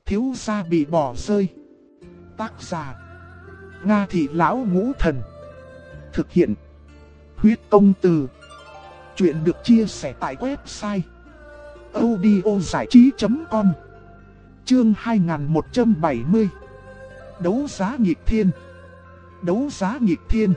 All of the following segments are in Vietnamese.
Thiếu gia bị bỏ rơi. Tác giả Nga Thị Lão Ngũ Thần. Thực hiện Huyết Công Từ. Chuyện được chia sẻ tại website audiozảichí.com. Chương 2170. Đấu giá nghịch thiên. Đấu giá nghịch thiên.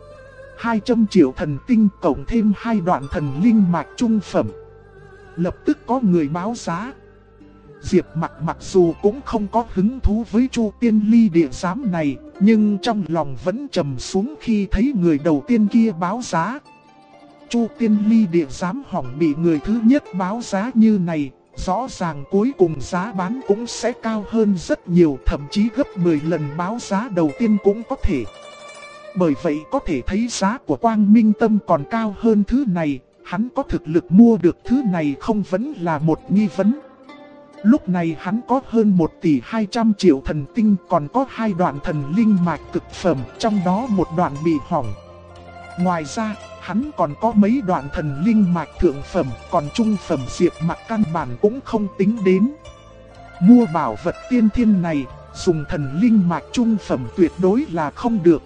200 triệu thần tinh cộng thêm 2 đoạn thần linh mạch trung phẩm. Lập tức có người báo giá. Diệp Mặc mặc dù cũng không có hứng thú với Chu Tiên Ly địa giám này, nhưng trong lòng vẫn trầm xuống khi thấy người đầu tiên kia báo giá. Chu Tiên Ly địa giám hỏng bị người thứ nhất báo giá như này, rõ ràng cuối cùng giá bán cũng sẽ cao hơn rất nhiều, thậm chí gấp 10 lần báo giá đầu tiên cũng có thể. Bởi vậy có thể thấy giá của Quang Minh Tâm còn cao hơn thứ này, hắn có thực lực mua được thứ này không vẫn là một nghi vấn. Lúc này hắn có hơn 1 tỷ 200 triệu thần tinh, còn có 2 đoạn thần linh mạch cực phẩm, trong đó một đoạn bị hỏng. Ngoài ra, hắn còn có mấy đoạn thần linh mạch thượng phẩm, còn trung phẩm Diệp Mặc căn bản cũng không tính đến. Mua bảo vật tiên thiên này, dùng thần linh mạch trung phẩm tuyệt đối là không được.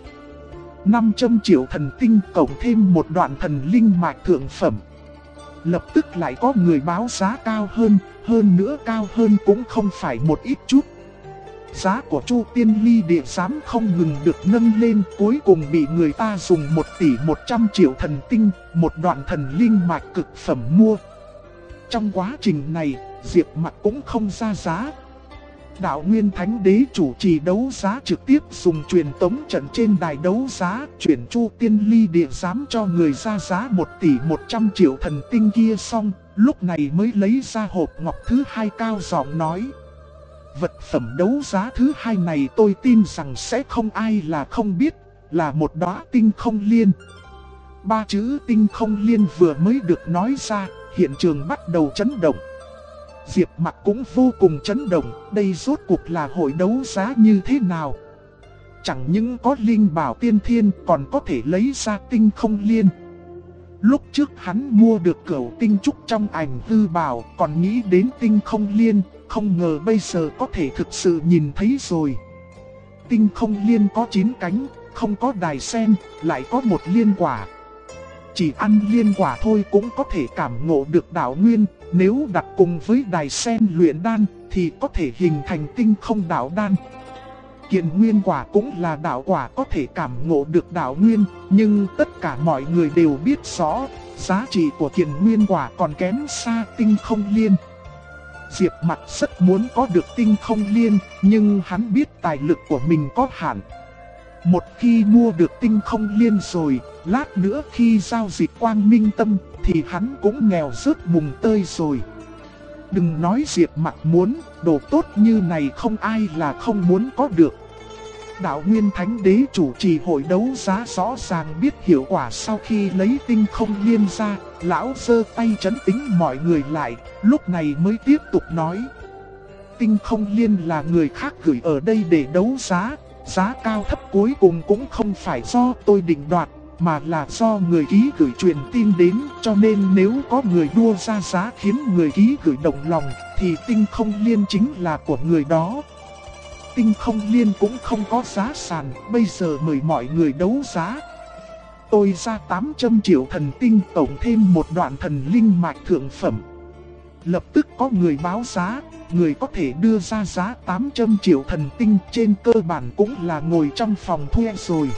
500 triệu thần tinh cộng thêm một đoạn thần linh mạch thượng phẩm. Lập tức lại có người báo giá cao hơn nữa cao hơn cũng không phải một ít chút. Giá của Chu Tiên Ly địa giám không ngừng được nâng lên, cuối cùng bị người ta dùng 1 tỷ 100 triệu thần tinh, một đoạn thần linh mạch cực phẩm mua. Trong quá trình này, Diệp Mặc cũng không ra giá. Đạo Nguyên Thánh Đế chủ trì đấu giá trực tiếp dùng truyền tống trận trên đài đấu giá, chuyển Chu Tiên Ly địa giám cho người ra giá 1 tỷ 100 triệu thần tinh kia xong, lúc này mới lấy ra hộp ngọc thứ 2 cao giọng nói. Vật phẩm đấu giá thứ 2 này tôi tin rằng sẽ không ai là không biết, là một đóa tinh không liên. 3 chữ tinh không liên vừa mới được nói ra, hiện trường bắt đầu chấn động. Diệp Mặc cũng vô cùng chấn động, đây rốt cuộc là hội đấu giá như thế nào? Chẳng những có linh bảo tiên thiên còn có thể lấy ra tinh không liên. Lúc trước hắn mua được cửu tinh trúc trong ảnh hư bảo, còn nghĩ đến tinh không liên, không ngờ bây giờ có thể thực sự nhìn thấy rồi. Tinh không liên có 9 cánh, không có đài sen, lại có một liên quả. Chỉ ăn liên quả thôi cũng có thể cảm ngộ được đạo nguyên, nếu đặt cùng với đài sen luyện đan thì có thể hình thành tinh không đạo đan. Kiện nguyên quả cũng là đạo quả có thể cảm ngộ được đạo nguyên, nhưng tất cả mọi người đều biết rõ, giá trị của kiện nguyên quả còn kém xa tinh không liên. Diệp Mặc rất muốn có được tinh không liên, nhưng hắn biết tài lực của mình có hạn. Một khi mua được tinh không liên rồi, lát nữa khi giao dịch Quang Minh Tâm thì hắn cũng nghèo rớt mùng tơi rồi. Đừng nói Diệp Mặc muốn, đồ tốt như này không ai là không muốn có được. Đạo Nguyên Thánh Đế chủ trì hội đấu giá rõ ràng biết hiệu quả, sau khi lấy tinh không liên ra, lão giơ tay trấn tĩnh mọi người lại, lúc này mới tiếp tục nói. Tinh không liên là người khác gửi ở đây để đấu giá, giá cao thấp cuối cùng cũng không phải do tôi định đoạt, mà là do người ký gửi truyền tin đến, cho nên nếu có người đua ra giá khiến người ký gửi động lòng, thì tinh không liên chính là của người đó. Tinh không liên cũng không có giá sàn, bây giờ mời mọi người đấu giá. Tôi ra 800 triệu thần tinh tổng thêm một đoạn thần linh mạch thượng phẩm. Lập tức có người báo giá, người có thể đưa ra giá 800 triệu thần tinh trên cơ bản cũng là ngồi trong phòng thuê rồi.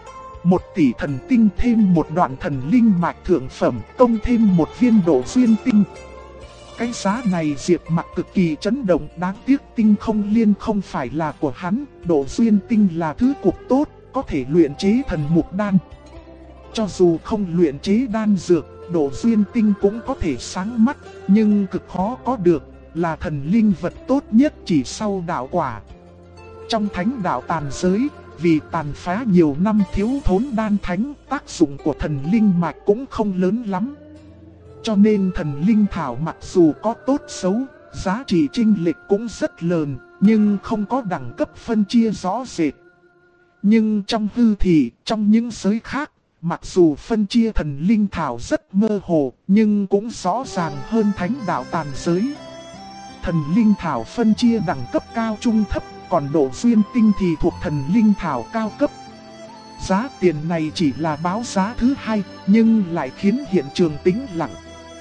1 tỷ thần tinh thêm một đoạn thần linh mạch thượng phẩm, công thêm một viên độ duyên tinh. Cái giá này Diệp Mặc cực kỳ chấn động, đáng tiếc tinh không liên không phải là của hắn, độ duyên tinh là thứ cục tốt, có thể luyện chế thần mục đan. Cho dù không luyện chế đan dược, độ duyên tinh cũng có thể sáng mắt, nhưng cực khó có được, là thần linh vật tốt nhất chỉ sau đạo quả. Trong thánh đạo tàn giới, vì tàn phá nhiều năm thiếu thốn đan thánh, tác dụng của thần linh mạch cũng không lớn lắm. Cho nên thần linh thảo mặc dù có tốt xấu, giá trị chênh lệch cũng rất lớn, nhưng không có đẳng cấp phân chia rõ rệt. Nhưng trong hư thị, trong những giới khác, mặc dù phân chia thần linh thảo rất mơ hồ, nhưng cũng rõ ràng hơn thánh đạo tàn giới. Thần linh thảo phân chia đẳng cấp cao trung thấp, còn độ duyên tinh thì thuộc thần linh thảo cao cấp. Giá tiền này chỉ là báo giá thứ hai, nhưng lại khiến hiện trường tĩnh lặng.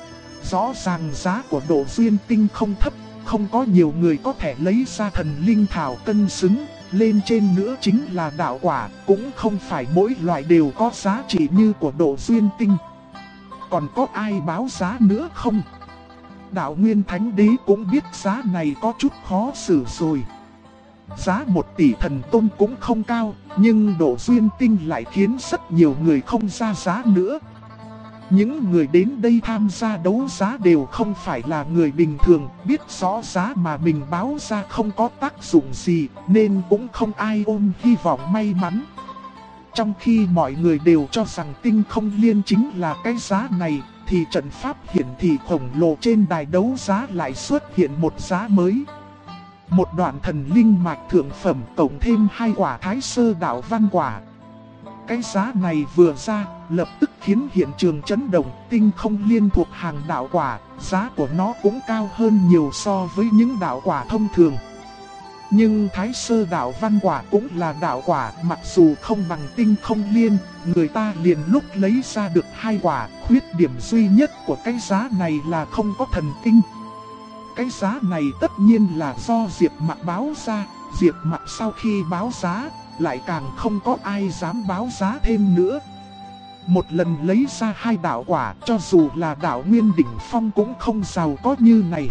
Rõ ràng giá của độ duyên tinh không thấp, không có nhiều người có thể lấy ra thần linh thảo cân xứng. Lên trên nữa chính là đạo quả, cũng không phải mỗi loại đều có giá trị như của độ duyên tinh. Còn có ai báo giá nữa không? Đạo Nguyên Thánh Đế cũng biết giá này có chút khó xử rồi. Giá 1 tỷ thần tôn cũng không cao, nhưng độ duyên tinh lại khiến rất nhiều người không ra giá nữa. Những người đến đây tham gia đấu giá đều không phải là người bình thường, biết rõ giá mà mình báo ra không có tác dụng gì, nên cũng không ai ôm hy vọng may mắn. Trong khi mọi người đều cho rằng tinh không liên chính là cái giá này, thì trận pháp hiển thị khổng lồ trên đài đấu giá lại xuất hiện một giá mới. Một đoạn thần linh mạch thượng phẩm cộng thêm 2 quả thái sơ đạo văn quả. Cái giá này vừa ra, lập tức khiến hiện trường chấn động. Tinh không liên thuộc hàng đạo quả, giá của nó cũng cao hơn nhiều so với những đạo quả thông thường. Nhưng thái sơ đạo văn quả cũng là đạo quả, mặc dù không bằng tinh không liên, người ta liền lúc lấy ra được 2 quả. Khuyết điểm duy nhất của cái giá này là không có thần tinh. Cái giá này tất nhiên là do Diệp Mặc báo ra. Diệp Mặc sau khi báo giá, lại càng không có ai dám báo giá thêm nữa. Một lần lấy ra 2 đạo quả, cho dù là đạo Nguyên Đỉnh Phong cũng không giàu có như này.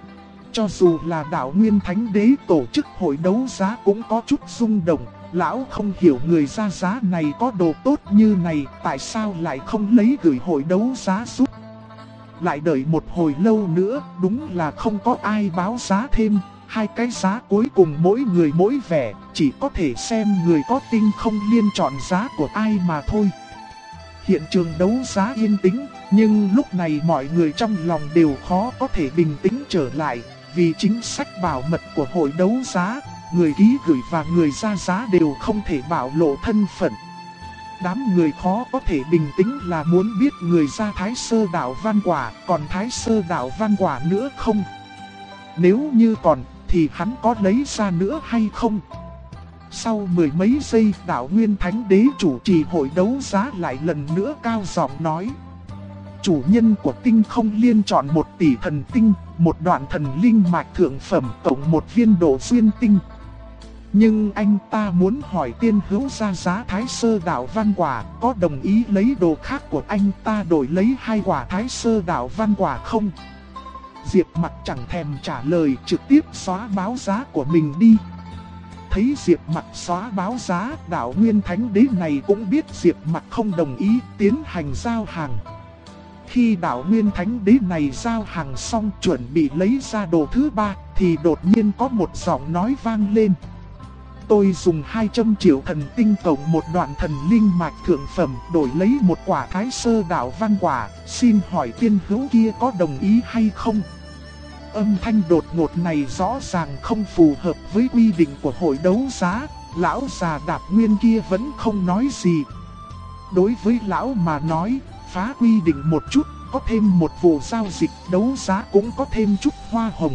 Cho dù là đạo Nguyên Thánh Đế tổ chức hội đấu giá cũng có chút rung động. Lão không hiểu người ra giá này có đồ tốt như này, tại sao lại không lấy gửi hội đấu giá giúp. Lại đợi một hồi lâu nữa, đúng là không có ai báo giá thêm. 2 cái giá cuối cùng mỗi người mỗi vẻ, chỉ có thể xem người có tinh không liên chọn giá của ai mà thôi. Hiện trường đấu giá yên tĩnh, nhưng lúc này mọi người trong lòng đều khó có thể bình tĩnh trở lại. Vì chính sách bảo mật của hội đấu giá, người ký gửi và người ra giá đều không thể bảo lộ thân phận. Đám người khó có thể bình tĩnh là muốn biết người ra thái sơ đạo văn quả, còn thái sơ đạo văn quả nữa không? Nếu như còn, thì hắn có lấy ra nữa hay không? Sau 10 mấy giây, đạo Nguyên Thánh Đế chủ trì hội đấu giá lại lần nữa cao giọng nói. Chủ nhân của tinh không liên chọn 1 tỷ thần tinh, 1 đoạn thần linh mạch thượng phẩm cộng 1 viên độ duyên tinh. Nhưng anh ta muốn hỏi tiên hữu ra giá thái sơ đạo văn quả, có đồng ý lấy đồ khác của anh ta đổi lấy 2 quả thái sơ đạo văn quả không? Diệp Mặc chẳng thèm trả lời, trực tiếp xóa báo giá của mình đi. Thấy Diệp Mặc xóa báo giá, đạo Nguyên Thánh Đế này cũng biết Diệp Mặc không đồng ý tiến hành giao hàng. Khi đạo Nguyên Thánh Đế này giao hàng xong chuẩn bị lấy ra đồ thứ 3, thì đột nhiên có một giọng nói vang lên. Tôi dùng 200 triệu thần tinh cộng 1 đoạn thần linh mạch thượng phẩm đổi lấy 1 quả thái sơ đạo văn quả, xin hỏi tiên hữu kia có đồng ý hay không? Âm thanh đột ngột này rõ ràng không phù hợp với quy định của hội đấu giá, lão già Đạp Nguyên kia vẫn không nói gì. Đối với lão mà nói, phá quy định một chút, có thêm một vụ giao dịch đấu giá cũng có thêm chút hoa hồng.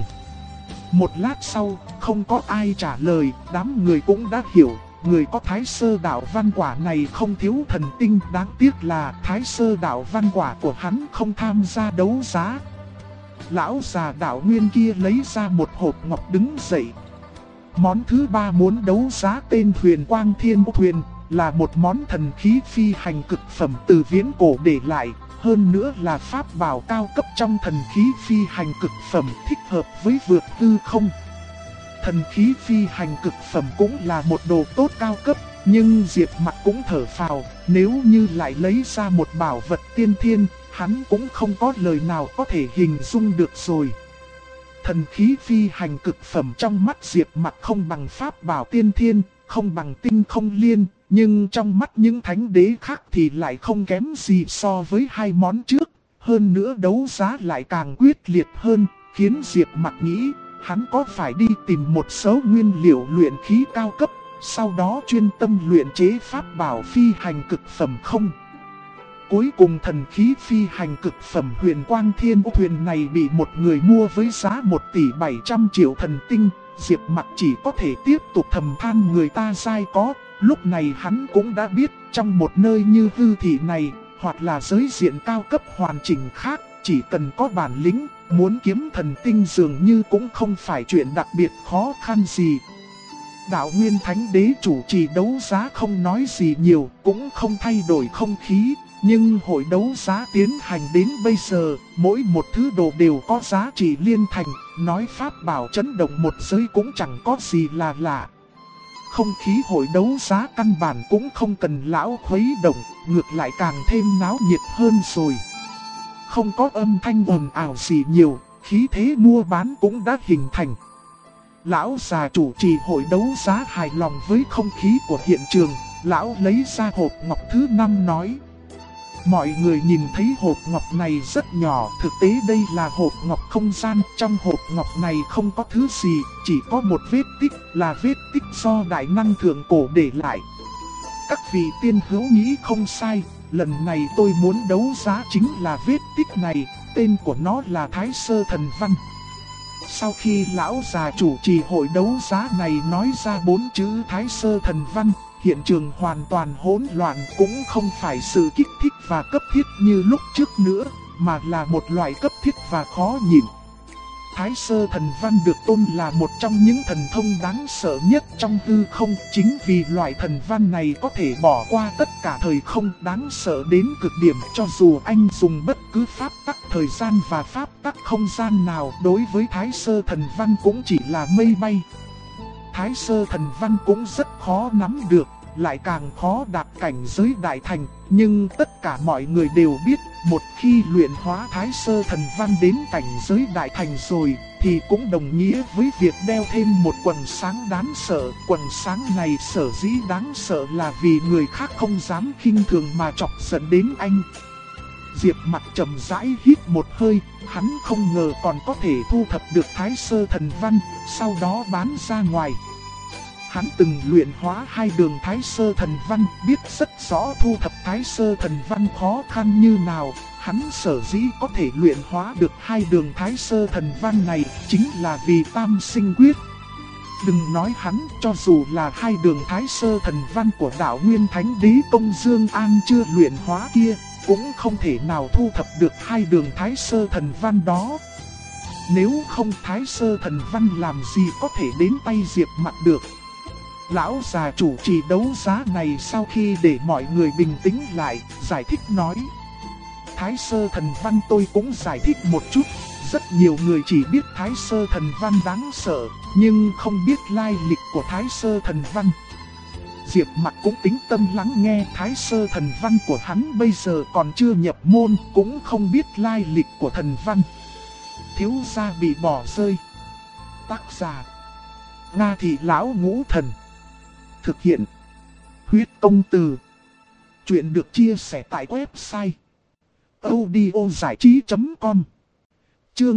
Một lát sau, không có ai trả lời, đám người cũng đã hiểu, người có thái sơ đạo văn quả này không thiếu thần tinh, đáng tiếc là thái sơ đạo văn quả của hắn không tham gia đấu giá. Lão già đạo Nguyên kia lấy ra một hộp ngọc đứng dậy. Món thứ 3 muốn đấu giá tên Huyền Quang Thiên Thuyền, là một món thần khí phi hành cực phẩm từ viễn cổ để lại, hơn nữa là pháp bảo cao cấp trong thần khí phi hành cực phẩm thích hợp với vượt hư không. Thần khí phi hành cực phẩm cũng là một đồ tốt cao cấp, nhưng Diệp Mặc cũng thở phào, nếu như lại lấy ra một bảo vật tiên thiên, hắn cũng không có lời nào có thể hình dung được rồi. Thần khí phi hành cực phẩm trong mắt Diệp Mặc không bằng pháp bảo tiên thiên, không bằng tinh không liên, nhưng trong mắt những thánh đế khác thì lại không kém gì so với 2 món trước. Hơn nữa đấu giá lại càng quyết liệt hơn, khiến Diệp Mặc nghĩ hắn có phải đi tìm một số nguyên liệu luyện khí cao cấp, sau đó chuyên tâm luyện chế pháp bảo phi hành cực phẩm không? Cuối cùng thần khí phi hành cực phẩm Huyền Quang Thiên Ô thuyền này bị một người mua với giá 1 tỷ 700 triệu thần tinh. Diệp Mặc chỉ có thể tiếp tục thầm than người ta dai có. Lúc này hắn cũng đã biết trong một nơi như hư thị này, hoặc là giới diện cao cấp hoàn chỉnh khác, chỉ cần có bản lĩnh, muốn kiếm thần tinh dường như cũng không phải chuyện đặc biệt khó khăn gì. Đạo Nguyên Thánh Đế chủ trì đấu giá không nói gì nhiều, cũng không thay đổi không khí. Nhưng hội đấu giá tiến hành đến bây giờ, mỗi một thứ đồ đều có giá trị liên thành, nói pháp bảo chấn động một giới cũng chẳng có gì là lạ. Không khí hội đấu giá căn bản cũng không cần lão khuấy động, ngược lại càng thêm náo nhiệt hơn rồi. Không có âm thanh ồn ào gì nhiều, khí thế mua bán cũng đã hình thành. Lão già chủ trì hội đấu giá hài lòng với không khí của hiện trường, lão lấy ra hộp ngọc thứ 5 nói. Mọi người nhìn thấy hộp ngọc này rất nhỏ, thực tế đây là hộp ngọc không gian. Trong hộp ngọc này không có thứ gì, chỉ có một vết tích, là vết tích do đại năng thượng cổ để lại. Các vị tiên hữu nghĩ không sai, lần này tôi muốn đấu giá chính là vết tích này, tên của nó là Thái Sơ Thần Văn. Sau khi lão già chủ trì hội đấu giá này nói ra 4 chữ Thái Sơ Thần Văn, hiện trường hoàn toàn hỗn loạn, cũng không phải sự kích thích và cấp thiết như lúc trước nữa, mà là một loại cấp thiết và khó nhịn. Thái Sơ Thần Văn được tôn là một trong những thần thông đáng sợ nhất trong hư không. Chính vì loại thần văn này có thể bỏ qua tất cả thời không, đáng sợ đến cực điểm. Cho dù anh dùng bất cứ pháp tắc thời gian và pháp tắc không gian nào, đối với Thái Sơ Thần Văn cũng chỉ là mây bay. Thái Sơ Thần Văn cũng rất khó nắm được, lại càng khó đạt cảnh giới đại thành. Nhưng tất cả mọi người đều biết, một khi luyện hóa Thái Sơ Thần Văn đến cảnh giới đại thành rồi, thì cũng đồng nghĩa với việc đeo thêm một quần sáng đáng sợ. Quần sáng này sở dĩ đáng sợ là vì người khác không dám khinh thường mà chọc giận đến anh. Diệp Mặc chậm rãi hít một hơi, hắn không ngờ còn có thể thu thập được Thái Sơ Thần Văn, sau đó bán ra ngoài. Hắn từng luyện hóa 2 đường Thái Sơ Thần Văn, biết rất rõ thu thập Thái Sơ Thần Văn khó khăn như nào. Hắn sở dĩ có thể luyện hóa được 2 đường Thái Sơ Thần Văn này, chính là vì Tam Sinh Quyết. Đừng nói hắn, cho dù là 2 đường Thái Sơ Thần Văn của Đạo Nguyên Thánh Đế Công Dương An chưa luyện hóa kia, cũng không thể nào thu thập được 2 đường Thái Sơ Thần Văn đó. Nếu không, Thái Sơ Thần Văn làm gì có thể đến tay Diệp Mặc được. Lão già chủ trì đấu giá này sau khi để mọi người bình tĩnh lại, giải thích nói. Thái Sơ Thần Văn tôi cũng giải thích một chút. Rất nhiều người chỉ biết Thái Sơ Thần Văn đáng sợ, nhưng không biết lai lịch của Thái Sơ Thần Văn. Diệp Mặc cũng tính tâm lắng nghe. Thái Sơ Thần Văn của hắn bây giờ còn chưa nhập môn, cũng không biết lai lịch của thần văn. Thiếu gia bị bỏ rơi. Tác giả: Nga Thị Lão Ngũ Thần. Thực hiện: Huyết Công Từ. Chuyện được chia sẻ tại website audiozảichí.com. Chương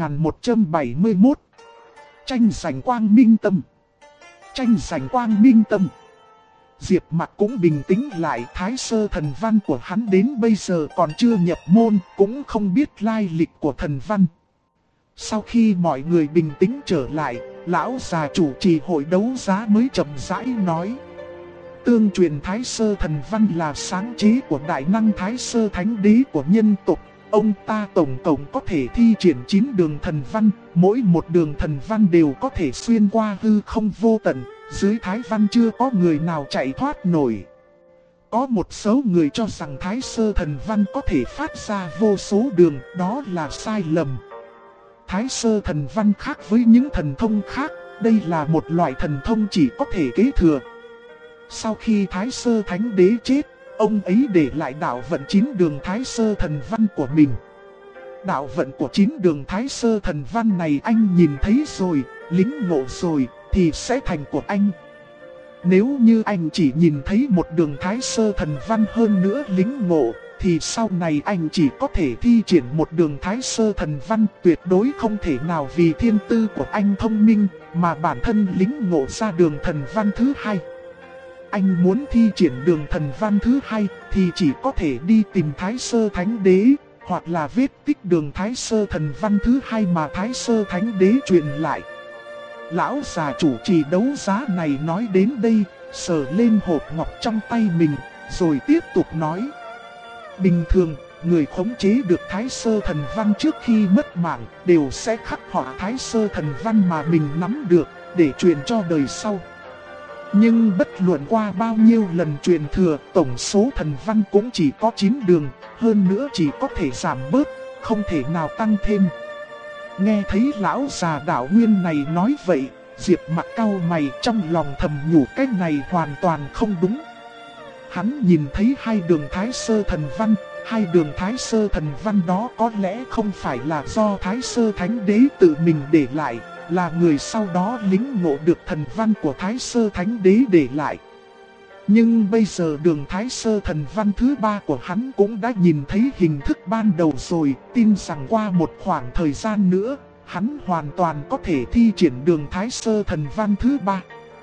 2171. Tranh giành quang minh tâm. Tranh giành quang minh tâm. Diệp Mặc cũng bình tĩnh lại. Thái Sơ Thần Văn của hắn đến bây giờ còn chưa nhập môn, cũng không biết lai lịch của thần văn. Sau khi mọi người bình tĩnh trở lại, lão già chủ trì hội đấu giá mới chậm rãi nói. Tương truyền Thái Sơ Thần Văn là sáng chế của đại năng Thái Sơ Thánh Đế của nhân tộc. Ông ta tổng cộng có thể thi triển 9 đường thần văn, mỗi một đường thần văn đều có thể xuyên qua hư không vô tận. Dưới Thái Văn chưa có người nào chạy thoát nổi. Có một số người cho rằng Thái Sơ Thần Văn có thể phát ra vô số đường, đó là sai lầm. Thái Sơ Thần Văn khác với những thần thông khác, đây là một loại thần thông chỉ có thể kế thừa. Sau khi Thái Sơ Thánh Đế chết, ông ấy để lại đạo vận 9 đường Thái Sơ Thần Văn của mình. Đạo vận của 9 đường Thái Sơ Thần Văn này anh nhìn thấy rồi, lĩnh ngộ rồi, thì sẽ thành của anh. Nếu như anh chỉ nhìn thấy một đường Thái Sơ Thần Văn hơn nữa lĩnh ngộ, thì sau này anh chỉ có thể thi triển một đường Thái Sơ Thần Văn, tuyệt đối không thể nào vì thiên tư của anh thông minh mà bản thân lĩnh ngộ ra đường thần văn thứ hai. anh muốn thi triển đường thần văn thứ hai thì chỉ có thể đi tìm Thái Sơ Thánh Đế, hoặc là vết tích đường Thái Sơ thần văn thứ hai mà Thái Sơ Thánh Đế truyền lại. Lão già chủ trì đấu giá này nói đến đây, sờ lên hộp ngọc trong tay mình, rồi tiếp tục nói. Bình thường, người khống chế được Thái Sơ thần văn trước khi mất mạng đều sẽ khắc họa Thái Sơ thần văn mà mình nắm được để truyền cho đời sau. Nhưng bất luận qua bao nhiêu lần truyền thừa, tổng số thần văn cũng chỉ có 9 đường, hơn nữa chỉ có thể giảm bớt, không thể nào tăng thêm. Nghe thấy lão già đạo nguyên này nói vậy, Diệp Mặc cau mày, trong lòng thầm nhủ cái này hoàn toàn không đúng. Hắn nhìn thấy hai đường Thái Sơ thần văn, hai đường Thái Sơ thần văn đó có lẽ không phải là do Thái Sơ Thánh Đế tự mình để lại, là người sau đó lĩnh ngộ được thần văn của Thái Sơ Thánh Đế để lại. Nhưng bây giờ đường Thái Sơ thần văn thứ ba của hắn cũng đã nhìn thấy hình thức ban đầu rồi, tin rằng qua một khoảng thời gian nữa, hắn hoàn toàn có thể thi triển đường Thái Sơ thần văn thứ ba.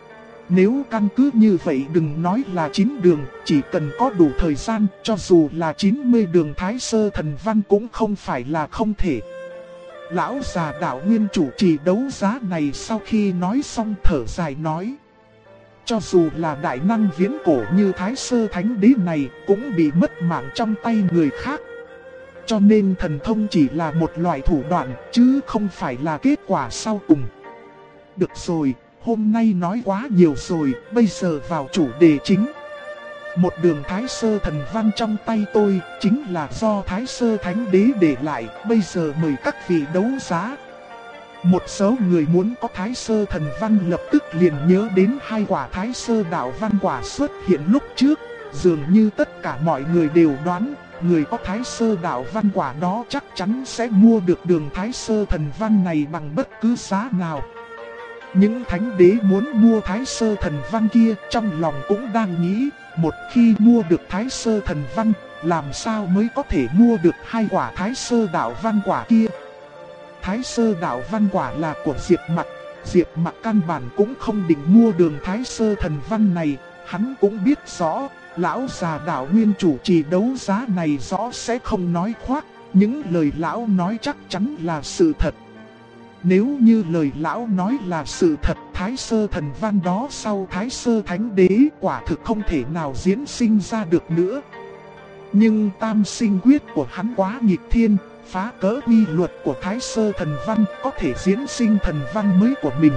Nếu căn cứ như vậy đừng nói là 9 đường, chỉ cần có đủ thời gian, cho dù là 90 đường Thái Sơ thần văn cũng không phải là không thể. Lão già đạo nguyên chủ trì đấu giá này sau khi nói xong thở dài nói. Cho dù là đại năng viễn cổ như Thái Sơ Thánh Đế này cũng bị mất mạng trong tay người khác. Cho nên thần thông chỉ là một loại thủ đoạn chứ không phải là kết quả sau cùng. Được rồi, hôm nay nói quá nhiều rồi, bây giờ vào chủ đề chính. Một đường Thái Sơ thần văn trong tay tôi chính là do Thái Sơ Thánh Đế để lại, bây giờ mời các vị đấu giá. Một số người muốn có Thái Sơ thần văn lập tức liền nhớ đến hai quả Thái Sơ đạo văn quả xuất hiện lúc trước. Dường như tất cả mọi người đều đoán, người có Thái Sơ đạo văn quả đó chắc chắn sẽ mua được đường Thái Sơ thần văn này bằng bất cứ giá nào. Những thánh đế muốn mua Thái Sơ thần văn kia trong lòng cũng đang nghĩ, một khi mua được Thái Sơ thần văn, làm sao mới có thể mua được hai quả Thái Sơ đạo văn quả kia. Thái Sơ đạo văn quả là của Diệp Mặc căn bản cũng không định mua đường Thái Sơ thần văn này, hắn cũng biết rõ, lão già đạo nguyên chủ trì đấu giá này rõ sẽ không nói khoác, những lời lão nói chắc chắn là sự thật. Nếu như lời lão nói là sự thật, Thái Sơ thần văn đó sau Thái Sơ Thánh Đế quả thực không thể nào diễn sinh ra được nữa. Nhưng tam sinh quyết của hắn quá nghịch thiên, phá cỡ quy luật của Thái Sơ thần văn, có thể diễn sinh thần văn mới của mình.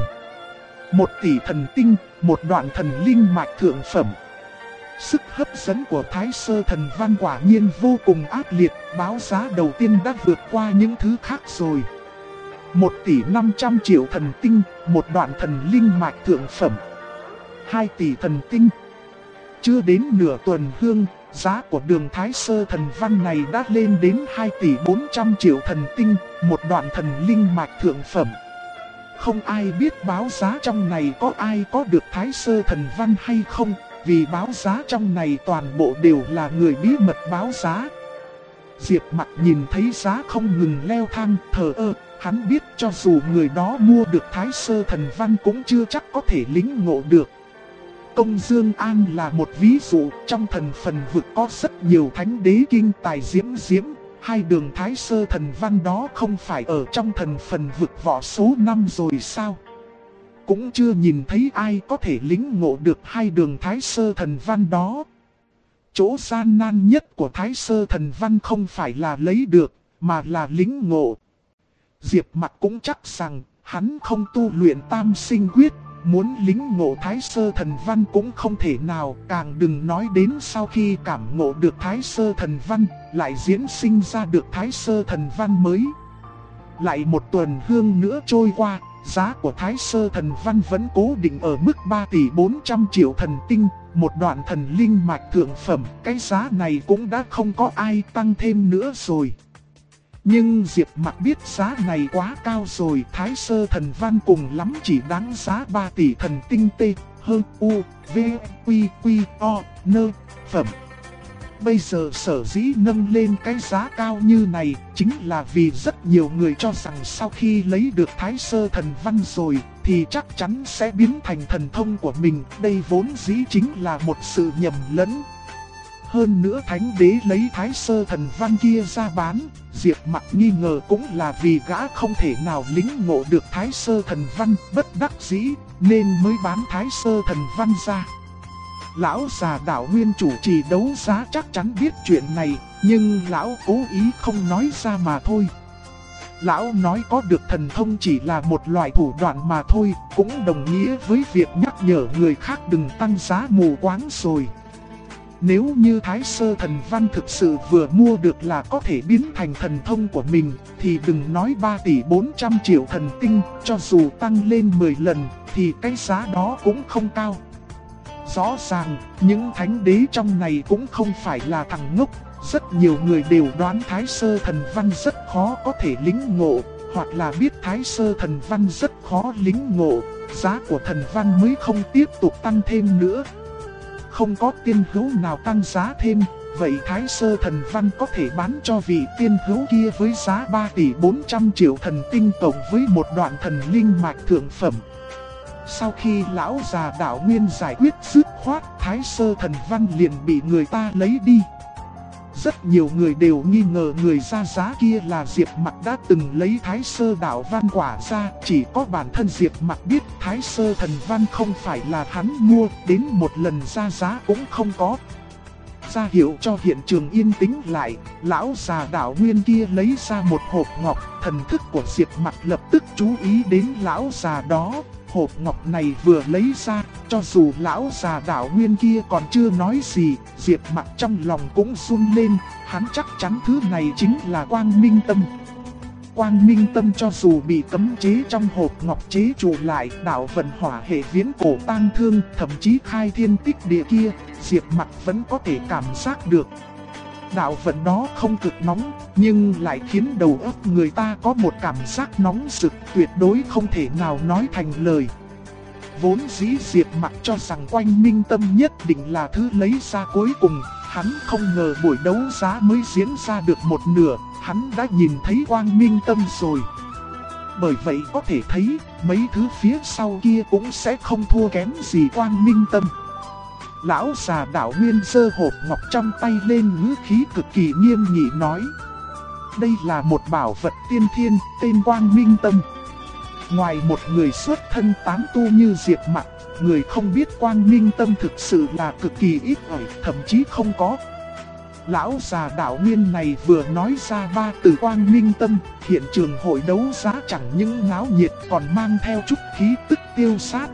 1 tỷ thần tinh, một đoạn thần linh mạch thượng phẩm. Sức hấp dẫn của Thái Sơ thần văn quả nhiên vô cùng ác liệt, báo giá đầu tiên đã vượt qua những thứ khác rồi. 1 tỷ 500 triệu thần tinh, một đoạn thần linh mạch thượng phẩm. 2 tỷ thần tinh. Chưa đến nửa tuần hương, giá của đường Thái Sơ thần văn này đã lên đến 2 tỷ 400 triệu thần tinh, một đoạn thần linh mạch thượng phẩm. Không ai biết báo giá trong này có ai có được Thái Sơ thần văn hay không, vì báo giá trong này toàn bộ đều là người bí mật báo giá. Diệp Mặc nhìn thấy giá không ngừng leo thang, thờ ơ, hắn biết cho dù người đó mua được Thái Sơ thần văn cũng chưa chắc có thể lĩnh ngộ được. Công Dương An là một ví dụ, trong thần phần vực có rất nhiều thánh đế kinh tài diễm, hai đường Thái Sơ thần văn đó không phải ở trong thần phần vực võ số 5 rồi sao? Cũng chưa nhìn thấy ai có thể lĩnh ngộ được hai đường Thái Sơ thần văn đó. Chỗ gian nan nhất của Thái Sơ thần văn không phải là lấy được, mà là lĩnh ngộ. Diệp Mặc cũng chắc rằng, hắn không tu luyện tam sinh quyết, muốn lĩnh ngộ Thái Sơ thần văn cũng không thể nào, càng đừng nói đến sau khi cảm ngộ được Thái Sơ thần văn, lại diễn sinh ra được Thái Sơ thần văn mới. Lại một tuần hương nữa trôi qua, giá của Thái Sơ thần văn vẫn cố định ở mức 3 tỷ 400 triệu thần tinh, một đoạn thần linh mạch thượng phẩm, cái giá này cũng đã không có ai tăng thêm nữa rồi. Nhưng Diệp Mặc biết giá này quá cao rồi, Thái Sơ thần văn cùng lắm chỉ đáng giá 3 tỷ thần tinh T, H, U, V, Quy, Quy, O, N, phẩm. Bây giờ sở dĩ nâng lên cái giá cao như này chính là vì rất nhiều người cho rằng sau khi lấy được Thái Sơ Thần Văn rồi thì chắc chắn sẽ biến thành thần thông của mình. Đây vốn dĩ chính là một sự nhầm lẫn. Hơn nữa Thánh Đế lấy Thái Sơ Thần Văn kia ra bán, Diệp Mặc nghi ngờ cũng là vì gã không thể nào lĩnh ngộ được Thái Sơ Thần Văn, bất đắc dĩ nên mới bán Thái Sơ Thần Văn ra. Lão già Đạo Nguyên chủ trì đấu giá chắc chắn biết chuyện này, nhưng lão cố ý không nói ra mà thôi. Lão nói có được thần thông chỉ là một loại thủ đoạn mà thôi, cũng đồng nghĩa với việc nhắc nhở người khác đừng tăng giá mù quáng rồi. Nếu như Thái Sơ Thần Văn thực sự vừa mua được là có thể biến thành thần thông của mình, thì đừng nói 3 tỷ 400 triệu thần tinh, cho dù tăng lên 10 lần, thì cái giá đó cũng không cao. Rõ ràng, những thánh đế trong này cũng không phải là thằng ngốc. Rất nhiều người đều đoán Thái Sơ Thần Văn rất khó có thể lĩnh ngộ, hoặc là biết Thái Sơ Thần Văn rất khó lĩnh ngộ, giá của thần văn mới không tiếp tục tăng thêm nữa. Không có tiên hữu nào tăng giá thêm, vậy Thái Sơ Thần Văn có thể bán cho vị tiên hữu kia với giá 3 tỷ 400 triệu thần tinh cộng với một đoạn thần linh mạch thượng phẩm. Sau khi lão già Đạo Nguyên giải quyết dứt khoát, Thái Sơ Thần Văn liền bị người ta lấy đi. Rất nhiều người đều nghi ngờ người ra giá kia là Diệp Mặc đã từng lấy Thái Sơ Đạo Văn quả ra. Chỉ có bản thân Diệp Mặc biết Thái Sơ Thần Văn không phải là hắn mua, đến một lần ra giá cũng không có. Ra hiệu cho hiện trường yên tĩnh lại, lão già Đạo Nguyên kia lấy ra một hộp ngọc. Thần thức của Diệp Mặc lập tức chú ý đến lão già đó. Hộp ngọc này vừa lấy ra, cho dù lão già Đạo Nguyên kia còn chưa nói gì, Diệp Mặc trong lòng cũng run lên, hắn chắc chắn thứ này chính là Quang Minh Tâm. Quang Minh Tâm cho dù bị cấm chế trong hộp ngọc chế trụ lại, đạo vận hỏa hệ viễn cổ tang thương, thậm chí khai thiên tích địa kia, Diệp Mặc vẫn có thể cảm giác được. Đạo vận đó không cực nóng, nhưng lại khiến đầu óc người ta có một cảm giác nóng rực tuyệt đối không thể nào nói thành lời. Vốn dĩ Diệp Mặc cho rằng Quang Minh Tâm nhất định là thứ lấy ra cuối cùng, hắn không ngờ buổi đấu giá mới diễn ra được một nửa, hắn đã nhìn thấy Quang Minh Tâm rồi. Bởi vậy có thể thấy, mấy thứ phía sau kia cũng sẽ không thua kém gì Quang Minh Tâm. Lão già Đạo Nguyên giơ hộp ngọc trong tay lên, ngữ khí cực kỳ nghiêm nghị nói: đây là một bảo vật tiên thiên, tên Quang Minh Tâm. Ngoài một người xuất thân tán tu như Diệp Mặc, người không biết Quang Minh Tâm thực sự là cực kỳ ít ỏi, thậm chí không có. Lão già Đạo Nguyên này vừa nói ra 3 từ Quang Minh Tâm, hiện trường hội đấu giá chẳng những náo nhiệt còn mang theo chút khí tức tiêu sát.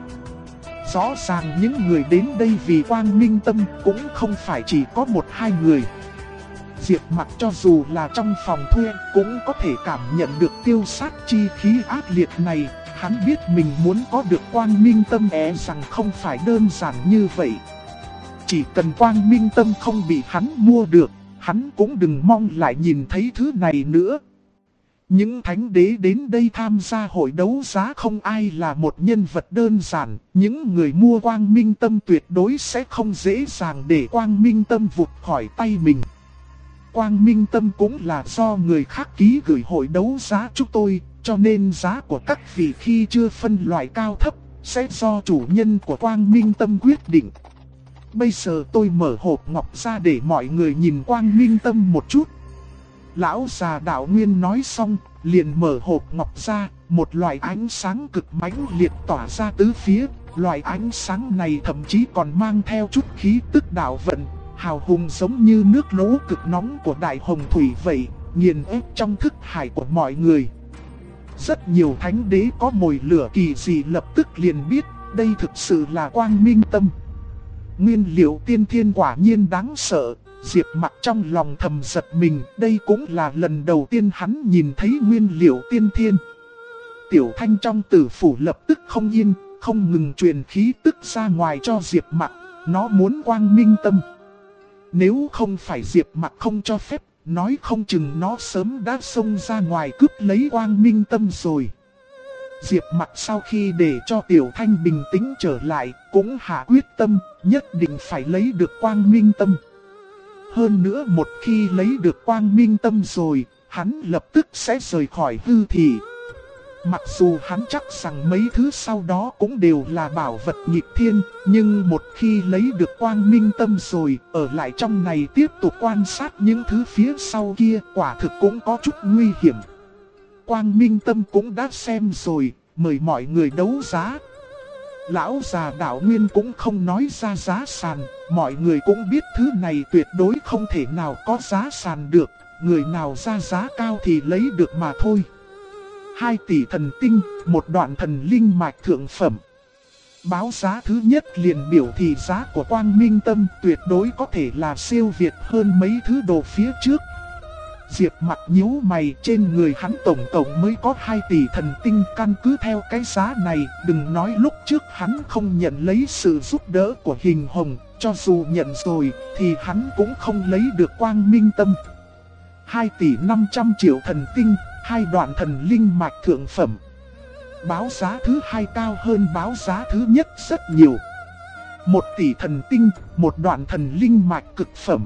Rõ ràng những người đến đây vì Quang Minh Tâm cũng không phải chỉ có 1-2 người. Diệp Mặc cho dù là trong phòng thuê cũng có thể cảm nhận được tiêu sát chi khí ác liệt này. Hắn biết mình muốn có được Quang Minh Tâm rằng không phải đơn giản như vậy. Chỉ cần Quang Minh Tâm không bị hắn mua được, hắn cũng đừng mong lại nhìn thấy thứ này nữa. Những thánh đế đến đây tham gia hội đấu giá không ai là một nhân vật đơn giản. Những người mua Quang Minh Tâm tuyệt đối sẽ không dễ dàng để Quang Minh Tâm vụt khỏi tay mình. Quang Minh Tâm cũng là do người khác ký gửi hội đấu giá chúng tôi, cho nên giá của các vị khi chưa phân loại cao thấp, sẽ do chủ nhân của Quang Minh Tâm quyết định. Bây giờ tôi mở hộp ngọc ra để mọi người nhìn Quang Minh Tâm một chút. Lão già Đạo Nguyên nói xong, liền mở hộp ngọc ra, một loại ánh sáng cực mãnh liệt tỏa ra tứ phía. Loại ánh sáng này thậm chí còn mang theo chút khí tức đạo vận, hào hùng giống như nước lũ cực nóng của đại hồng thủy vậy, nghiền ép trong thức hải của mọi người. Rất nhiều thánh đế có mồi lửa kỳ dị lập tức liền biết, đây thực sự là Quang Minh Tâm. Nguyên liệu tiên thiên quả nhiên đáng sợ. Diệp Mặc trong lòng thầm giật mình, đây cũng là lần đầu tiên hắn nhìn thấy nguyên liệu tiên thiên. Tiểu Thanh trong tử phủ lập tức không yên, không ngừng truyền khí tức ra ngoài cho Diệp Mặc, nó muốn Quang Minh Tâm. Nếu không phải Diệp Mặc không cho phép, nói không chừng nó sớm đã xông ra ngoài cướp lấy Quang Minh Tâm rồi. Diệp Mặc sau khi để cho Tiểu Thanh bình tĩnh trở lại, cũng hạ quyết tâm, nhất định phải lấy được Quang Minh Tâm. Hơn nữa một khi lấy được quang minh tâm rồi, hắn lập tức sẽ rời khỏi hư thị. Mặc dù hắn chắc rằng mấy thứ sau đó cũng đều là bảo vật nghịch thiên, nhưng một khi lấy được quang minh tâm rồi, ở lại trong này tiếp tục quan sát những thứ phía sau kia, quả thực cũng có chút nguy hiểm. Quang minh tâm cũng đã xem rồi, mời mọi người đấu giá. Lão già đạo nguyên cũng không nói ra giá sàn, mọi người cũng biết thứ này tuyệt đối không thể nào có giá sàn được, người nào ra giá cao thì lấy được mà thôi. 2 tỷ thần tinh, một đoạn thần linh mạch thượng phẩm. Báo giá thứ nhất liền biểu thị giá của quang minh tâm tuyệt đối có thể là siêu việt hơn mấy thứ đồ phía trước. Diệp Mặc nhíu mày, trên người hắn tổng cộng mới có 2 tỷ thần tinh, căn cứ theo cái giá này, đừng nói lúc trước hắn không nhận lấy sự giúp đỡ của Hình Hồng, cho dù nhận rồi thì hắn cũng không lấy được quang minh tâm. 2 tỷ 500 triệu thần tinh, 2 đoạn thần linh mạch thượng phẩm. Báo giá thứ hai cao hơn báo giá thứ nhất rất nhiều. 1 tỷ thần tinh, một đoạn thần linh mạch cực phẩm.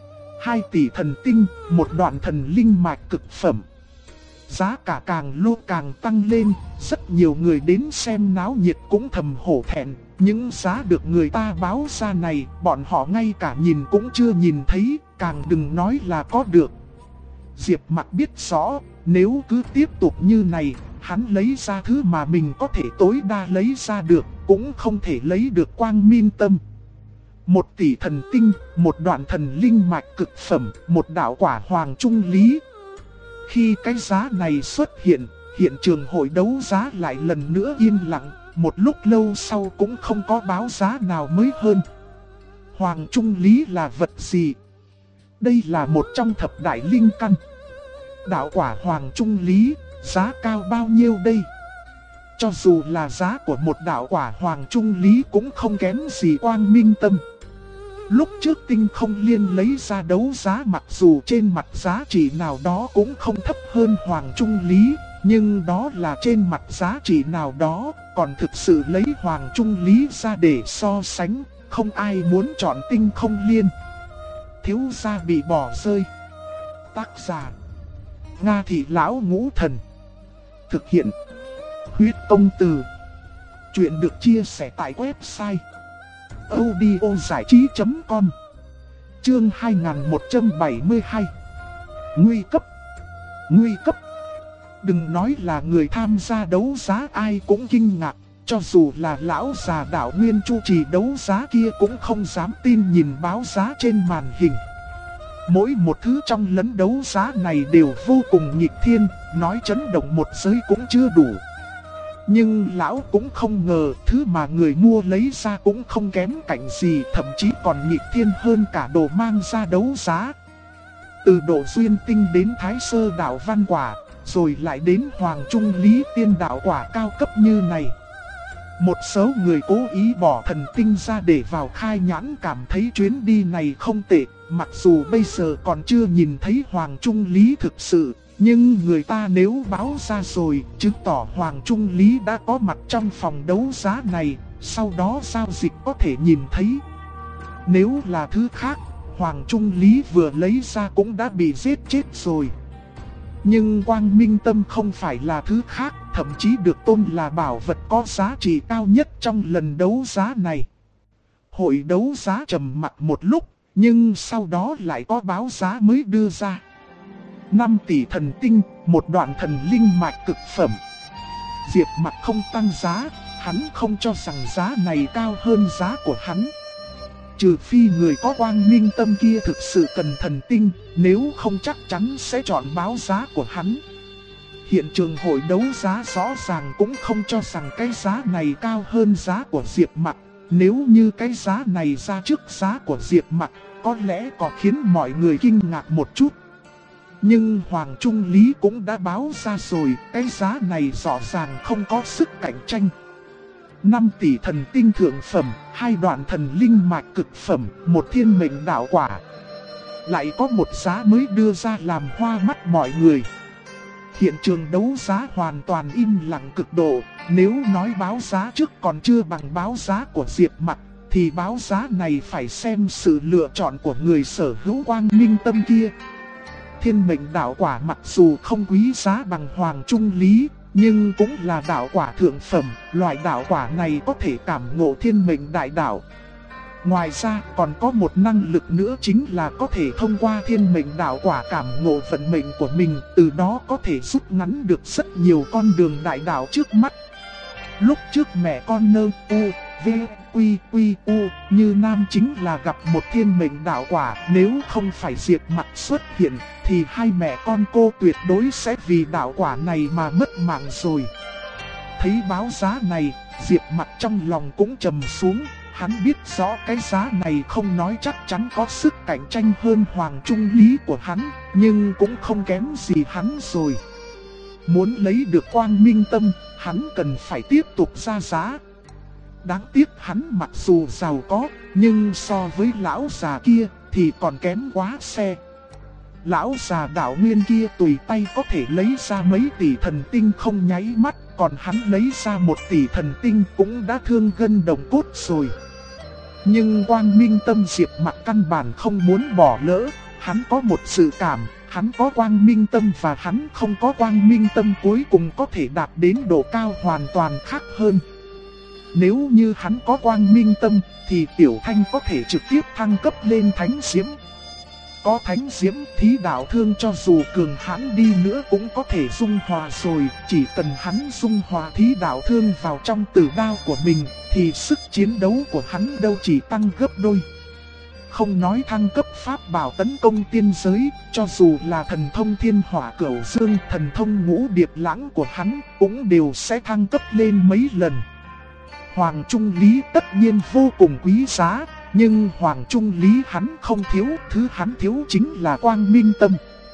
2 tỷ thần tinh, một đoạn thần linh mạch cực phẩm. Giá cả càng lúc càng tăng lên, rất nhiều người đến xem náo nhiệt cũng thầm hổ thẹn. Những giá được người ta báo ra này, bọn họ ngay cả nhìn cũng chưa nhìn thấy, càng đừng nói là có được. Diệp Mặc biết rõ, nếu cứ tiếp tục như này, hắn lấy ra thứ mà mình có thể tối đa lấy ra được, cũng không thể lấy được quang minh tâm. 1 tỷ thần tinh, một đoạn thần linh mạch cực phẩm, một đạo quả hoàng trung lý. Khi cái giá này xuất hiện, hiện trường hội đấu giá lại lần nữa yên lặng, một lúc lâu sau cũng không có báo giá nào mới hơn. Hoàng trung lý là vật gì? Đây là một trong thập đại linh căn. Đạo quả hoàng trung lý, giá cao bao nhiêu đây? Cho dù là giá của một đạo quả hoàng trung lý cũng không kém gì quang minh tâm. Lúc trước Tinh Không Liên lấy ra đấu giá, mặc dù trên mặt giá trị nào đó cũng không thấp hơn hoàng trung lý, nhưng đó là trên mặt giá trị nào đó, còn thực sự lấy hoàng trung lý ra để so sánh, không ai muốn chọn Tinh Không Liên. Thiếu gia bị bỏ rơi. Tác giả: Nga Thị Lão Ngũ Thần. Thực hiện: Huyết Công Từ. Chuyện được chia sẻ tại website audiozảichí.com. Chương 2172. Nguy cấp. Nguy cấp. Đừng nói là người tham gia đấu giá ai cũng kinh ngạc, cho dù là lão già đạo nguyên chủ trì đấu giá kia cũng không dám tin nhìn báo giá trên màn hình. Mỗi một thứ trong lẫn đấu giá này đều vô cùng nghịch thiên, nói chấn động một giới cũng chưa đủ. Nhưng lão cũng không ngờ thứ mà người mua lấy ra cũng không kém cạnh gì, thậm chí còn nghịch thiên hơn cả đồ mang ra đấu giá. Từ độ duyên tinh đến thái sơ đạo văn quả, rồi lại đến hoàng trung lý tiên đạo quả cao cấp như này. Một số người cố ý bỏ thần tinh ra để vào khai nhãn, cảm thấy chuyến đi này không tệ, mặc dù bây giờ còn chưa nhìn thấy hoàng trung lý thực sự. Nhưng người ta nếu báo ra rồi, chứng tỏ Hoàng Trung Lý đã có mặt trong phòng đấu giá này, sau đó giao dịch có thể nhìn thấy. Nếu là thứ khác, Hoàng Trung Lý vừa lấy ra cũng đã bị giết chết rồi. Nhưng quang minh tâm không phải là thứ khác, thậm chí được tôn là bảo vật có giá trị cao nhất trong lần đấu giá này. Hội đấu giá trầm mặc một lúc, nhưng sau đó lại có báo giá mới đưa ra. 5 tỷ thần tinh, một đoạn thần linh mạch cực phẩm. Diệp Mặc không tăng giá, hắn không cho rằng giá này cao hơn giá của hắn. Trừ phi người có quang minh tâm kia thực sự cần thần tinh, nếu không chắc chắn sẽ chọn báo giá của hắn. Hiện trường hội đấu giá rõ ràng cũng không cho rằng cái giá này cao hơn giá của Diệp Mặc. Nếu như cái giá này ra trước giá của Diệp Mặc, có lẽ có khiến mọi người kinh ngạc một chút. Nhưng Hoàng Trung Lý cũng đã báo ra rồi, cái giá này rõ ràng không có sức cạnh tranh. 5 tỷ thần tinh thượng phẩm, 2 đoạn thần linh mạch cực phẩm, một thiên mệnh đạo quả. Lại có một giá mới đưa ra làm hoa mắt mọi người. Hiện trường đấu giá hoàn toàn im lặng cực độ, nếu nói báo giá trước còn chưa bằng báo giá của Diệp Mặc, thì báo giá này phải xem sự lựa chọn của người sở hữu quang minh tâm kia. Thiên mệnh đạo quả mặc dù không quý giá bằng hoàng trung lý, nhưng cũng là đạo quả thượng phẩm. Loại đạo quả này có thể cảm ngộ thiên mệnh đại đạo. Ngoài ra còn có một năng lực nữa, chính là có thể thông qua thiên mệnh đạo quả cảm ngộ vận mệnh của mình, từ đó có thể rút ngắn được rất nhiều con đường đại đạo trước mắt. Lúc trước mẹ con nơ u, v, quy quy u như nam chính là gặp một thiên mệnh đạo quả, nếu không phải Diệp Mặc xuất hiện thì hai mẹ con cô tuyệt đối sẽ vì đạo quả này mà mất mạng rồi. Thấy báo giá này, Diệp Mặc trong lòng cũng trầm xuống. Hắn biết rõ cái giá này không nói chắc chắn có sức cạnh tranh hơn hoàng trung lý của hắn, nhưng cũng không kém gì hắn rồi. Muốn lấy được quang minh tâm, hắn cần phải tiếp tục ra giá. Đáng tiếc hắn mặc dù giàu có, nhưng so với lão già kia thì còn kém quá xe. Lão già đạo nguyên kia tùy tay có thể lấy ra mấy tỷ thần tinh không nháy mắt, còn hắn lấy ra 1 tỷ thần tinh cũng đã thương gân đồng cốt rồi. Nhưng quang minh tâm Diệp Mặc căn bản không muốn bỏ lỡ. Hắn có một sự cảm, hắn có quang minh tâm và hắn không có quang minh tâm cuối cùng có thể đạt đến độ cao hoàn toàn khác hơn. Nếu như hắn có quang minh tâm thì Tiểu Thanh có thể trực tiếp thăng cấp lên thánh diễm. Có thánh diễm, thí đạo thương cho dù cường hãn đi nữa cũng có thể dung hòa rồi. Chỉ cần hắn dung hòa thí đạo thương vào trong tử đao của mình thì sức chiến đấu của hắn đâu chỉ tăng gấp đôi. Không nói thăng cấp pháp bảo tấn công tiên giới, cho dù là thần thông thiên hỏa cửu dương, thần thông ngũ điệp lãng của hắn cũng đều sẽ thăng cấp lên mấy lần. Hoàng trung lý tất nhiên vô cùng quý giá, nhưng hoàng trung lý hắn không thiếu, thứ hắn thiếu chính là quang minh tâm.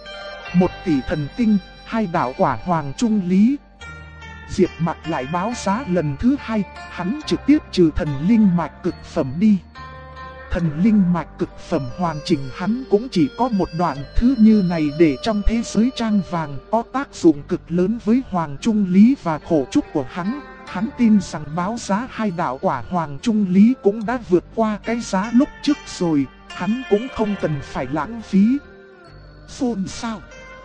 1 tỷ thần tinh, 2 đạo quả hoàng trung lý. Diệp Mặc lại báo giá lần thứ 2, hắn trực tiếp trừ thần linh mạch cực phẩm đi. Thần linh mạch cực phẩm hoàn chỉnh hắn cũng chỉ có một đoạn, thứ như này để trong thế giới trang vàng có tác dụng cực lớn với hoàng trung lý và khổ trúc của hắn. Hắn tin rằng báo giá 2 đạo quả hoàng trung lý cũng đã vượt qua cái giá lúc trước rồi, hắn cũng không cần phải lãng phí. Xôn xao.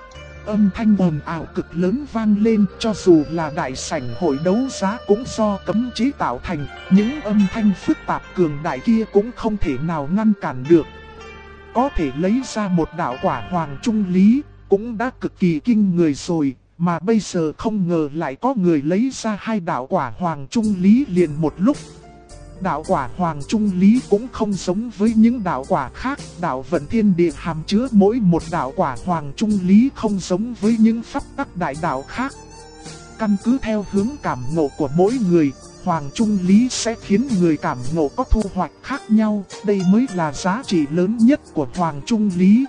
Âm thanh ồn ào cực lớn vang lên, cho dù là đại sảnh hội đấu giá cũng do cấm chế tạo thành, những âm thanh phức tạp cường đại kia cũng không thể nào ngăn cản được. Có thể lấy ra 1 đạo quả hoàng trung lý cũng đã cực kỳ kinh người rồi. Mà bây giờ không ngờ lại có người lấy ra 2 đạo quả hoàng trung lý liền một lúc. Đạo quả hoàng trung lý cũng không giống với những đạo quả khác. Đạo vận thiên địa hàm chứa mỗi một đạo quả hoàng trung lý không giống với những pháp tắc đại đạo khác. Căn cứ theo hướng cảm ngộ của mỗi người, hoàng trung lý sẽ khiến người cảm ngộ có thu hoạch khác nhau. Đây mới là giá trị lớn nhất của hoàng trung lý.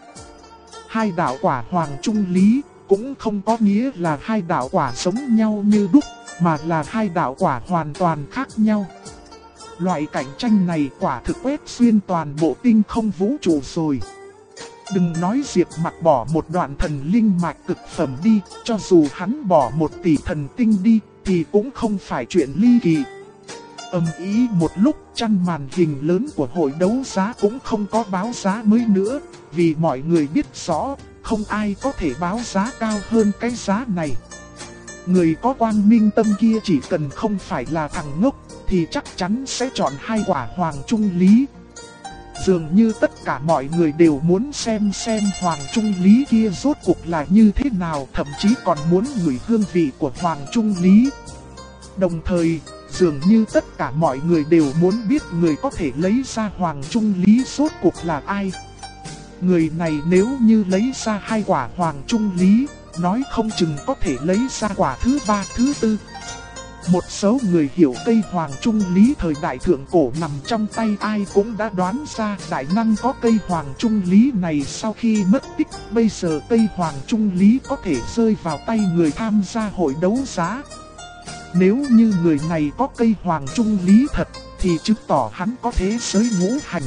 2 đạo quả hoàng trung lý cũng không có nghĩa là 2 đạo quả giống nhau như đúc, mà là 2 đạo quả hoàn toàn khác nhau. Loại cạnh tranh này quả thực quét xuyên toàn bộ tinh không vũ trụ rồi. Đừng nói Diệp Mặc bỏ một đoạn thần linh mạch cực phẩm đi, cho dù hắn bỏ 1 tỷ thần tinh đi thì cũng không phải chuyện ly kỳ. Ầm ĩ một lúc, chăn màn hình lớn của hội đấu giá cũng không có báo giá mới nữa, vì mọi người biết rõ không ai có thể báo giá cao hơn cái giá này. Người có quang minh tâm kia chỉ cần không phải là thằng ngốc thì chắc chắn sẽ chọn 2 quả hoàng trung lý. Dường như tất cả mọi người đều muốn xem hoàng trung lý kia rốt cuộc là như thế nào, thậm chí còn muốn ngửi hương vị của hoàng trung lý. Đồng thời, dường như tất cả mọi người đều muốn biết người có thể lấy ra hoàng trung lý rốt cuộc là ai. Người này nếu như lấy ra 2 quả hoàng trung lý, nói không chừng có thể lấy ra quả thứ 3, thứ 4. Một số người hiểu cây hoàng trung lý thời đại thượng cổ nằm trong tay ai cũng đã đoán ra đại năng có cây hoàng trung lý này sau khi mất tích. Bây giờ cây hoàng trung lý có thể rơi vào tay người tham gia hội đấu giá. Nếu như người này có cây hoàng trung lý thật thì chứng tỏ hắn có thế giới ngũ hành.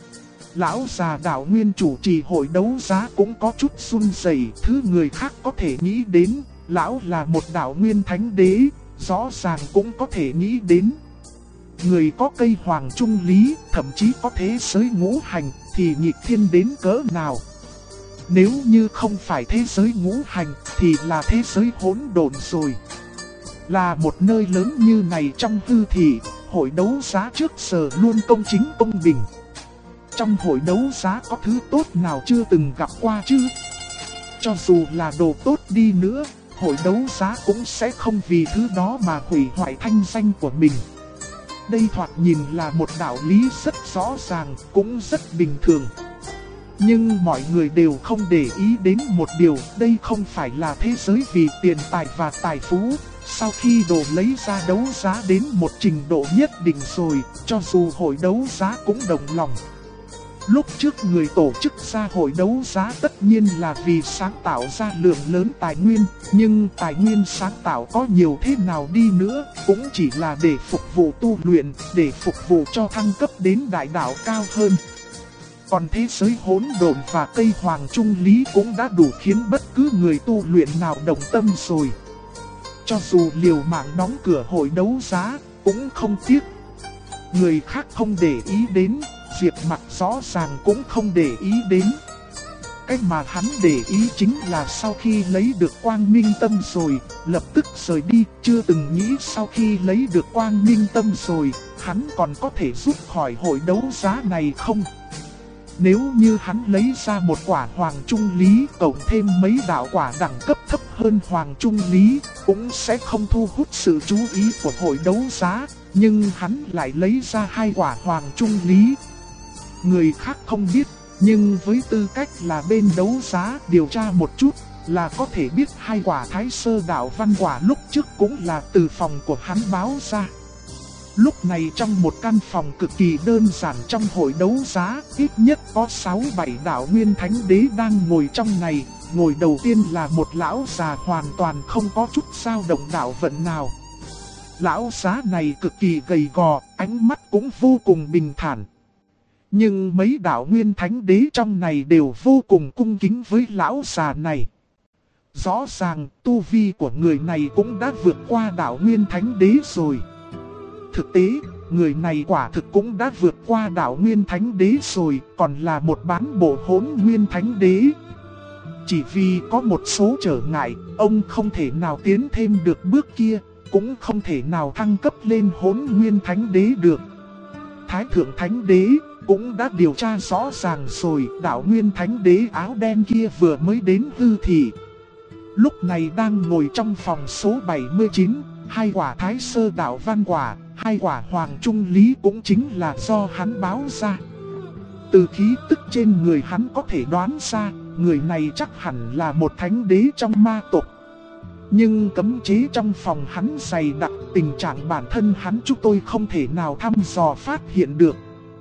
Lão già đạo nguyên chủ trì hội đấu giá cũng có chút run rẩy, thứ người khác có thể nghĩ đến, lão là một đạo nguyên thánh đế, rõ ràng cũng có thể nghĩ đến. người có cây hoàng trung lý, thậm chí có thế giới ngũ hành, thì nghịch thiên đến cỡ nào? Nếu như không phải thế giới ngũ hành, thì là thế giới hỗn độn rồi. Là một nơi lớn như này trong hư thị, hội đấu giá trước giờ luôn công chính công bình. Trong hội đấu giá có thứ tốt nào chưa từng gặp qua chứ? Cho dù là đồ tốt đi nữa, hội đấu giá cũng sẽ không vì thứ đó mà hủy hoại thanh danh của mình. Đây thoạt nhìn là một đạo lý rất rõ ràng, cũng rất bình thường. Nhưng mọi người đều không để ý đến một điều, đây không phải là thế giới vì tiền tài và tài phú. Sau khi đồ lấy ra đấu giá đến một trình độ nhất định rồi, cho dù hội đấu giá cũng đồng lòng. Lúc trước người tổ chức ra hội đấu giá tất nhiên là vì sáng tạo ra lượng lớn tài nguyên, nhưng tài nguyên sáng tạo có nhiều thế nào đi nữa, cũng chỉ là để phục vụ tu luyện, để phục vụ cho thăng cấp đến đại đạo cao hơn. Còn thế giới hỗn độn và cây hoàng trung lý cũng đã đủ khiến bất cứ người tu luyện nào động tâm rồi. Cho dù liều mạng đóng cửa hội đấu giá, cũng không tiếc. Người khác không để ý đến, Diệp Mặc rõ ràng cũng không để ý đến. Cách mà hắn để ý chính là sau khi lấy được quang minh tâm rồi, lập tức rời đi, chưa từng nghĩ sau khi lấy được quang minh tâm rồi, hắn còn có thể rút khỏi hội đấu giá này không? Nếu như hắn lấy ra một quả hoàng trung lý, cộng thêm mấy đạo quả đẳng cấp thấp hơn hoàng trung lý, cũng sẽ không thu hút sự chú ý của hội đấu giá, nhưng hắn lại lấy ra 2 quả hoàng trung lý. Người khác không biết, nhưng với tư cách là bên đấu giá điều tra một chút, là có thể biết 2 quả thái sơ đạo văn quả lúc trước cũng là từ phòng của hắn báo ra. Lúc này trong một căn phòng cực kỳ đơn giản trong hội đấu giá, ít nhất có 6-7 đạo nguyên thánh đế đang ngồi trong này. Ngồi đầu tiên là một lão già hoàn toàn không có chút dao động đạo vận nào. Lão già này cực kỳ gầy gò, ánh mắt cũng vô cùng bình thản. Nhưng mấy đạo nguyên thánh đế trong này đều vô cùng cung kính với lão già này. Rõ ràng tu vi của người này cũng đã vượt qua đạo nguyên thánh đế rồi. Thực tế, người này quả thực cũng đã vượt qua đạo nguyên thánh đế rồi, còn là một bán bộ hỗn nguyên thánh đế. Chỉ vì có một số trở ngại, ông không thể nào tiến thêm được bước kia, cũng không thể nào thăng cấp lên hỗn nguyên thánh đế được. Thái thượng thánh đế cũng đã điều tra rõ ràng rồi, đạo nguyên thánh đế áo đen kia vừa mới đến hư thị. Lúc này đang ngồi trong phòng số 79, 2 quả thái sơ đạo văn quả, 2 quả hoàng trung lý cũng chính là do hắn báo ra. Từ khí tức trên người hắn có thể đoán ra, người này chắc hẳn là một thánh đế trong ma tộc. Nhưng cấm chế trong phòng hắn dày đặc, tình trạng bản thân hắn chúng tôi không thể nào thăm dò phát hiện được.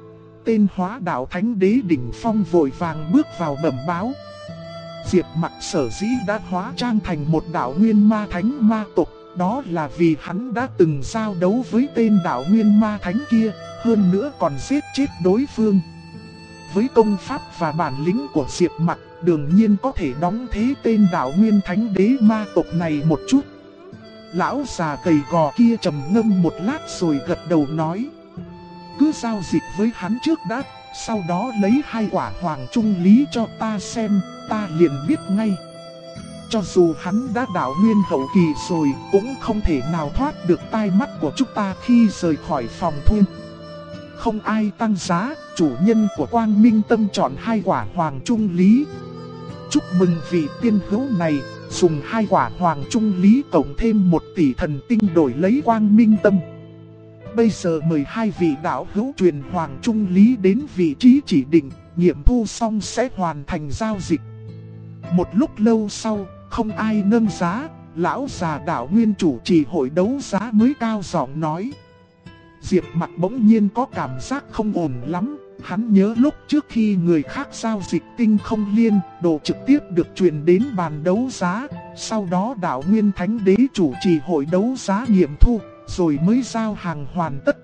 Tên hóa đạo thánh đế đỉnh phong vội vàng bước vào bẩm báo. Diệp Mặc sở dĩ đã hóa trang thành một đạo nguyên ma thánh ma tộc, đó là vì hắn đã từng giao đấu với tên đạo nguyên ma thánh kia, hơn nữa còn giết chết đối phương. Với công pháp và bản lĩnh của Diệp Mặc, đương nhiên có thể đóng thế tên đạo nguyên thánh đế ma tộc này một chút. Lão già gầy gò kia trầm ngâm một lát rồi gật đầu nói: cứ giao dịch với hắn trước đã, sau đó lấy 2 quả hoàng trung lý cho ta xem, ta liền biết ngay. Cho dù hắn đã đạo nguyên hậu kỳ rồi, cũng không thể nào thoát được tai mắt của chúng ta khi rời khỏi phòng thuê. Không ai tăng giá, chủ nhân của Quang Minh Tâm chọn 2 quả hoàng trung lý. Chúc mừng vị tiên hữu này, dùng 2 quả hoàng trung lý cộng thêm 1 tỷ thần tinh đổi lấy Quang Minh Tâm. Bây giờ mời 2 vị đạo hữu truyền hoàng trung lý đến vị trí chỉ định, nghiệm thu xong sẽ hoàn thành giao dịch. Một lúc lâu sau, không ai nâng giá, lão già đạo nguyên chủ trì hội đấu giá mới cao giọng nói. Diệp Mặc bỗng nhiên có cảm giác không ổn lắm. Hắn nhớ lúc trước khi người khác giao dịch tinh không liên, đồ trực tiếp được truyền đến bàn đấu giá. Sau đó đạo nguyên thánh đế chủ trì hội đấu giá nghiệm thu, rồi mới giao hàng hoàn tất.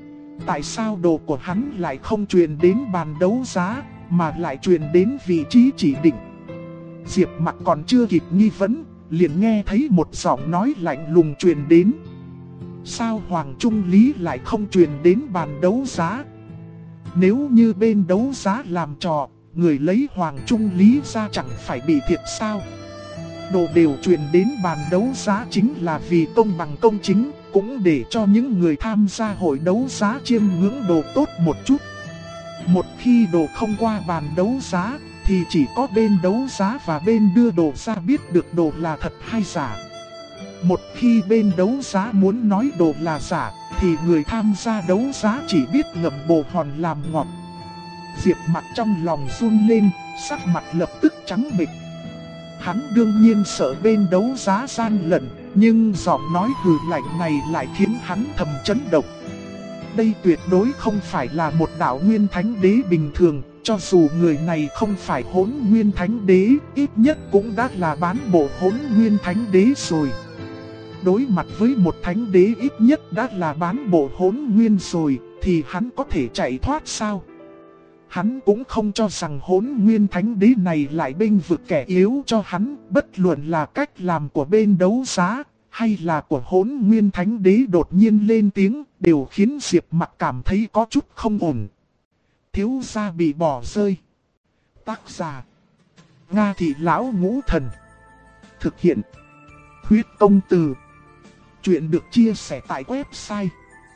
Tại sao đồ của hắn lại không truyền đến bàn đấu giá, mà lại truyền đến vị trí chỉ định? Diệp Mặc còn chưa kịp nghi vấn, liền nghe thấy một giọng nói lạnh lùng truyền đến. Sao Hoàng Trung Lý lại không truyền đến bàn đấu giá? Nếu như bên đấu giá làm trò, người lấy Hoàng Trung Lý ra chẳng phải bị thiệt sao? Đồ đều truyền đến bàn đấu giá chính là vì công bằng công chính, cũng để cho những người tham gia hội đấu giá chiêm ngưỡng đồ tốt một chút. Một khi đồ không qua bàn đấu giá, thì chỉ có bên đấu giá và bên đưa đồ ra biết được đồ là thật hay giả. Một khi bên đấu giá muốn nói đồ là giả, thì người tham gia đấu giá chỉ biết ngậm bồ hòn làm ngọt. Diệp Mặc trong lòng run lên, sắc mặt lập tức trắng bệch. Hắn đương nhiên sợ bên đấu giá gian lận, nhưng giọng nói hừ lạnh này lại khiến hắn thầm chấn động. Đây tuyệt đối không phải là một đạo nguyên thánh đế bình thường, cho dù người này không phải Hỗn Nguyên Thánh Đế, ít nhất cũng đã là bán bộ Hỗn Nguyên Thánh Đế rồi. Đối mặt với một thánh đế ít nhất đã là bán bộ Hỗn Nguyên rồi, thì hắn có thể chạy thoát sao? Hắn cũng không cho rằng Hỗn Nguyên Thánh Đế này lại bênh vực kẻ yếu cho hắn, bất luận là cách làm của bên đấu giá, hay là của Hỗn Nguyên Thánh Đế đột nhiên lên tiếng, đều khiến Diệp Mặc cảm thấy có chút không ổn. Thiếu gia bị bỏ rơi. Tác giả: Nga Thị Lão Ngũ Thần. Thực hiện: Huyết Công Từ. Chuyện được chia sẻ tại website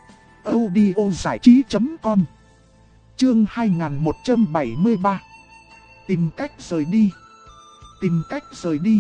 audiozảichí.com. Chương 2173. Tìm cách rời đi. Tìm cách rời đi.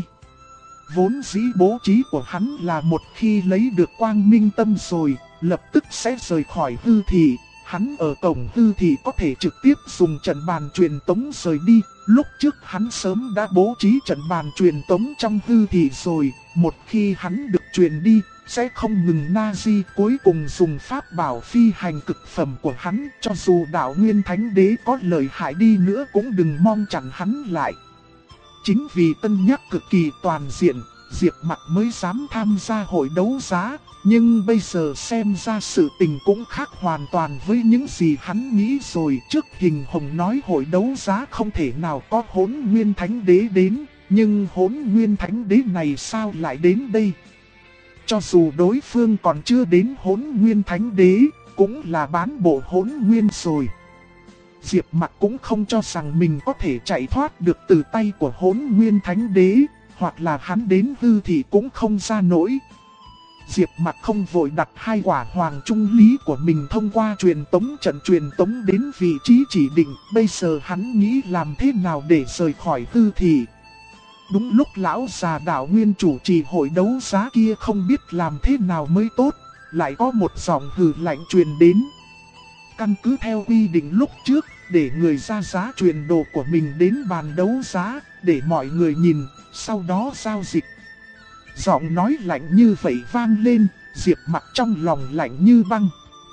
Vốn dĩ bố trí của hắn là một khi lấy được Quang Minh Tâm rồi, lập tức sẽ rời khỏi hư thị. Hắn ở cổng hư thị có thể trực tiếp dùng trận bàn truyền tống rời đi. Lúc trước hắn sớm đã bố trí trận bàn truyền tống trong hư thị rồi. Một khi hắn được truyền đi, sẽ không ngừng Nazi cuối cùng dùng pháp bảo phi hành cực phẩm của hắn. Cho dù đạo Nguyên Thánh Đế có lợi hại đi nữa cũng đừng mong chặn hắn lại. Chính vì cân nhắc cực kỳ toàn diện, Diệp Mặc mới dám tham gia hội đấu giá. Nhưng bây giờ xem ra sự tình cũng khác hoàn toàn với những gì hắn nghĩ rồi. Trước Hình Hồng nói hội đấu giá không thể nào có Hỗn Nguyên Thánh Đế đến, nhưng Hỗn Nguyên Thánh Đế này sao lại đến đây? Cho dù đối phương còn chưa đến Hỗn Nguyên Thánh Đế, cũng là bán bộ Hỗn Nguyên rồi. Diệp Mặc cũng không cho rằng mình có thể chạy thoát được từ tay của Hỗn Nguyên Thánh Đế, hoặc là hắn đến hư thì cũng không ra nổi. Diệp Mặc không vội đặt hai quả Hoàng Trung Lý của mình thông qua truyền tống trận truyền tống đến vị trí chỉ định. Bây giờ hắn nghĩ làm thế nào để rời khỏi hư thị. Đúng lúc lão già đạo nguyên chủ trì hội đấu giá kia không biết làm thế nào mới tốt, lại có một giọng hừ lạnh truyền đến. Căn cứ theo quy định lúc trước, để người ra giá truyền đồ của mình đến bàn đấu giá, để mọi người nhìn, sau đó giao dịch. Giọng nói lạnh như vậy vang lên, Diệp Mặc trong lòng lạnh như băng.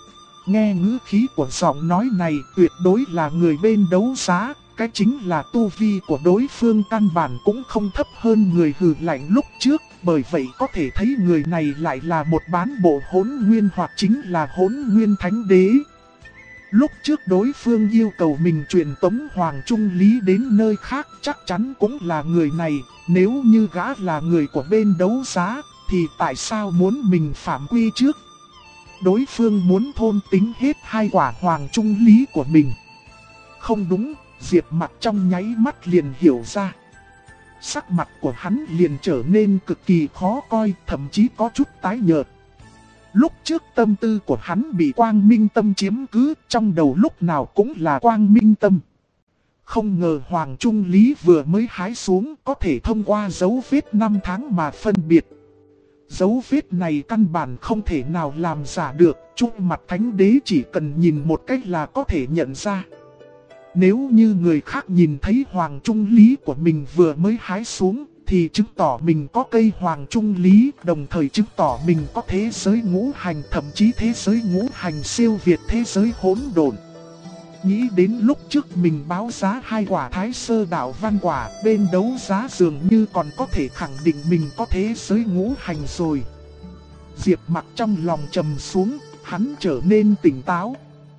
Nghe ngữ khí của giọng nói này tuyệt đối là người bên đấu giá, cái chính là tu vi của đối phương căn bản cũng không thấp hơn người hừ lạnh lúc trước, bởi vậy có thể thấy người này lại là một bán bộ Hỗn Nguyên hoặc chính là Hỗn Nguyên Thánh Đế. Lúc trước đối phương yêu cầu mình truyền tống Hoàng Trung Lý đến nơi khác chắc chắn cũng là người này. Nếu như gã là người của bên đấu giá, thì tại sao muốn mình phạm quy trước? Đối phương muốn thôn tính hết hai quả Hoàng Trung Lý của mình. Không đúng, Diệp Mặc trong nháy mắt liền hiểu ra. Sắc mặt của hắn liền trở nên cực kỳ khó coi, thậm chí có chút tái nhợt. Lúc trước tâm tư của hắn bị Quang Minh Tâm chiếm cứ, trong đầu lúc nào cũng là Quang Minh Tâm. Không ngờ Hoàng Trung Lý vừa mới hái xuống có thể thông qua dấu vết 5 tháng mà phân biệt. Dấu vết này căn bản không thể nào làm giả được, trung mặt Thánh Đế chỉ cần nhìn một cách là có thể nhận ra. Nếu như người khác nhìn thấy Hoàng Trung Lý của mình vừa mới hái xuống, thì chứng tỏ mình có cây Hoàng Trung Lý, đồng thời chứng tỏ mình có thế giới ngũ hành, thậm chí thế giới ngũ hành siêu việt thế giới hỗn độn. Nghĩ đến lúc trước mình báo giá hai quả Thái Sơ Đạo Văn quả, bên đấu giá dường như còn có thể khẳng định mình có thế giới ngũ hành rồi. Diệp Mặc trong lòng trầm xuống, hắn trở nên tỉnh táo.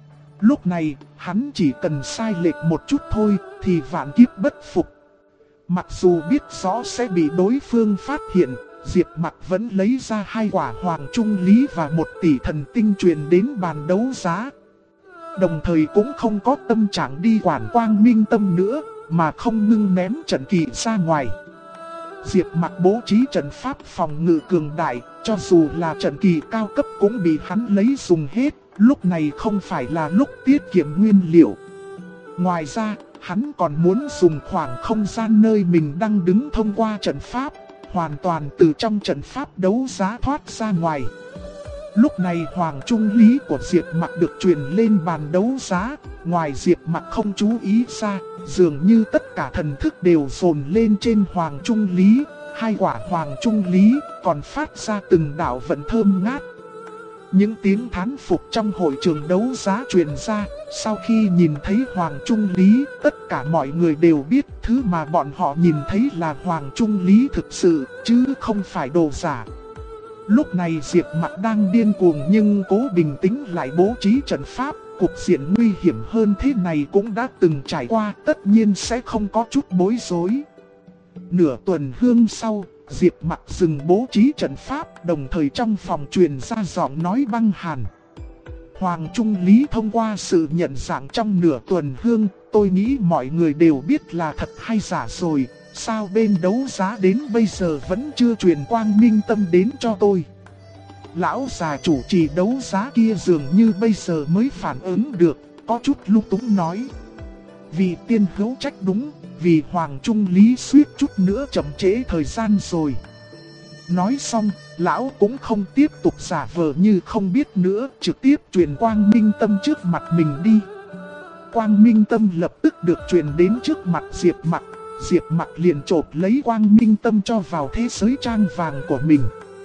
Lúc này, hắn chỉ cần sai lệch một chút thôi, thì vạn kiếp bất phục. Mặc dù biết rõ sẽ bị đối phương phát hiện, Diệp Mặc vẫn lấy ra 2 quả hoàng trung lý và 1 tỷ thần tinh truyền đến bàn đấu giá. Đồng thời cũng không có tâm trạng đi quản Quang Minh Tâm nữa, mà không ngưng ném trận kỳ ra ngoài. Diệp Mặc bố trí trận pháp phòng ngự cường đại, cho dù là trận kỳ cao cấp cũng bị hắn lấy dùng hết, lúc này không phải là lúc tiết kiệm nguyên liệu. Ngoài ra, hắn còn muốn dùng khoảng không gian nơi mình đang đứng thông qua trận pháp, hoàn toàn từ trong trận pháp đấu giá thoát ra ngoài. Lúc này hoàng trung lý của Diệp Mặc được truyền lên bàn đấu giá, ngoài Diệp Mặc không chú ý ra, dường như tất cả thần thức đều dồn lên trên hoàng trung lý. 2 quả hoàng trung lý còn phát ra từng đạo vận thơm ngát. Những tiếng thán phục trong hội trường đấu giá truyền ra, sau khi nhìn thấy hoàng trung lý, tất cả mọi người đều biết thứ mà bọn họ nhìn thấy là hoàng trung lý thực sự, chứ không phải đồ giả. Lúc này Diệp Mặc đang điên cuồng nhưng cố bình tĩnh lại bố trí trận pháp, cục diện nguy hiểm hơn thế này cũng đã từng trải qua, tất nhiên sẽ không có chút bối rối. Nửa tuần hương sau, Diệp Mặc dừng bố trí trận pháp, đồng thời trong phòng truyền ra giọng nói băng hàn. Hoàng Trung Lý thông qua sự nhận dạng trong nửa tuần hương, tôi nghĩ mọi người đều biết là thật hay giả rồi. Sao bên đấu giá đến bây giờ vẫn chưa truyền Quang Minh Tâm đến cho tôi? Lão già chủ trì đấu giá kia dường như bây giờ mới phản ứng được, có chút lung túng nói. Vì tiên hữu trách đúng, vì Hoàng Trung Lý suýt chút nữa chậm trễ thời gian rồi. Nói xong, lão cũng không tiếp tục giả vờ như không biết nữa, trực tiếp truyền Quang Minh Tâm trước mặt mình đi. Quang Minh Tâm lập tức được truyền đến trước mặt Diệp Mặc. Diệp Mặc liền chộp lấy Quang Minh Tâm cho vào thế giới trang vàng của mình.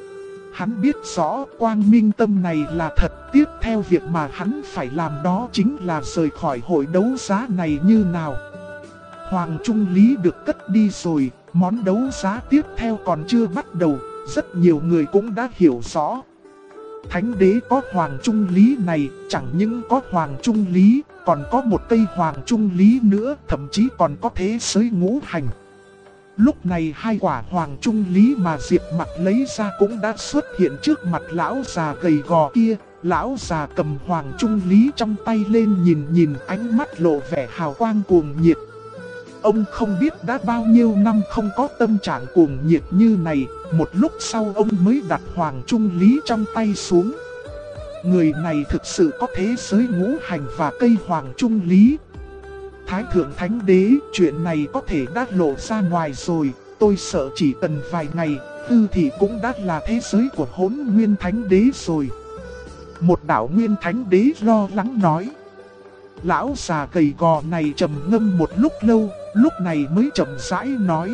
Hắn biết rõ Quang Minh Tâm này là thật, tiếp theo việc mà hắn phải làm đó chính là rời khỏi hội đấu giá này như nào. Hoàng Trung Lý được cất đi rồi, món đấu giá tiếp theo còn chưa bắt đầu, rất nhiều người cũng đã hiểu rõ. Thánh đế có Hoàng Trung Lý này, chẳng những có Hoàng Trung Lý, còn có một cây Hoàng Trung Lý nữa, thậm chí còn có thế giới ngũ hành. Lúc này 2 quả Hoàng Trung Lý mà Diệp Mặc lấy ra cũng đã xuất hiện trước mặt lão già gầy gò kia. Lão già cầm Hoàng Trung Lý trong tay lên nhìn ánh mắt lộ vẻ hào quang cuồng nhiệt. Ông không biết đã bao nhiêu năm không có tâm trạng cuồng nhiệt như này, một lúc sau ông mới đặt Hoàng Trung Lý trong tay xuống. Người này thực sự có thế giới ngũ hành và cây Hoàng Trung Lý. Thái thượng thánh đế, chuyện này có thể đã lộ ra ngoài rồi, tôi sợ chỉ cần vài ngày, Tư Thị cũng đã là thế giới của Hỗn Nguyên Thánh Đế rồi. Một đạo Nguyên Thánh Đế lo lắng nói. Lão già gầy gò này trầm ngâm một lúc lâu, lúc này mới chậm rãi nói.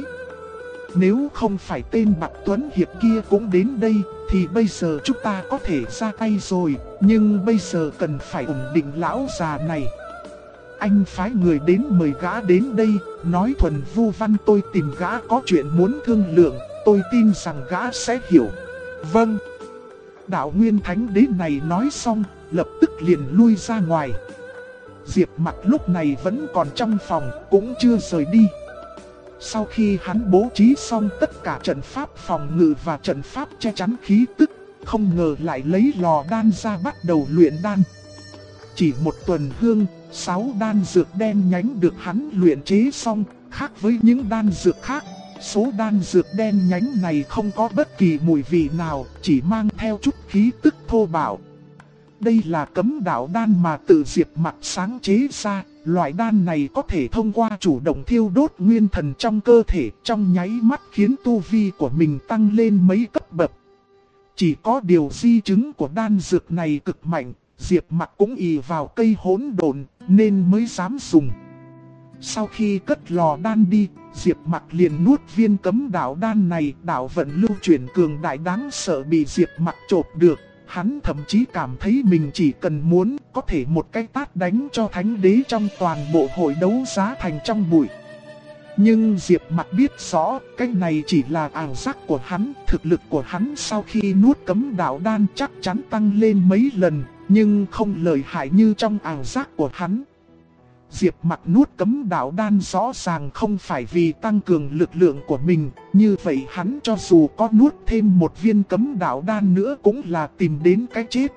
Nếu không phải tên Bạc Tuấn Hiệp kia cũng đến đây, thì bây giờ chúng ta có thể ra tay rồi, nhưng bây giờ cần phải ổn định lão già này. Anh phái người đến mời gã đến đây, nói thuần vu văn tôi tìm gã có chuyện muốn thương lượng, tôi tin rằng gã sẽ hiểu. Vâng. Đạo Nguyên Thánh Đế này nói xong, lập tức liền lui ra ngoài. Diệp Mặc lúc này vẫn còn trong phòng, cũng chưa rời đi. Sau khi hắn bố trí xong tất cả trận pháp phòng ngự và trận pháp che chắn khí tức, không ngờ lại lấy lò đan ra bắt đầu luyện đan. Chỉ một tuần hương, 6 đan dược đen nhánh được hắn luyện chế xong, khác với những đan dược khác. Số đan dược đen nhánh này không có bất kỳ mùi vị nào, chỉ mang theo chút khí tức thô bạo. Đây là cấm đạo đan mà tự Diệp Mặc sáng chế ra. Loại đan này có thể thông qua chủ động thiêu đốt nguyên thần trong cơ thể, trong nháy mắt khiến tu vi của mình tăng lên mấy cấp bậc. Chỉ có điều di chứng của đan dược này cực mạnh, Diệp Mặc cũng ỷ vào cây hỗn độn nên mới dám dùng. Sau khi cất lò đan đi, Diệp Mặc liền nuốt viên cấm đạo đan này. Đạo vận lưu chuyển cường đại đáng sợ bị Diệp Mặc chộp được. Hắn thậm chí cảm thấy mình chỉ cần muốn có thể một cái tát đánh cho thánh đế trong toàn bộ hội đấu giá thành trong bụi. Nhưng Diệp Mặc biết rõ cái này chỉ là ảo giác của hắn. Thực lực của hắn sau khi nuốt cấm đạo đan chắc chắn tăng lên mấy lần, nhưng không lợi hại như trong ảo giác của hắn. Diệp Mặc nuốt cấm đạo đan rõ ràng không phải vì tăng cường lực lượng của mình, như vậy hắn cho dù có nuốt thêm một viên cấm đạo đan nữa cũng là tìm đến cái chết.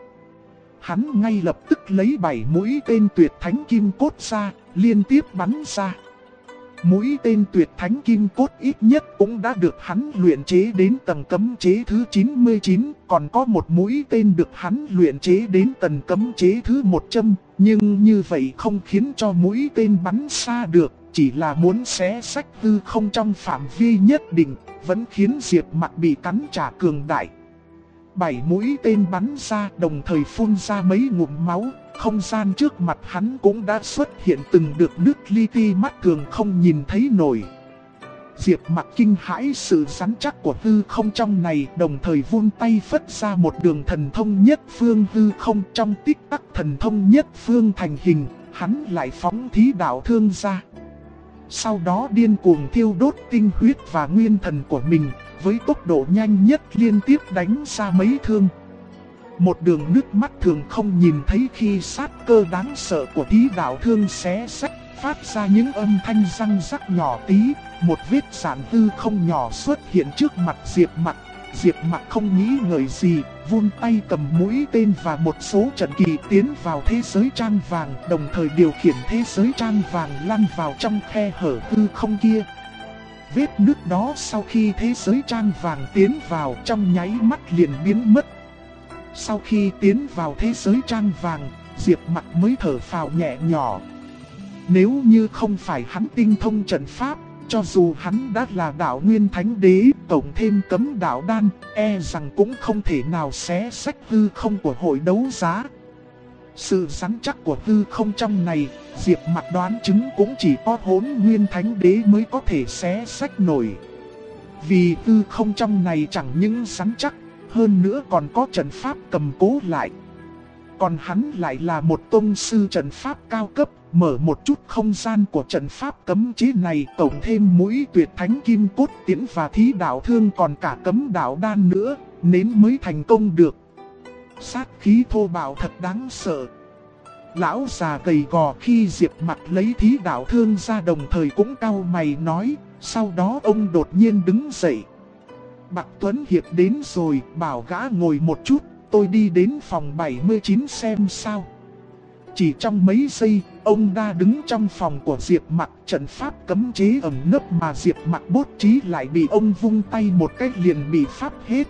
Hắn ngay lập tức lấy 7 mũi tên tuyệt thánh kim cốt ra, liên tiếp bắn ra. Mũi tên tuyệt thánh kim cốt ít nhất cũng đã được hắn luyện chế đến tầng cấm chế thứ 99, còn có một mũi tên được hắn luyện chế đến tầng cấm chế thứ 100, nhưng như vậy không khiến cho mũi tên bắn xa được, chỉ là muốn xé rách hư không trong phạm vi nhất định, vẫn khiến Diệp Mặc bị cắn trả cường đại. 7 mũi tên bắn ra đồng thời phun ra mấy ngụm máu, không gian trước mặt hắn cũng đã xuất hiện từng được nước li ti mắt thường không nhìn thấy nổi. Diệp Mặc kinh hãi sự rắn chắc của hư không trong này, đồng thời vung tay phất ra một đường thần thông nhất phương hư không. Trong tích tắc thần thông nhất phương thành hình, hắn lại phóng thí đạo thương ra. Sau đó điên cuồng thiêu đốt tinh huyết và nguyên thần của mình, với tốc độ nhanh nhất liên tiếp đánh ra mấy thương. Một đường nước mắt thường không nhìn thấy khi sát cơ đáng sợ của thí đạo thương xé rách, phát ra những âm thanh răng rắc nhỏ tí. Một vết giản hư không nhỏ xuất hiện trước mặt Diệp Mặc. Diệp Mặc không nghĩ ngợi gì, vung tay cầm mũi tên và một số trận kỳ tiến vào thế giới trang vàng, đồng thời điều khiển thế giới trang vàng lăn vào trong khe hở hư không kia. Vết nước đó sau khi thế giới trang vàng tiến vào trong nháy mắt liền biến mất. Sau khi tiến vào thế giới trang vàng, Diệp Mặc mới thở phào nhẹ nhõm. Nếu như không phải hắn tinh thông trận pháp, cho dù hắn đã là đạo nguyên thánh đế, cộng thêm cấm đạo đan, e rằng cũng không thể nào xé rách hư không của hội đấu giá. Sự rắn chắc của hư không trong này, Diệp Mặc đoán chứng cũng chỉ có Hỗn Nguyên Thánh Đế mới có thể xé rách nổi. Vì hư không trong này chẳng những rắn chắc, hơn nữa còn có trận pháp cầm cố lại. Còn hắn lại là một tông sư trận pháp cao cấp, mở một chút không gian của trận pháp cấm chế này, cộng thêm mũi tuyệt thánh kim cốt tiễn và thí đạo thương, còn cả cấm đạo đan nữa, nên mới thành công được. Sát khí thô bạo thật đáng sợ. Lão già gầy gò khi Diệp Mặc lấy thí đạo thương ra đồng thời cũng cau mày nói. Sau đó ông đột nhiên đứng dậy. Bạc Tuấn Hiệp đến rồi, bảo gã ngồi một chút, tôi đi đến phòng 79 xem sao. Chỉ trong mấy giây, ông đã đứng trong phòng của Diệp Mặc. Trận pháp cấm chế ẩn nấp mà Diệp Mặc bố trí lại bị ông vung tay một cách liền bị phá hết.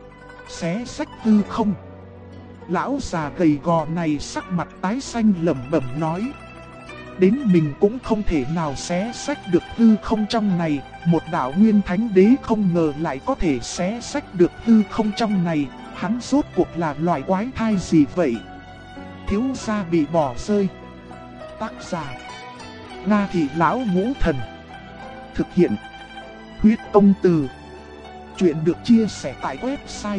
Xé rách hư không. Lão già gầy gò này sắc mặt tái xanh lẩm bẩm nói. Đến mình cũng không thể nào xé rách được hư không trong này. Một đạo nguyên thánh đế không ngờ lại có thể xé rách được hư không trong này. Hắn rốt cuộc là loài quái thai gì vậy? Thiếu gia bị bỏ rơi. Tác giả Nga Thị Lão Ngũ Thần. Thực hiện Huyết Công Từ. Chuyện được chia sẻ tại website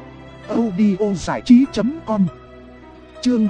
audiozảichí.com. Chương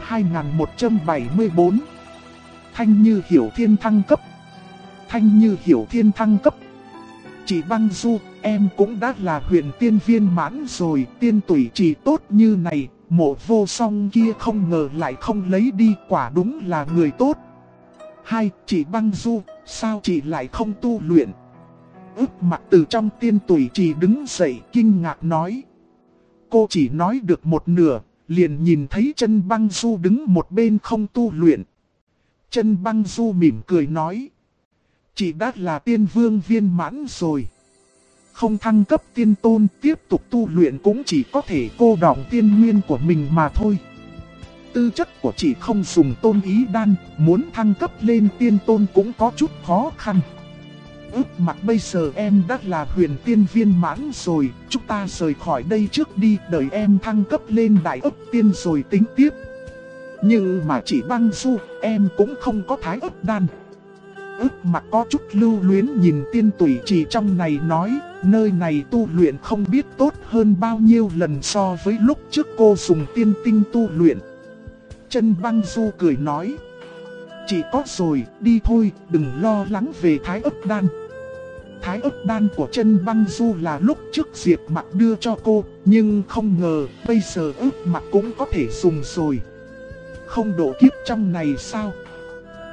2174. Thanh Như Hiểu Thiên thăng cấp. Thanh Như Hiểu Thiên thăng cấp. Chị Băng Du, em cũng đã là huyền tiên viên mãn rồi. Tiên tủy chỉ tốt như này, Mộ Vô Song kia không ngờ lại không lấy đi, quả đúng là người tốt. Hai, chị Băng Du, sao chị lại không tu luyện? Ước Mặc từ trong tiên tủy chỉ đứng dậy kinh ngạc nói. Cô chỉ nói được một nửa, liền nhìn thấy chân Băng Du đứng một bên không tu luyện. Chân Băng Du mỉm cười nói. Chị đã là tiên vương viên mãn rồi. Không thăng cấp tiên tôn, tiếp tục tu luyện cũng chỉ có thể cô đọng tiên nguyên của mình mà thôi. Tư chất của chị không dùng tôn ý đan, muốn thăng cấp lên tiên tôn cũng có chút khó khăn. Ước Mặc bây giờ em đã là huyền tiên viên mãn rồi, chúng ta rời khỏi đây trước đi, đợi em thăng cấp lên đại ấp tiên rồi tính tiếp. Nhưng mà chị Băng Du, em cũng không có thái ấp đan. Ước Mặc có chút lưu luyến nhìn tiên tủy trì trong này nói, nơi này tu luyện không biết tốt hơn bao nhiêu lần so với lúc trước cô dùng tiên tinh tu luyện. Chân Băng Du cười nói, chị có rồi, đi thôi, đừng lo lắng về thái ấp đan. Thái ấp đan của Chân Băng Du là lúc trước Diệp Mặc đưa cho cô, nhưng không ngờ bây giờ Ước Mặc cũng có thể dùng rồi. Không độ kiếp trong này sao?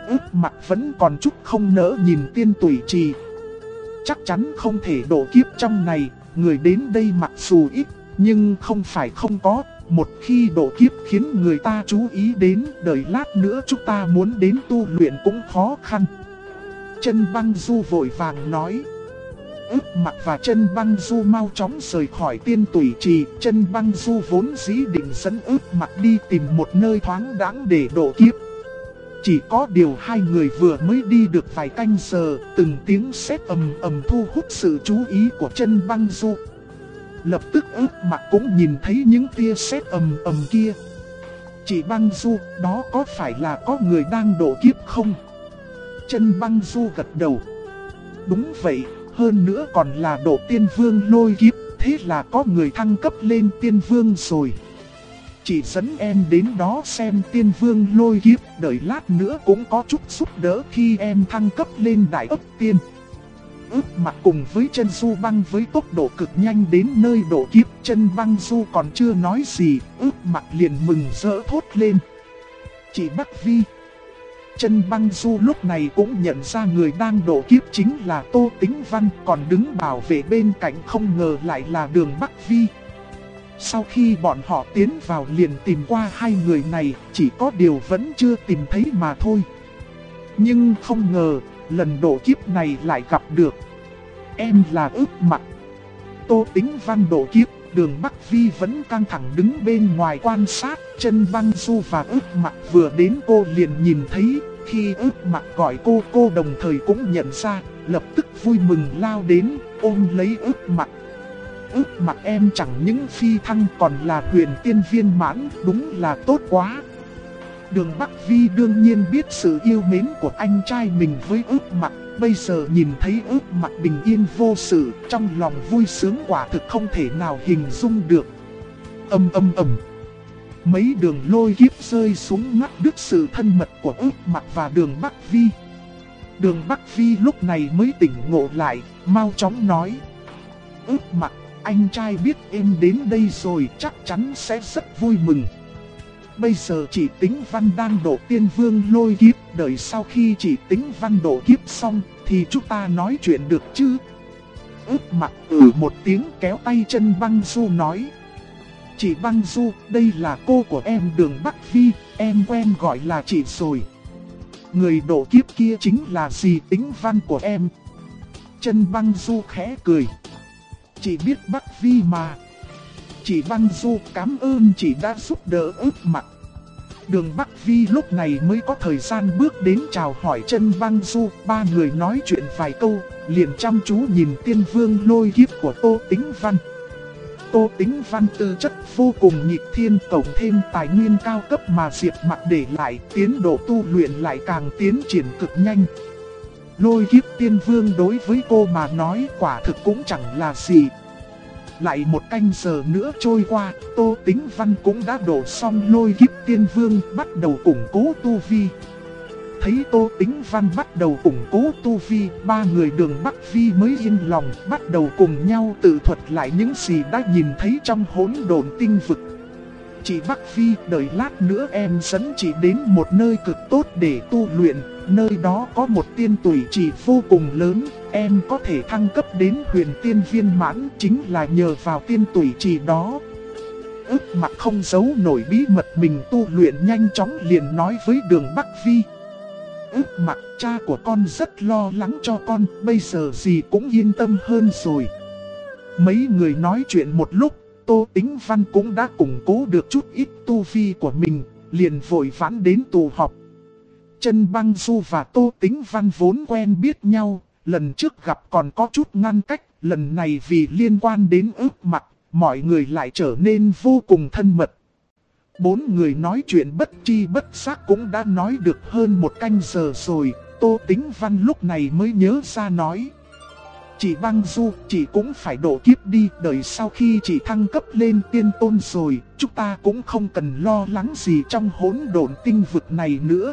Ước Mặc vẫn còn chút không nỡ nhìn Tiên Tủy Trì. Chắc chắn không thể độ kiếp trong này, người đến đây mặc dù ít, nhưng không phải không có. Một khi độ kiếp khiến người ta chú ý đến, đợi lát nữa chúng ta muốn đến tu luyện cũng khó khăn. Chân Băng Du vội vàng nói. Ước Mặc và Chân Băng Du mau chóng rời khỏi Tiên Tủy Trì. Chân Băng Du vốn dĩ định dẫn Ước Mặc đi tìm một nơi thoáng đãng để độ kiếp. Chỉ có điều hai người vừa mới đi được vài canh giờ, từng tiếng sét ầm ầm thu hút sự chú ý của Chân Băng Du. Lập tức Ước Mặc cũng nhìn thấy những tia sét ầm ầm kia. Chị Băng Du, đó có phải là có người đang độ kiếp không? Chân Băng Du gật đầu. Đúng vậy, hơn nữa còn là độ tiên vương lôi kiếp, thế là có người thăng cấp lên tiên vương rồi. Chỉ dẫn em đến đó xem tiên vương lôi kiếp, đợi lát nữa cũng có chút giúp đỡ khi em thăng cấp lên đại ấp tiên. Ước Mặc cùng với Chân Du Băng với tốc độ cực nhanh đến nơi độ kiếp. Chân Băng Du còn chưa nói gì, Ước Mặc liền mừng rỡ thốt lên. Chị Bắc Vi. Chân Băng Du lúc này cũng nhận ra người đang độ kiếp chính là Tô Tĩnh Văn, còn đứng bảo vệ bên cạnh không ngờ lại là Đường Bắc Vi. Sau khi bọn họ tiến vào liền tìm qua hai người này, chỉ có điều vẫn chưa tìm thấy mà thôi. Nhưng không ngờ, lần độ kiếp này lại gặp được. Em là Ước Mặc. Tô Tĩnh Văn độ kiếp, Đường Bắc Vi vẫn căng thẳng đứng bên ngoài quan sát. Chân Băng Du và Ước Mặc vừa đến cô liền nhìn thấy. Khi Ước Mặc gọi cô đồng thời cũng nhận ra, lập tức vui mừng lao đến, ôm lấy Ước Mặc. Ước Mặc em chẳng những phi thăng còn là huyền tiên viên mãn, đúng là tốt quá. Đường Bắc Vi đương nhiên biết sự yêu mến của anh trai mình với Ước Mặc, bây giờ nhìn thấy Ước Mặc bình yên vô sự, trong lòng vui sướng quả thực không thể nào hình dung được. Ầm. Mấy đường lôi kiếp rơi xuống ngắt đứt sự thân mật của Ước Mặc và Đường Bắc Vi. Đường Bắc Vi lúc này mới tỉnh ngộ lại, mau chóng nói. Ước Mặc, anh trai biết em đến đây rồi chắc chắn sẽ rất vui mừng. Bây giờ chị Tĩnh Văn đang độ tiên vương lôi kiếp, đợi sau khi chị Tĩnh Văn độ kiếp xong thì chúng ta nói chuyện được chứ? Ước Mặc một tiếng kéo tay Chân Băng Du nói. Chị Băng Du, đây là cô của em Đường Bắc Vi, em quen gọi là chị rồi. Người độ kiếp kia chính là dì Tĩnh Văn của em. Chân Băng Du khẽ cười. Chị biết Bắc Vi mà. Chị Băng Du cảm ơn chị đã giúp đỡ Ước Mặc. Đường Bắc Vi lúc này mới có thời gian bước đến chào hỏi Chân Băng Du. Ba người nói chuyện vài câu, liền chăm chú nhìn tiên vương lôi kiếp của Tô Tĩnh Văn. Tô Tĩnh Văn tư chất vô cùng nghịch thiên, cộng thêm tài nguyên cao cấp mà Diệp Mặc để lại, tiến độ tu luyện lại càng tiến triển cực nhanh. Lôi kiếp tiên vương đối với cô mà nói quả thực cũng chẳng là gì. Lại một canh giờ nữa trôi qua, Tô Tĩnh Văn cũng đã đổ xong lôi kiếp tiên vương, bắt đầu củng cố tu vi. Thấy Tô Tĩnh Văn bắt đầu củng cố tu vi, ba người Đường Bắc Vi mới yên lòng, bắt đầu cùng nhau tự thuật lại những gì đã nhìn thấy trong hỗn độn tinh vực. Chị Bắc Vi, đợi lát nữa em dẫn chị đến một nơi cực tốt để tu luyện, nơi đó có một tiên tủy trì vô cùng lớn, em có thể thăng cấp đến huyền tiên viên mãn chính là nhờ vào tiên tủy trì đó. Ước Mặc không giấu nổi bí mật mình tu luyện, nhanh chóng liền nói với Đường Bắc Vi. Ước Mặc, cha của con rất lo lắng cho con, bây giờ gì cũng yên tâm hơn rồi. Mấy người nói chuyện một lúc, Tô Tĩnh Văn cũng đã củng cố được chút ít tu vi của mình, liền vội vã đến tụ họp. Chân Băng Du và Tô Tĩnh Văn vốn quen biết nhau, lần trước gặp còn có chút ngăn cách, lần này vì liên quan đến Ước Mặc, mọi người lại trở nên vô cùng thân mật. Bốn người nói chuyện bất tri bất giác cũng đã nói được hơn một canh giờ rồi, Tô Tĩnh Văn lúc này mới nhớ ra nói. Chị Băng Du, chị cũng phải độ kiếp đi, đợi sau khi chị thăng cấp lên tiên tôn rồi, chúng ta cũng không cần lo lắng gì trong hỗn độn tinh vực này nữa.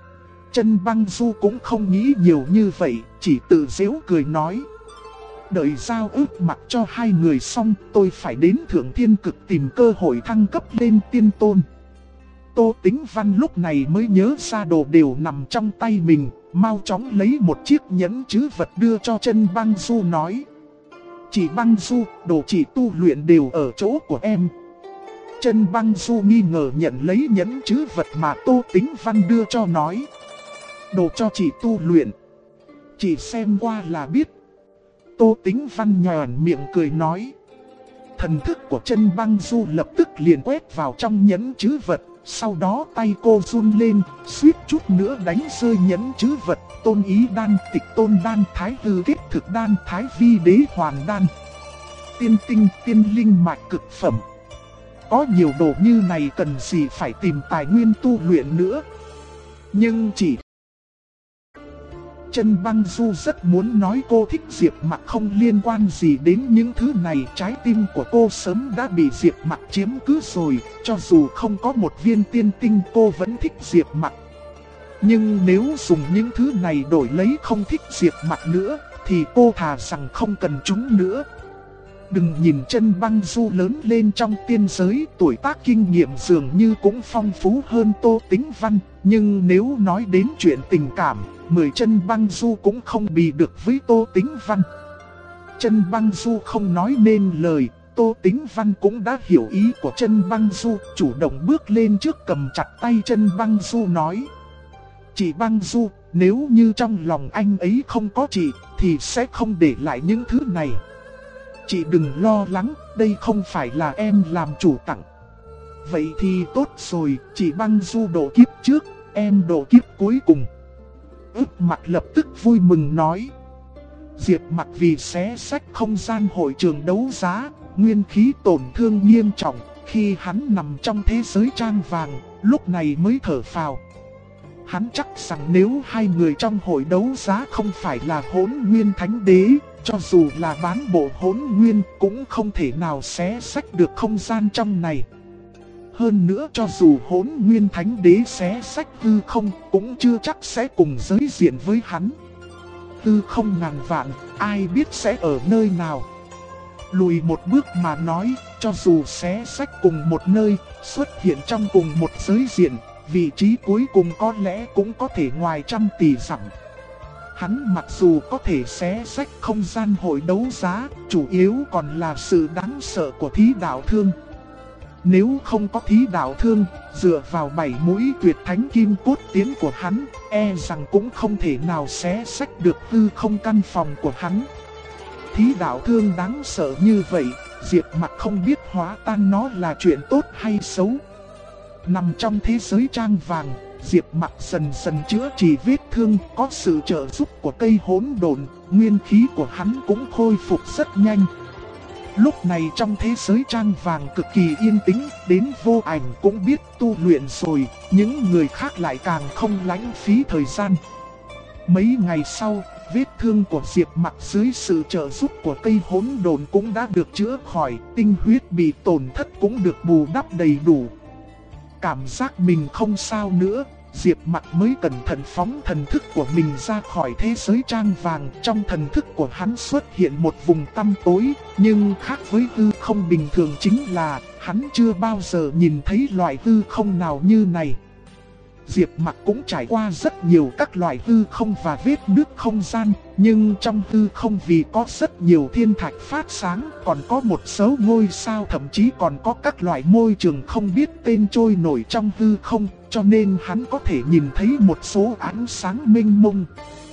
Chân Băng Du cũng không nghĩ nhiều như vậy, chỉ tự giễu cười nói. Đợi giao Ước Mặc cho hai người xong, tôi phải đến Thượng Thiên Cực tìm cơ hội thăng cấp lên tiên tôn. Tô Tĩnh Văn lúc này mới nhớ ra đồ đều nằm trong tay mình, mau chóng lấy một chiếc nhẫn trữ vật đưa cho Trân Băng Du nói. Chị Băng Du, đồ chị tu luyện đều ở chỗ của em. Trân Băng Du nghi ngờ nhận lấy nhẫn trữ vật mà Tô Tĩnh Văn đưa cho nói. Đồ cho chị tu luyện. Chị xem qua là biết. Tô Tĩnh Văn nhòn miệng cười nói. Thần thức của Trân Băng Du lập tức liền quét vào trong nhẫn trữ vật. Sau đó tay cô run lên, suýt chút nữa đánh rơi nhẫn trữ vật. Tôn Ý Đan, Tịch Tôn Đan, Thái Hư Kết Thực Đan, Thái Vi Đế Hoàn Đan, Tiên Tinh, Tiên Linh Mạch Cực Phẩm. Có nhiều đồ như này cần gì phải tìm tài nguyên tu luyện nữa. Nhưng chỉ Trân Băng Du rất muốn nói cô thích Diệp Mặc không liên quan gì đến những thứ này. Trái tim của cô sớm đã bị Diệp Mặc chiếm cứ rồi. Cho dù không có một viên tiên tinh cô vẫn thích Diệp Mặc. Nhưng nếu dùng những thứ này đổi lấy không thích Diệp Mặc nữa thì cô thà rằng không cần chúng nữa. Đừng nhìn Trân Băng Du lớn lên trong tiên giới, tuổi tác kinh nghiệm dường như cũng phong phú hơn Tô Tĩnh Văn. Nhưng nếu nói đến chuyện tình cảm, 10 Trân Băng Du cũng không bì được với Tô Tĩnh Văn. Trân Băng Du không nói nên lời, Tô Tĩnh Văn cũng đã hiểu ý của Trân Băng Du, chủ động bước lên trước cầm chặt tay Trân Băng Du nói. Chị Băng Du, nếu như trong lòng anh ấy không có chị, thì sẽ không để lại những thứ này. Chị đừng lo lắng, đây không phải là em làm chủ tặng. Vậy thì tốt rồi, chị Băng Du độ kiếp trước, em độ kiếp cuối cùng. Ức Mặc lập tức vui mừng nói. Diệp Mặc vì xé sách không gian hội trường đấu giá, nguyên khí tổn thương nghiêm trọng. Khi hắn nằm trong thế giới trang vàng, lúc này mới thở phào. Hắn chắc rằng nếu hai người trong hội đấu giá không phải là Hỗn Nguyên Thánh Đế, cho dù là bán bộ Hỗn Nguyên cũng không thể nào xé sách được không gian trong này. Hơn nữa cho dù Hỗn Nguyên Thánh Đế xé sách hư không cũng chưa chắc sẽ cùng giới diện với hắn. Hư không ngàn vạn, ai biết sẽ ở nơi nào. Lùi một bước mà nói, cho dù xé sách cùng một nơi, xuất hiện trong cùng một giới diện, vị trí cuối cùng có lẽ cũng có thể ngoài trăm tỷ dặm. Hắn mặc dù có thể xé sách không gian hội đấu giá, chủ yếu còn là sự đáng sợ của Thí Đạo Thương. Nếu không có Thí Đạo Thương, dựa vào 7 mũi tuyệt thánh kim cốt tiến của hắn, e rằng cũng không thể nào xé sách được hư không căn phòng của hắn. Thí Đạo Thương đáng sợ như vậy, Diệp Mặc không biết hóa tan nó là chuyện tốt hay xấu. Nằm trong thế giới trang vàng, Diệp Mặc dần dần chữa trị vết thương, có sự trợ giúp của cây hỗn độn, nguyên khí của hắn cũng khôi phục rất nhanh. Lúc này trong thế giới trang vàng cực kỳ yên tĩnh, đến Vô Ảnh cũng biết tu luyện rồi, những người khác lại càng không lãng phí thời gian. Mấy ngày sau, vết thương của Diệp Mặc dưới sự trợ giúp của cây hỗn độn cũng đã được chữa khỏi, tinh huyết bị tổn thất cũng được bù đắp đầy đủ. Cảm giác mình không sao nữa, Diệp Mặc mới cẩn thận phóng thần thức của mình ra khỏi thế giới trang vàng. Trong thần thức của hắn xuất hiện một vùng tăm tối, nhưng khác với hư không bình thường chính là hắn chưa bao giờ nhìn thấy loại hư không nào như này. Diệp Mặc cũng trải qua rất nhiều các loại hư không và vết nứt không gian, nhưng trong hư không vì có rất nhiều thiên thạch phát sáng, còn có một số ngôi sao, thậm chí còn có các loại môi trường không biết tên trôi nổi trong hư không, cho nên hắn có thể nhìn thấy một số ánh sáng mênh mông.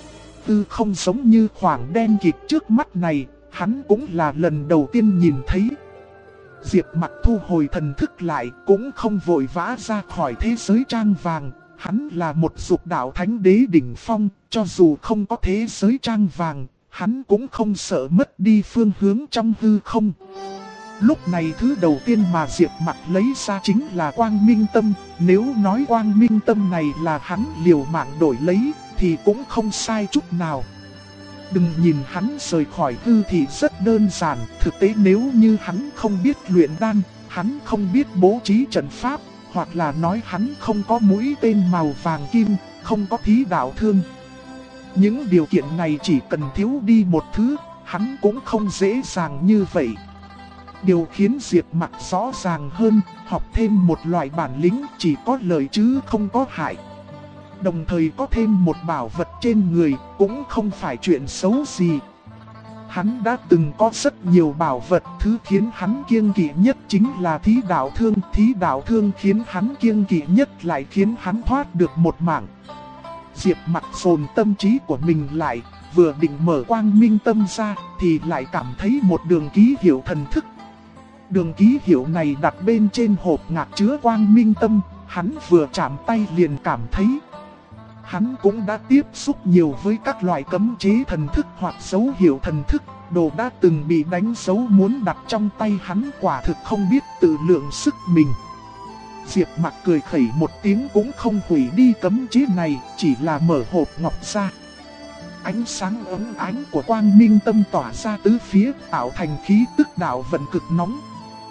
Hư không giống như khoảng đen kịt trước mắt này, hắn cũng là lần đầu tiên nhìn thấy. Diệp Mặc thu hồi thần thức lại, cũng không vội vã ra khỏi thế giới trang vàng. Hắn là một dục đạo thánh đế đỉnh phong, cho dù không có thế giới trang vàng, hắn cũng không sợ mất đi phương hướng trong hư không. Lúc này thứ đầu tiên mà Diệp Mặc lấy ra chính là Quang Minh Tâm. Nếu nói Quang Minh Tâm này là hắn liều mạng đổi lấy, thì cũng không sai chút nào. Đừng nhìn hắn rời khỏi hư thì rất đơn giản, thực tế nếu như hắn không biết luyện đan, hắn không biết bố trí trận pháp, hoặc là nói hắn không có mũi tên màu vàng kim, không có Thí Đạo Thương. Những điều kiện này chỉ cần thiếu đi một thứ, hắn cũng không dễ dàng như vậy. Điều khiến Diệp Mặc rõ ràng hơn, học thêm một loại bản lĩnh chỉ có lợi chứ không có hại. Đồng thời có thêm một bảo vật trên người cũng không phải chuyện xấu gì. Hắn đã từng có rất nhiều bảo vật, thứ khiến hắn kiêng kỵ nhất chính là thí đạo thương. Thí đạo thương khiến hắn kiêng kỵ nhất lại khiến hắn thoát được một mạng. Diệp Mặc dồn tâm trí của mình lại, vừa định mở quang minh tâm ra thì lại cảm thấy một đường ký hiệu thần thức. Đường ký hiệu này đặt bên trên hộp ngạc chứa quang minh tâm, hắn vừa chạm tay liền cảm thấy. Hắn cũng đã tiếp xúc nhiều với các loại cấm chế thần thức hoặc dấu hiệu thần thức, đồ đã từng bị đánh dấu muốn đặt trong tay hắn quả thực không biết tự lượng sức mình. Diệp Mặc cười khẩy một tiếng cũng không hủy đi cấm chế này, chỉ là mở hộp ngọc ra. Ánh sáng ấm ánh của quang minh tâm tỏa ra tứ phía, tạo thành khí tức đạo vận cực nóng.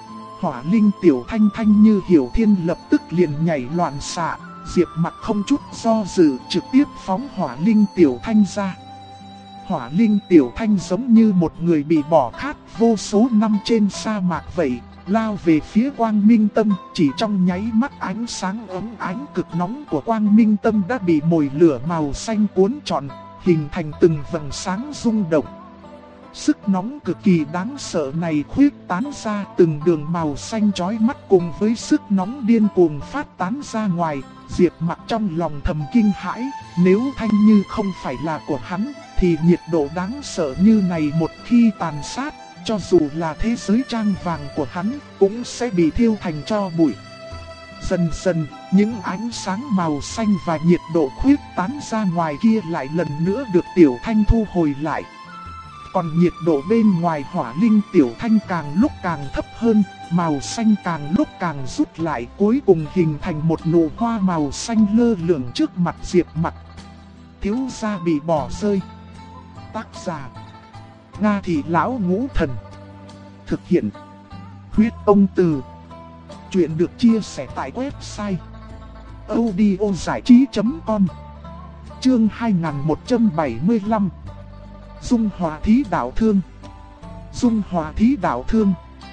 Hỏa linh tiểu thanh thanh như hiểu thiên lập tức liền nhảy loạn xạ. Diệp Mặc không chút do dự trực tiếp phóng hỏa linh tiểu thanh ra. Hỏa linh tiểu thanh giống như một người bị bỏ khát vô số năm trên sa mạc vậy, lao về phía quang minh tâm. Chỉ trong nháy mắt ánh sáng ấm ánh cực nóng của quang minh tâm đã bị mồi lửa màu xanh cuốn trọn, hình thành từng vầng sáng rung động. Sức nóng cực kỳ đáng sợ này khuyết tán ra từng đường màu xanh chói mắt cùng với sức nóng điên cuồng phát tán ra ngoài. Diệp Mặc trong lòng thầm kinh hãi, nếu Thanh Như không phải là của hắn, thì nhiệt độ đáng sợ như này một khi tàn sát, cho dù là thế giới trang vàng của hắn, cũng sẽ bị thiêu thành tro bụi. Dần dần, những ánh sáng màu xanh và nhiệt độ khuyết tán ra ngoài kia lại lần nữa được Tiểu Thanh thu hồi lại. Còn nhiệt độ bên ngoài hỏa linh tiểu thanh càng lúc càng thấp hơn, màu xanh càng lúc càng rút lại, cuối cùng hình thành một nụ hoa màu xanh lơ lửng trước mặt Diệp Mặc. Thiếu gia bị bỏ rơi. Tác giả: Nga Thị Lão Ngũ Thần. Thực hiện: Huyết Ông Từ. Chuyện được chia sẻ tại website audiozảichí.com. Chương 2175. Dung Hòa Thí Đạo Thương. Dung Hòa Thí Đạo Thương.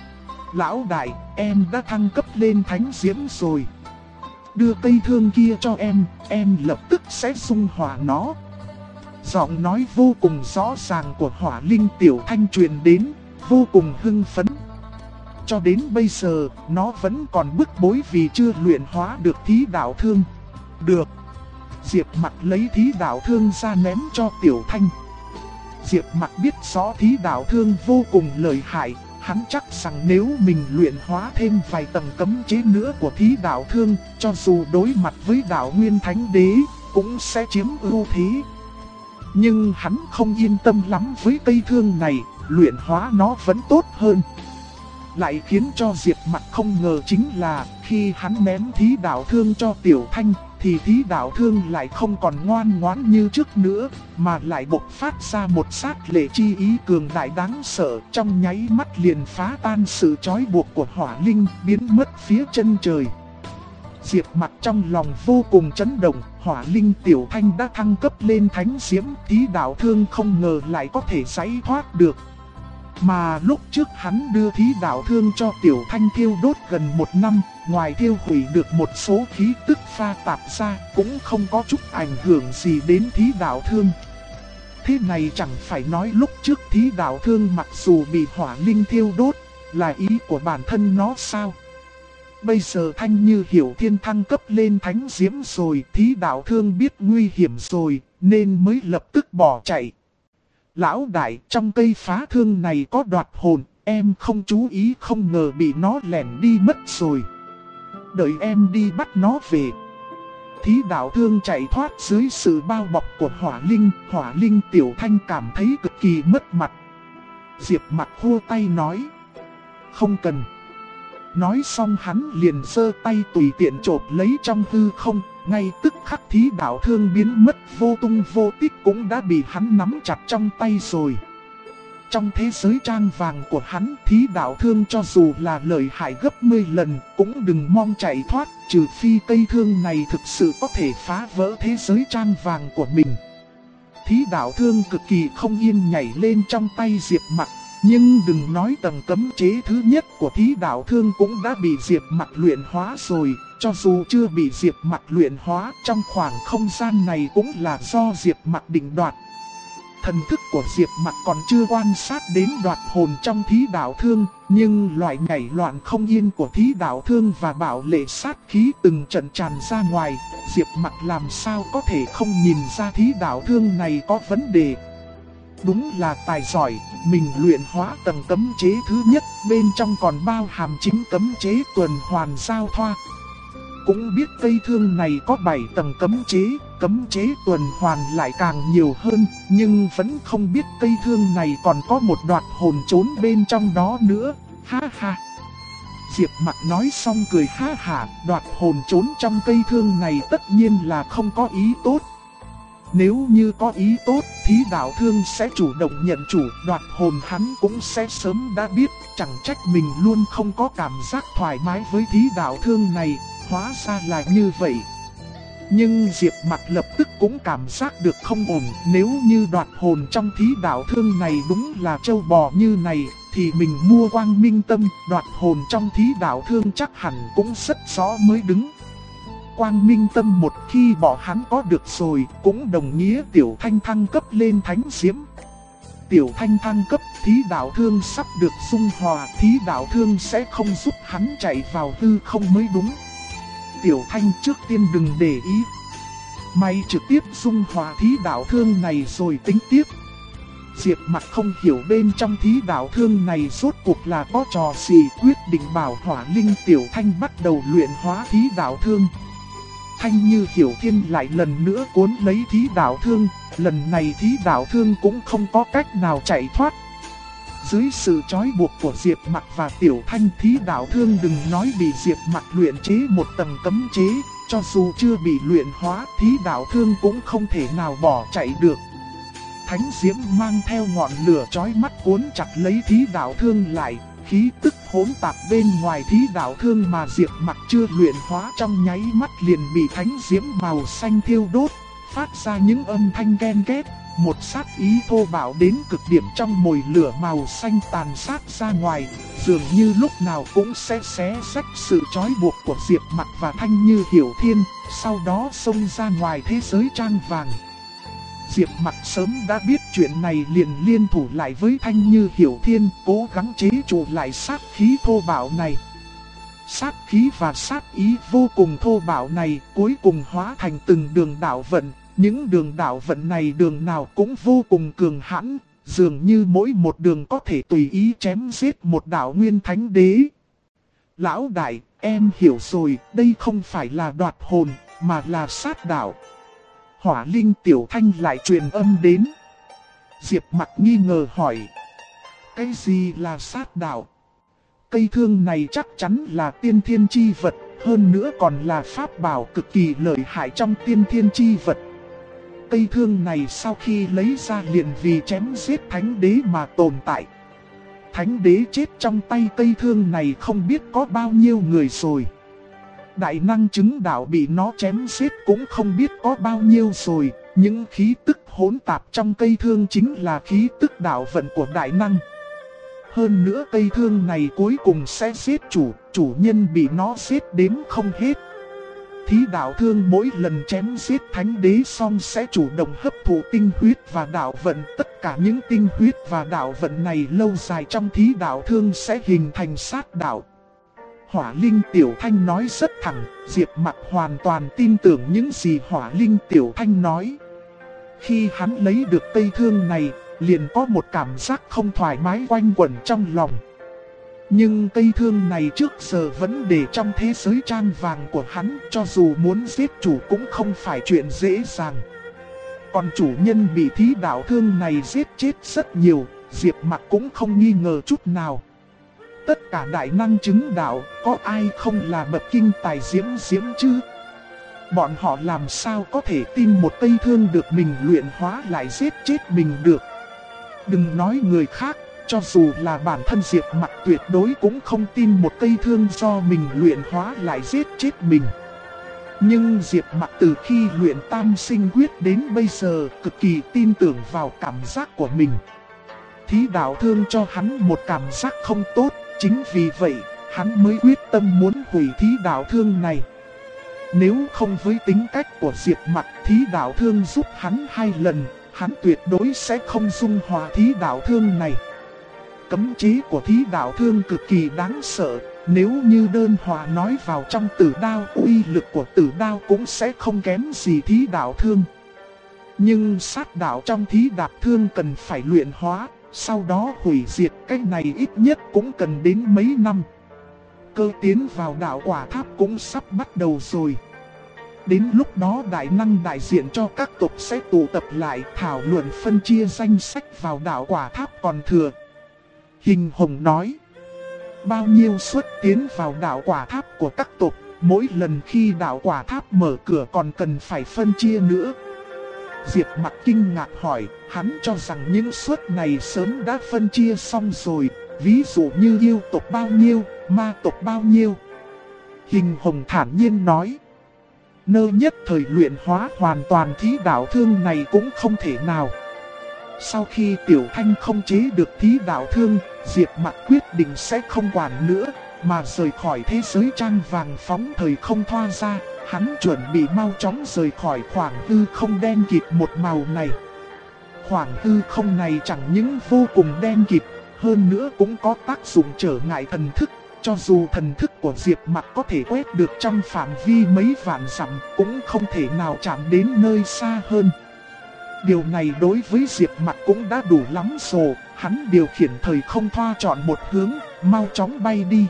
Lão đại, em đã thăng cấp lên thánh diễm rồi. Đưa cây thương kia cho em lập tức sẽ dung hòa nó. Giọng nói vô cùng rõ ràng của hỏa linh tiểu thanh truyền đến, vô cùng hưng phấn. Cho đến bây giờ, nó vẫn còn bức bối vì chưa luyện hóa được thí đạo thương. Được. Diệp Mặc lấy thí đạo thương ra ném cho Tiểu Thanh. Diệp Mặc biết rõ thí đạo thương vô cùng lợi hại, hắn chắc rằng nếu mình luyện hóa thêm vài tầng cấm chế nữa của thí đạo thương, cho dù đối mặt với đạo Nguyên Thánh Đế, cũng sẽ chiếm ưu thế. Nhưng hắn không yên tâm lắm với cây thương này, luyện hóa nó vẫn tốt hơn. Lại khiến cho Diệp Mặc không ngờ chính là, khi hắn ném thí đạo thương cho Tiểu Thanh, thì thí đạo thương lại không còn ngoan ngoãn như trước nữa, mà lại bộc phát ra một sát lệ chi ý cường đại đáng sợ, trong nháy mắt liền phá tan sự trói buộc của hỏa linh, biến mất phía chân trời. Diệp Mặc trong lòng vô cùng chấn động, hỏa linh Tiểu Thanh đã thăng cấp lên thánh diễm, thí đạo thương không ngờ lại có thể giải thoát được. Mà lúc trước hắn đưa thí đạo thương cho Tiểu Thanh thiêu đốt gần 1 năm, ngoài thiêu hủy được một số khí tức pha tạp ra, cũng không có chút ảnh hưởng gì đến thí đạo thương. Thế này chẳng phải nói lúc trước thí đạo thương mặc dù bị hỏa linh thiêu đốt, là ý của bản thân nó sao? Bây giờ Thanh Như hiểu thiên thăng cấp lên thánh diễm rồi, thí đạo thương biết nguy hiểm rồi, nên mới lập tức bỏ chạy. Lão đại, trong cây phá thương này có đoạt hồn, em không chú ý không ngờ bị nó lẻn đi mất rồi. Đợi em đi bắt nó về. Thí đạo thương chạy thoát dưới sự bao bọc của hỏa linh Tiểu Thanh cảm thấy cực kỳ mất mặt. Diệp Mặc khua tay nói: Không cần. Nói xong hắn liền giơ tay tùy tiện chộp lấy trong hư không, ngay tức khắc thí đạo thương biến mất vô tung vô tích cũng đã bị hắn nắm chặt trong tay rồi. Trong thế giới trang vàng của hắn, thí đạo thương cho dù là lợi hại gấp 10 lần cũng đừng mong chạy thoát, trừ phi cây thương này thực sự có thể phá vỡ thế giới trang vàng của mình. Thí đạo thương cực kỳ không yên nhảy lên trong tay Diệp Mặc, Nhưng đừng nói tầng cấm chế thứ nhất của thí đạo thương cũng đã bị Diệp Mặc luyện hóa rồi. Cho dù chưa bị Diệp Mặc luyện hóa, trong khoảng không gian này cũng là do Diệp Mặc định đoạt. Thần thức của Diệp Mặc còn chưa quan sát đến đoạt hồn trong thí đạo thương, nhưng loại nhảy loạn không yên của thí đạo thương và bảo lệ sát khí từng trận tràn ra ngoài, Diệp Mặc làm sao có thể không nhìn ra thí đạo thương này có vấn đề. Đúng là tài giỏi, mình luyện hóa tầng cấm chế thứ nhất, bên trong còn bao hàm chính cấm chế tuần hoàn giao thoa. Cũng biết cây thương này có 7 tầng cấm chế tuần hoàn lại càng nhiều hơn, nhưng vẫn không biết cây thương này còn có một đoạt hồn trốn bên trong đó nữa, ha ha. Diệp Mặc nói xong cười ha hả, đoạt hồn trốn trong cây thương này tất nhiên là không có ý tốt. Nếu như có ý tốt, thí đạo thương sẽ chủ động nhận chủ, đoạt hồn hắn cũng sẽ sớm đã biết, chẳng trách mình luôn không có cảm giác thoải mái với thí đạo thương này, hóa ra là như vậy. Nhưng Diệp Mặc lập tức cũng cảm giác được không ổn, nếu như đoạt hồn trong thí đạo thương này đúng là trâu bò như này, thì mình mua Quang Minh Tâm, đoạt hồn trong thí đạo thương chắc hẳn cũng rất rõ mới đứng. Quang Minh Tâm một khi bỏ hắn có được rồi, cũng đồng nghĩa Tiểu Thanh thăng cấp lên Thánh Diễm. Tiểu Thanh thăng cấp, thí đạo thương sắp được dung hòa, thí đạo thương sẽ không giúp hắn chạy vào hư không mới đúng. Tiểu Thanh trước tiên đừng để ý. Mày trực tiếp dung hòa thí đạo thương này rồi tính tiếp. Diệp Mặc không hiểu bên trong thí đạo thương này rốt cuộc là có trò gì, quyết định bảo Hỏa Linh Tiểu Thanh bắt đầu luyện hóa thí đạo thương. Thanh Như Hiểu Thiên lại lần nữa cuốn lấy thí đạo thương, lần này thí đạo thương cũng không có cách nào chạy thoát. Dưới sự trói buộc của Diệp Mặc và Tiểu Thanh, thí đạo thương đừng nói bị Diệp Mặc luyện chế một tầng cấm chế, cho dù chưa bị luyện hóa, thí đạo thương cũng không thể nào bỏ chạy được. Thánh Diễm mang theo ngọn lửa chói mắt cuốn chặt lấy thí đạo thương lại, khí tức hỗn tạp bên ngoài thí đạo thương mà Diệp Mặc chưa luyện hóa trong nháy mắt liền bị Thánh Diễm màu xanh thiêu đốt, phát ra những âm thanh ken két. Một sát ý thô bạo đến cực điểm trong mồi lửa màu xanh tàn sát ra ngoài, dường như lúc nào cũng sẽ xé rách sự trói buộc của Diệp Mặc và Thanh Như Hiểu Thiên, sau đó xông ra ngoài thế giới trang vàng. Diệp Mặc sớm đã biết chuyện này liền liên thủ lại với Thanh Như Hiểu Thiên, cố gắng chế trụ lại sát khí thô bạo này. Sát khí và sát ý vô cùng thô bạo này cuối cùng hóa thành từng đường đạo vận. Những đường đạo vận này đường nào cũng vô cùng cường hãn, dường như mỗi một đường có thể tùy ý chém giết một đạo nguyên thánh đế. Lão đại, em hiểu rồi, đây không phải là đoạt hồn, mà là sát đạo. Hỏa Linh Tiểu Thanh lại truyền âm đến. Diệp Mặc nghi ngờ hỏi. Cái gì là sát đạo? Cây thương này chắc chắn là tiên thiên chi vật, hơn nữa còn là pháp bảo cực kỳ lợi hại trong tiên thiên chi vật. Cây thương này sau khi lấy ra liền vì chém giết thánh đế mà tồn tại. Thánh đế chết trong tay cây thương này không biết có bao nhiêu người rồi. Đại năng chứng đạo bị nó chém giết cũng không biết có bao nhiêu rồi. Những khí tức hỗn tạp trong cây thương chính là khí tức đạo vận của đại năng. Hơn nữa cây thương này cuối cùng sẽ giết chủ nhân bị nó giết đếm không hết. Thí đạo thương mỗi lần chém giết thánh đế xong sẽ chủ động hấp thụ tinh huyết và đạo vận. Tất cả những tinh huyết và đạo vận này lâu dài trong thí đạo thương sẽ hình thành sát đạo. Hỏa Linh Tiểu Thanh nói rất thẳng, Diệp Mặc hoàn toàn tin tưởng những gì Hỏa Linh Tiểu Thanh nói. Khi hắn lấy được cây thương này, liền có một cảm giác không thoải mái quanh quẩn trong lòng. Nhưng cây thương này trước giờ vẫn để trong thế giới trang vàng của hắn, cho dù muốn giết chủ cũng không phải chuyện dễ dàng. Còn chủ nhân bị thí đạo thương này giết chết rất nhiều, Diệp Mặc cũng không nghi ngờ chút nào. Tất cả đại năng chứng đạo, có ai không là bậc kinh tài diễm chứ? Bọn họ làm sao có thể tin một cây thương được mình luyện hóa lại giết chết mình được? Đừng nói người khác, cho dù là bản thân Diệp Mặc tuyệt đối cũng không tin một cây thương do mình luyện hóa lại giết chết mình. Nhưng Diệp Mặc từ khi luyện Tam Sinh Quyết đến bây giờ cực kỳ tin tưởng vào cảm giác của mình. thí đạo thương cho hắn một cảm giác không tốt, chính vì vậy, hắn mới quyết tâm muốn hủy thí đạo thương này. Nếu không với tính cách của Diệp Mặc, thí đạo thương giúp hắn 2 lần, hắn tuyệt đối sẽ không dung hòa thí đạo thương này. Cấm chế của thí đạo thương cực kỳ đáng sợ, nếu như đơn hòa nói vào trong tử đao, uy lực của tử đao cũng sẽ không kém gì thí đạo thương. Nhưng sát đạo trong thí đạo thương cần phải luyện hóa, sau đó hủy diệt, cái này ít nhất cũng cần đến mấy năm. Cơ tiến vào đạo quả tháp cũng sắp bắt đầu rồi. Đến lúc đó đại năng đại diện cho các tộc sẽ tụ tập lại thảo luận phân chia danh sách vào đạo quả tháp còn thừa. Hình Hồng nói, bao nhiêu suất tiến vào đạo quả tháp của các tộc, mỗi lần khi đạo quả tháp mở cửa còn cần phải phân chia nữa. Diệp Mặc kinh ngạc hỏi, hắn cho rằng những suất này sớm đã phân chia xong rồi, ví dụ như yêu tộc bao nhiêu, ma tộc bao nhiêu. Hình Hồng thản nhiên nói, nơ nhất thời luyện hóa hoàn toàn thí đạo thương này cũng không thể nào. Sau khi Tiểu Thanh không chế được thí đạo thương, Diệp Mặc quyết định sẽ không quản nữa, mà rời khỏi thế giới trang vàng phóng thời không thoa ra. Hắn chuẩn bị mau chóng rời khỏi khoảng hư không đen kịt một màu này. Khoảng hư không này chẳng những vô cùng đen kịt, hơn nữa cũng có tác dụng trở ngại thần thức. Cho dù thần thức của Diệp Mặc có thể quét được trong phạm vi mấy vạn dặm, cũng không thể nào chạm đến nơi xa hơn. Điều này đối với Diệp Mặc cũng đã đủ lắm rồi, hắn điều khiển thời không thoa chọn một hướng, mau chóng bay đi.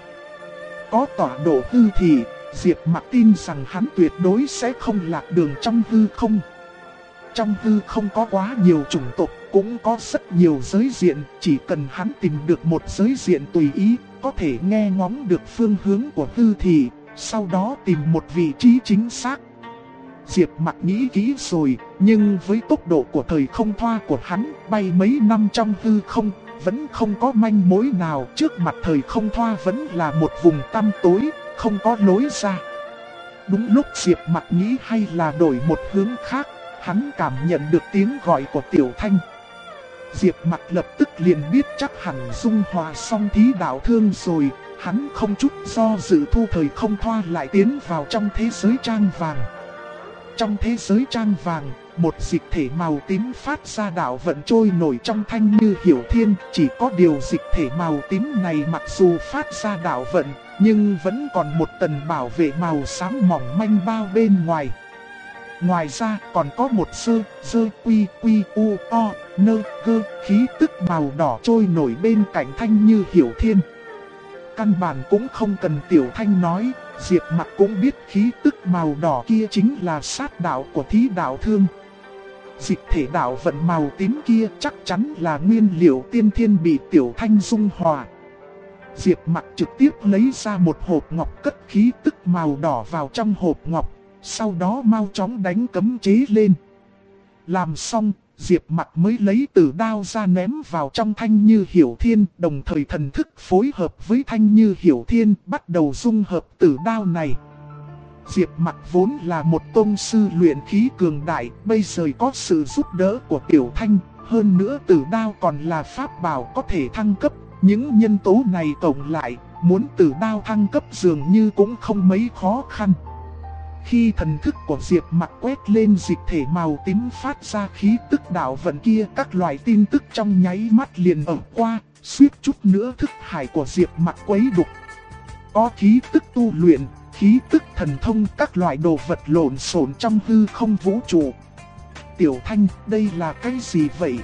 Có tọa độ hư thì, Diệp Mặc tin rằng hắn tuyệt đối sẽ không lạc đường trong hư không. Trong hư không có quá nhiều chủng tộc, cũng có rất nhiều giới diện, chỉ cần hắn tìm được một giới diện tùy ý, có thể nghe ngóng được phương hướng của hư thì, sau đó tìm một vị trí chính xác. Diệp Mặc nghĩ kỹ rồi, nhưng với tốc độ của thời không thoa của hắn, bay mấy năm trong hư không, vẫn không có manh mối nào. Trước mặt thời không thoa vẫn là một vùng tăm tối, không có lối ra. Đúng lúc Diệp Mặc nghĩ hay là đổi một hướng khác, hắn cảm nhận được tiếng gọi của Tiểu Thanh. Diệp Mặc lập tức liền biết chắc hẳn dung hòa xong thí đạo thương rồi, hắn không chút do dự thu thời không thoa lại tiến vào trong thế giới trang vàng. Trong thế giới trang vàng, một dịch thể màu tím phát ra đạo vận trôi nổi trong thanh như hiểu thiên. Chỉ có điều dịch thể màu tím này mặc dù phát ra đạo vận, nhưng vẫn còn một tầng bảo vệ màu xám mỏng manh bao bên ngoài. Ngoài ra còn có một dơ quy u o nơ gơ khí tức màu đỏ trôi nổi bên cạnh thanh như hiểu thiên. Căn bản cũng không cần Tiểu Thanh nói, Diệp Mặc cũng biết khí tức màu đỏ kia chính là sát đạo của thí đạo thương. Dịch thể đạo vận màu tím kia chắc chắn là nguyên liệu tiên thiên bị Tiểu Thanh dung hòa. Diệp Mặc trực tiếp lấy ra một hộp ngọc cất khí tức màu đỏ vào trong hộp ngọc, sau đó mau chóng đánh cấm chế lên. Làm xong, Diệp Mặc mới lấy tử đao ra ném vào trong thanh như hiểu thiên, đồng thời thần thức phối hợp với thanh như hiểu thiên bắt đầu dung hợp tử đao này. Diệp Mặc vốn là một tông sư luyện khí cường đại, bây giờ có sự giúp đỡ của Tiểu Thanh, hơn nữa tử đao còn là pháp bảo có thể thăng cấp. Những nhân tố này tổng lại, muốn tử đao thăng cấp dường như cũng không mấy khó khăn. Khi thần thức của Diệp Mặc quét lên dịch thể màu tím phát ra khí tức đạo vận kia, các loại tin tức trong nháy mắt liền ập qua, suýt chút nữa thức hải của Diệp Mặc quấy đục. Có khí tức tu luyện, khí tức thần thông, các loại đồ vật lộn xộn trong hư không vũ trụ. Tiểu Thanh, đây là cái gì vậy?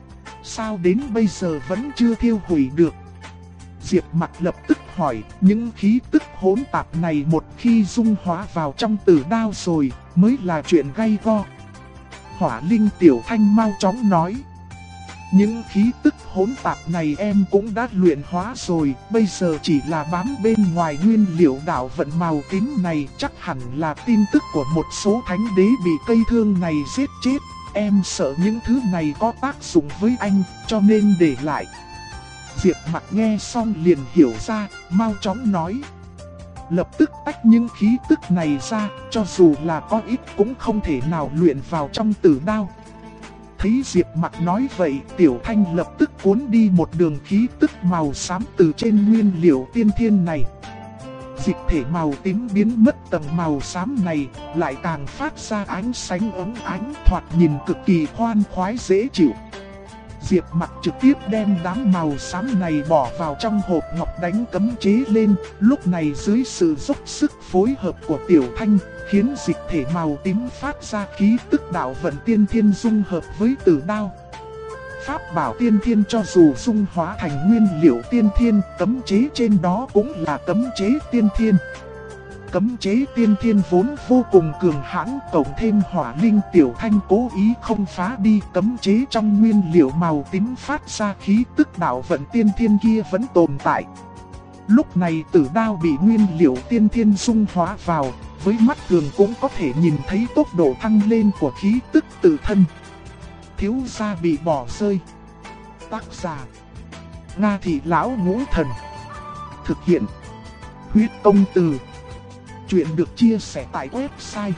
Sao đến bây giờ vẫn chưa thiêu hủy được? Diệp Mặc lập tức hỏi, những khí tức hỗn tạp này một khi dung hóa vào trong tử đao rồi, mới là chuyện gay go. Hỏa Linh Tiểu Thanh mau chóng nói, những khí tức hỗn tạp này em cũng đã luyện hóa rồi, bây giờ chỉ là bám bên ngoài nguyên liệu đạo vận màu tím này, chắc hẳn là tin tức của một số thánh đế bị cây thương này giết chết. Em sợ những thứ này có tác dụng với anh, cho nên để lại. Diệp Mặc nghe xong liền hiểu ra, mau chóng nói. Lập tức tách những khí tức này ra, cho dù là có ít cũng không thể nào luyện vào trong tử đao. Thấy Diệp Mặc nói vậy, Tiểu Thanh lập tức cuốn đi một đường khí tức màu xám từ trên nguyên liệu tiên thiên này. Dịch thể màu tím biến mất, tầng màu xám này lại càng phát ra ánh sáng óng ánh, thoạt nhìn cực kỳ khoan khoái dễ chịu. Diệp Mặc trực tiếp đem đám màu xám này bỏ vào trong hộp ngọc đánh cấm chế lên, lúc này dưới sự dốc sức phối hợp của Tiểu Thanh, khiến dịch thể màu tím phát ra khí tức đạo vận tiên thiên dung hợp với tử đao. Pháp bảo tiên thiên cho dù dung hóa thành nguyên liệu tiên thiên, cấm chế trên đó cũng là cấm chế tiên thiên. Cấm chế tiên thiên vốn vô cùng cường hãn, cộng thêm hỏa linh Tiểu Thanh cố ý không phá đi cấm chế trong nguyên liệu màu tím phát ra khí tức đạo vận tiên thiên kia vẫn tồn tại. Lúc này tử đao bị nguyên liệu tiên thiên dung hóa vào, với mắt thường cũng có thể nhìn thấy tốc độ thăng lên của khí tức tự thân. Thiếu gia bị bỏ rơi. Tác giả: Nga Thị Lão Ngũ Thần. Thực hiện: Huyết Công Từ. Chuyện được chia sẻ tại website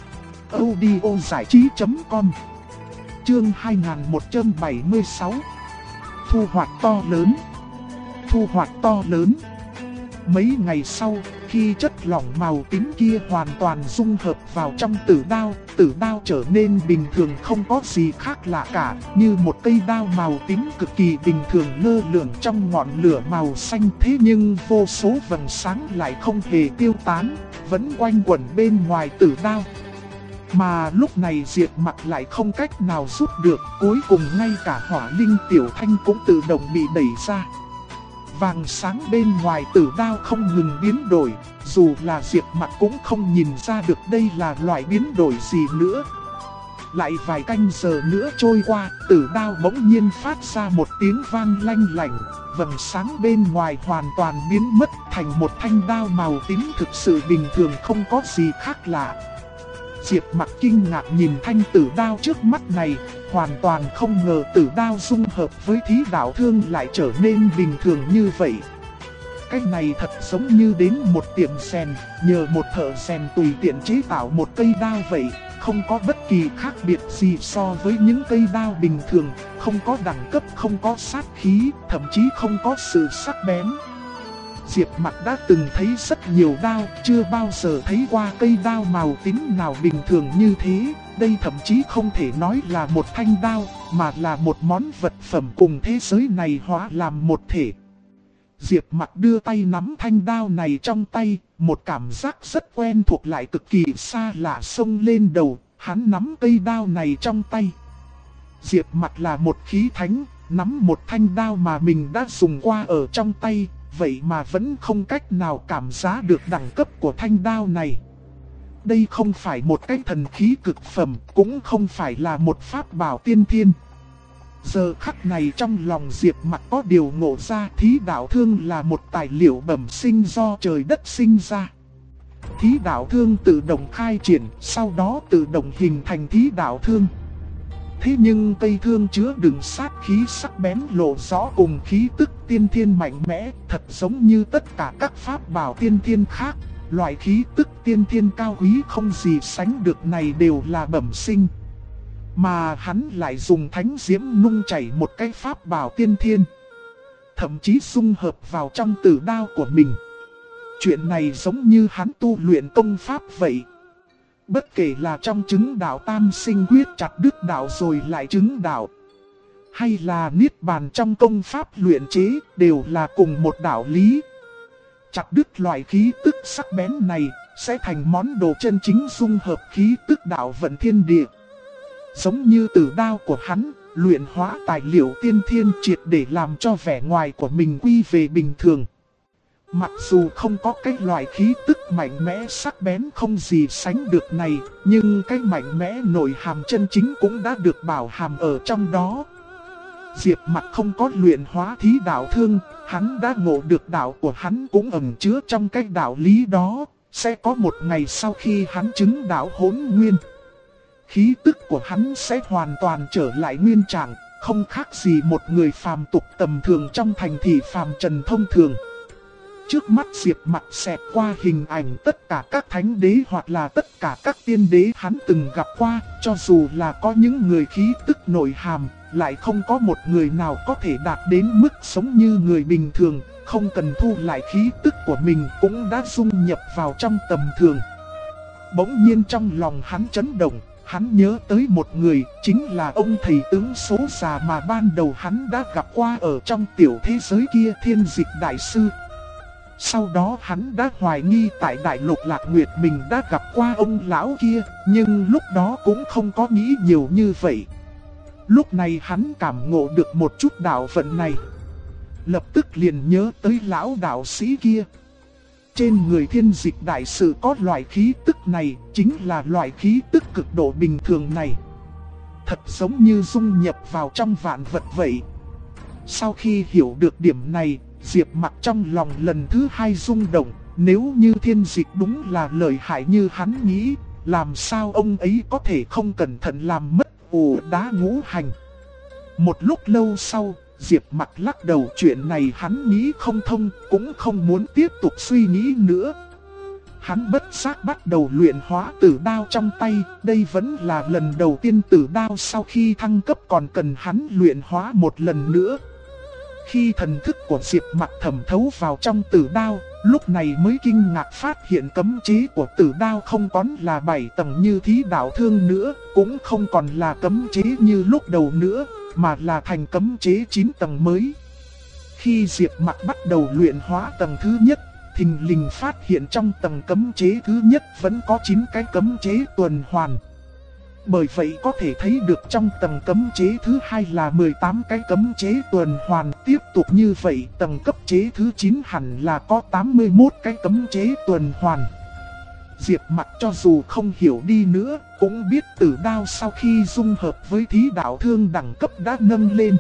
audiozảichí.com. Chương 2176. Thu hoạch to lớn. Thu hoạch to lớn. Mấy ngày sau, khi chất lỏng màu tím kia hoàn toàn dung hợp vào trong tử đao trở nên bình thường không có gì khác lạ cả, như một cây đao màu tím cực kỳ bình thường lơ lửng trong ngọn lửa màu xanh. Thế nhưng vô số vầng sáng lại không hề tiêu tán, vẫn quanh quẩn bên ngoài tử đao. Mà lúc này Diệp Mặc lại không cách nào giúp được, cuối cùng ngay cả hỏa linh Tiểu Thanh cũng tự động bị đẩy ra. Vàng sáng bên ngoài tử đao không ngừng biến đổi, dù là Diệp Mặc cũng không nhìn ra được đây là loại biến đổi gì nữa. Lại vài canh giờ nữa trôi qua, tử đao bỗng nhiên phát ra một tiếng vang lanh lảnh, vầng sáng bên ngoài hoàn toàn biến mất thành một thanh đao màu tím thực sự bình thường không có gì khác lạ. Diệp Mặc kinh ngạc nhìn thanh tử đao trước mắt này, hoàn toàn không ngờ tử đao dung hợp với thí đạo thương lại trở nên bình thường như vậy. Cái này thật giống như đến một tiệm rèn, nhờ một thợ rèn tùy tiện chế tạo một cây đao vậy, không có bất kỳ khác biệt gì so với những cây đao bình thường, không có đẳng cấp, không có sát khí, thậm chí không có sự sắc bén. Diệp Mặc đã từng thấy rất nhiều đao, chưa bao giờ thấy qua cây đao màu tím nào bình thường như thế. Đây thậm chí không thể nói là một thanh đao, mà là một món vật phẩm cùng thế giới này hóa làm một thể. Diệp Mặc đưa tay nắm thanh đao này trong tay, một cảm giác rất quen thuộc lại cực kỳ xa lạ xông lên đầu, hắn nắm cây đao này trong tay. Diệp Mặc là một khí thánh, nắm một thanh đao mà mình đã dùng qua ở trong tay, vậy mà vẫn không cách nào cảm giá được đẳng cấp của thanh đao này. Đây không phải một cái thần khí cực phẩm, cũng không phải là một pháp bảo tiên thiên. Giờ khắc này trong lòng Diệp Mặc có điều ngộ ra, thí đạo thương là một tài liệu bẩm sinh do trời đất sinh ra. Thí đạo thương tự động khai triển, sau đó tự động hình thành thí đạo thương. Thế nhưng cây thương chứa đựng sát khí sắc bén lộ rõ cùng khí tức tiên thiên mạnh mẽ, thật giống như tất cả các pháp bảo tiên thiên khác. Loại khí tức tiên thiên cao quý không gì sánh được này đều là bẩm sinh. Mà hắn lại dùng thánh diễm nung chảy một cái pháp bảo tiên thiên, thậm chí dung hợp vào trong tử đao của mình. Chuyện này giống như hắn tu luyện công pháp vậy. Bất kể là trong chứng đạo tam sinh quyết chặt đứt đạo rồi lại chứng đạo, hay là niết bàn trong công pháp luyện chế, đều là cùng một đạo lý. Chặt đứt loại khí tức sắc bén này sẽ thành món đồ chân chính dung hợp khí tức đạo vận thiên địa. Giống như tử đao của hắn, luyện hóa tài liệu tiên thiên triệt để làm cho vẻ ngoài của mình quy về bình thường. Mặc dù không có cái loại khí tức mạnh mẽ sắc bén không gì sánh được này, nhưng cái mạnh mẽ nội hàm chân chính cũng đã được bảo hàm ở trong đó. Diệp Mặc không có luyện hóa thí đạo thương, hắn đã ngộ được đạo của hắn cũng ẩn chứa trong cái đạo lý đó. Sẽ có một ngày sau khi hắn chứng đạo hỗn nguyên, khí tức của hắn sẽ hoàn toàn trở lại nguyên trạng, không khác gì một người phàm tục tầm thường trong thành thị phàm trần thông thường. Trước mắt Diệp Mặc xẹt qua hình ảnh tất cả các thánh đế hoặc là tất cả các tiên đế hắn từng gặp qua, cho dù là có những người khí tức nội hàm, lại không có một người nào có thể đạt đến mức sống như người bình thường, không cần thu lại khí tức của mình cũng đã dung nhập vào trong tầm thường. Bỗng nhiên trong lòng hắn chấn động, hắn nhớ tới một người, chính là ông thầy tướng số già mà ban đầu hắn đã gặp qua ở trong tiểu thế giới kia, Thiên Dịch Đại Sư. Sau đó hắn đã hoài nghi tại Đại Lục Lạc Nguyệt mình đã gặp qua ông lão kia, nhưng lúc đó cũng không có nghĩ nhiều như vậy. Lúc này hắn cảm ngộ được một chút đạo vận này, lập tức liền nhớ tới lão đạo sĩ kia. Trên người Thiên Dịch Đại Sư có loại khí tức này, chính là loại khí tức cực độ bình thường này. Thật giống như dung nhập vào trong vạn vật vậy. Sau khi hiểu được điểm này, Diệp Mặc trong lòng lần thứ hai rung động, nếu như Thiên Dịch đúng là lợi hại như hắn nghĩ, làm sao ông ấy có thể không cẩn thận làm mất ổ đá ngũ hành. Một lúc lâu sau, Diệp Mặc lắc đầu, chuyện này hắn nghĩ không thông, cũng không muốn tiếp tục suy nghĩ nữa. Hắn bất giác bắt đầu luyện hóa tử đao trong tay, đây vẫn là lần đầu tiên tử đao sau khi thăng cấp còn cần hắn luyện hóa một lần nữa. Khi thần thức của Diệp Mặc thẩm thấu vào trong tử đao, lúc này mới kinh ngạc phát hiện cấm chế của tử đao không còn là 7 tầng như Thí Đạo Thương nữa, cũng không còn là cấm chế như lúc đầu nữa, mà là thành cấm chế 9 tầng mới. Khi Diệp Mặc bắt đầu luyện hóa tầng thứ nhất, thình lình phát hiện trong tầng cấm chế thứ nhất vẫn có 9 cái cấm chế tuần hoàn. Bởi vậy có thể thấy được trong tầng cấm chế thứ hai là 18 cái cấm chế tuần hoàn. Tiếp tục như vậy, tầng cấp chế thứ 9 hẳn là có 81 cái cấm chế tuần hoàn. Diệp Mặc cho dù không hiểu đi nữa, cũng biết tử đao sau khi dung hợp với Thí Đạo Thương đẳng cấp đã nâng lên.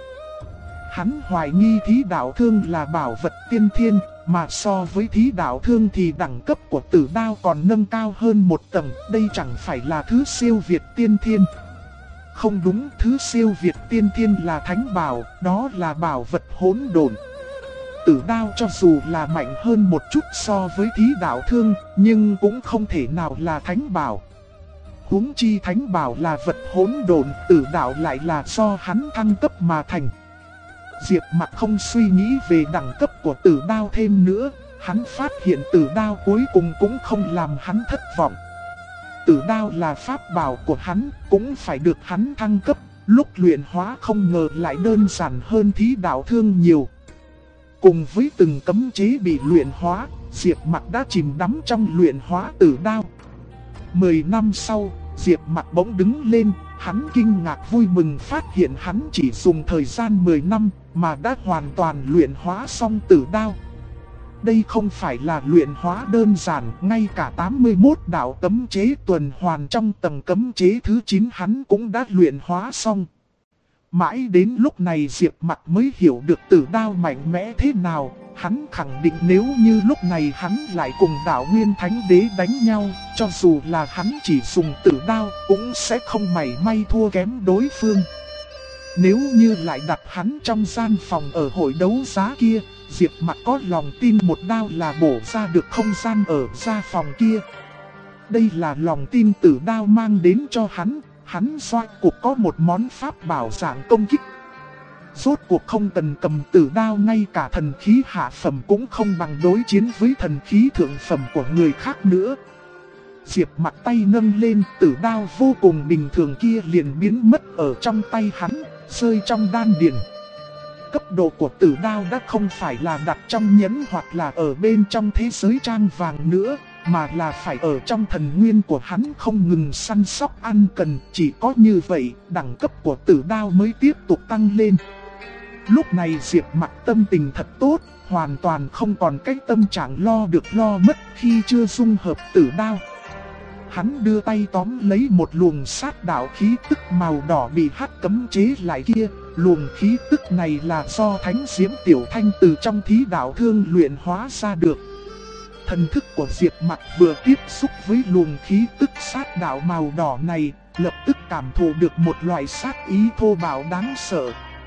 Hắn hoài nghi Thí Đạo Thương là bảo vật tiên thiên, mà so với Thí Đạo Thương thì đẳng cấp của tử đao còn nâng cao hơn một tầng, đây chẳng phải là thứ siêu việt tiên thiên. Không đúng, thứ siêu việt tiên thiên là thánh bảo, đó là bảo vật hỗn độn. Tử đao cho dù là mạnh hơn một chút so với Thí Đạo Thương, nhưng cũng không thể nào là thánh bảo. Huống chi thánh bảo là vật hỗn độn, tử đạo lại là do hắn thăng cấp mà thành. Diệp Mặc không suy nghĩ về đẳng cấp của tử đao thêm nữa, hắn phát hiện tử đao cuối cùng cũng không làm hắn thất vọng. Tử đao là pháp bảo của hắn, cũng phải được hắn thăng cấp, lúc luyện hóa không ngờ lại đơn giản hơn Thí Đạo Thương nhiều. Cùng với từng cấm chế bị luyện hóa, Diệp Mặc đã chìm đắm trong luyện hóa tử đao. 10 năm sau, Diệp Mặc bỗng đứng lên, hắn kinh ngạc vui mừng phát hiện hắn chỉ dùng thời gian 10 năm mà đã hoàn toàn luyện hóa xong tử đao. Đây không phải là luyện hóa đơn giản, ngay cả 81 đạo cấm chế tuần hoàn trong tầng cấm chế thứ 9 hắn cũng đã luyện hóa xong. Mãi đến lúc này Diệp Mặc mới hiểu được tử đao mạnh mẽ thế nào. Hắn khẳng định nếu như lúc này hắn lại cùng đạo Nguyên Thánh Đế đánh nhau, cho dù là hắn chỉ dùng tử đao cũng sẽ không mảy may thua kém đối phương. Nếu như lại đặt hắn trong gian phòng ở hội đấu giá kia, Diệp Mặc có lòng tin một đao là bổ ra được không gian ở gia phòng kia. Đây là lòng tin tử đao mang đến cho hắn rốt cuộc có một món pháp bảo dạng công kích. Rốt cuộc không cần cầm tử đao, ngay cả thần khí hạ phẩm cũng không bằng đối chiến với thần khí thượng phẩm của người khác nữa. Diệp Mặc tay nâng lên, tử đao vô cùng bình thường kia liền biến mất ở trong tay hắn, rơi trong đan điền. Cấp độ của tử đao đã không phải là đặt trong nhẫn hoặc là ở bên trong thế giới trang vàng nữa, mà là phải ở trong thần nguyên của hắn không ngừng săn sóc ăn cần. Chỉ có như vậy, đẳng cấp của tử đao mới tiếp tục tăng lên. Lúc này Diệp Mặc tâm tình thật tốt, hoàn toàn không còn cái tâm trạng lo được lo mất khi chưa dung hợp tử đao. Hắn đưa tay tóm lấy một luồng sát đạo khí tức màu đỏ bị hắc cấm chế lại kia. Luồng khí tức này là do Thánh Diễm Tiểu Thanh từ trong Thí Đạo Thương luyện hóa ra được. Thần thức của Diệp Mặc vừa tiếp xúc với luồng khí tức sát đạo màu đỏ này, lập tức cảm thụ được một loại sát ý thô bạo đáng sợ.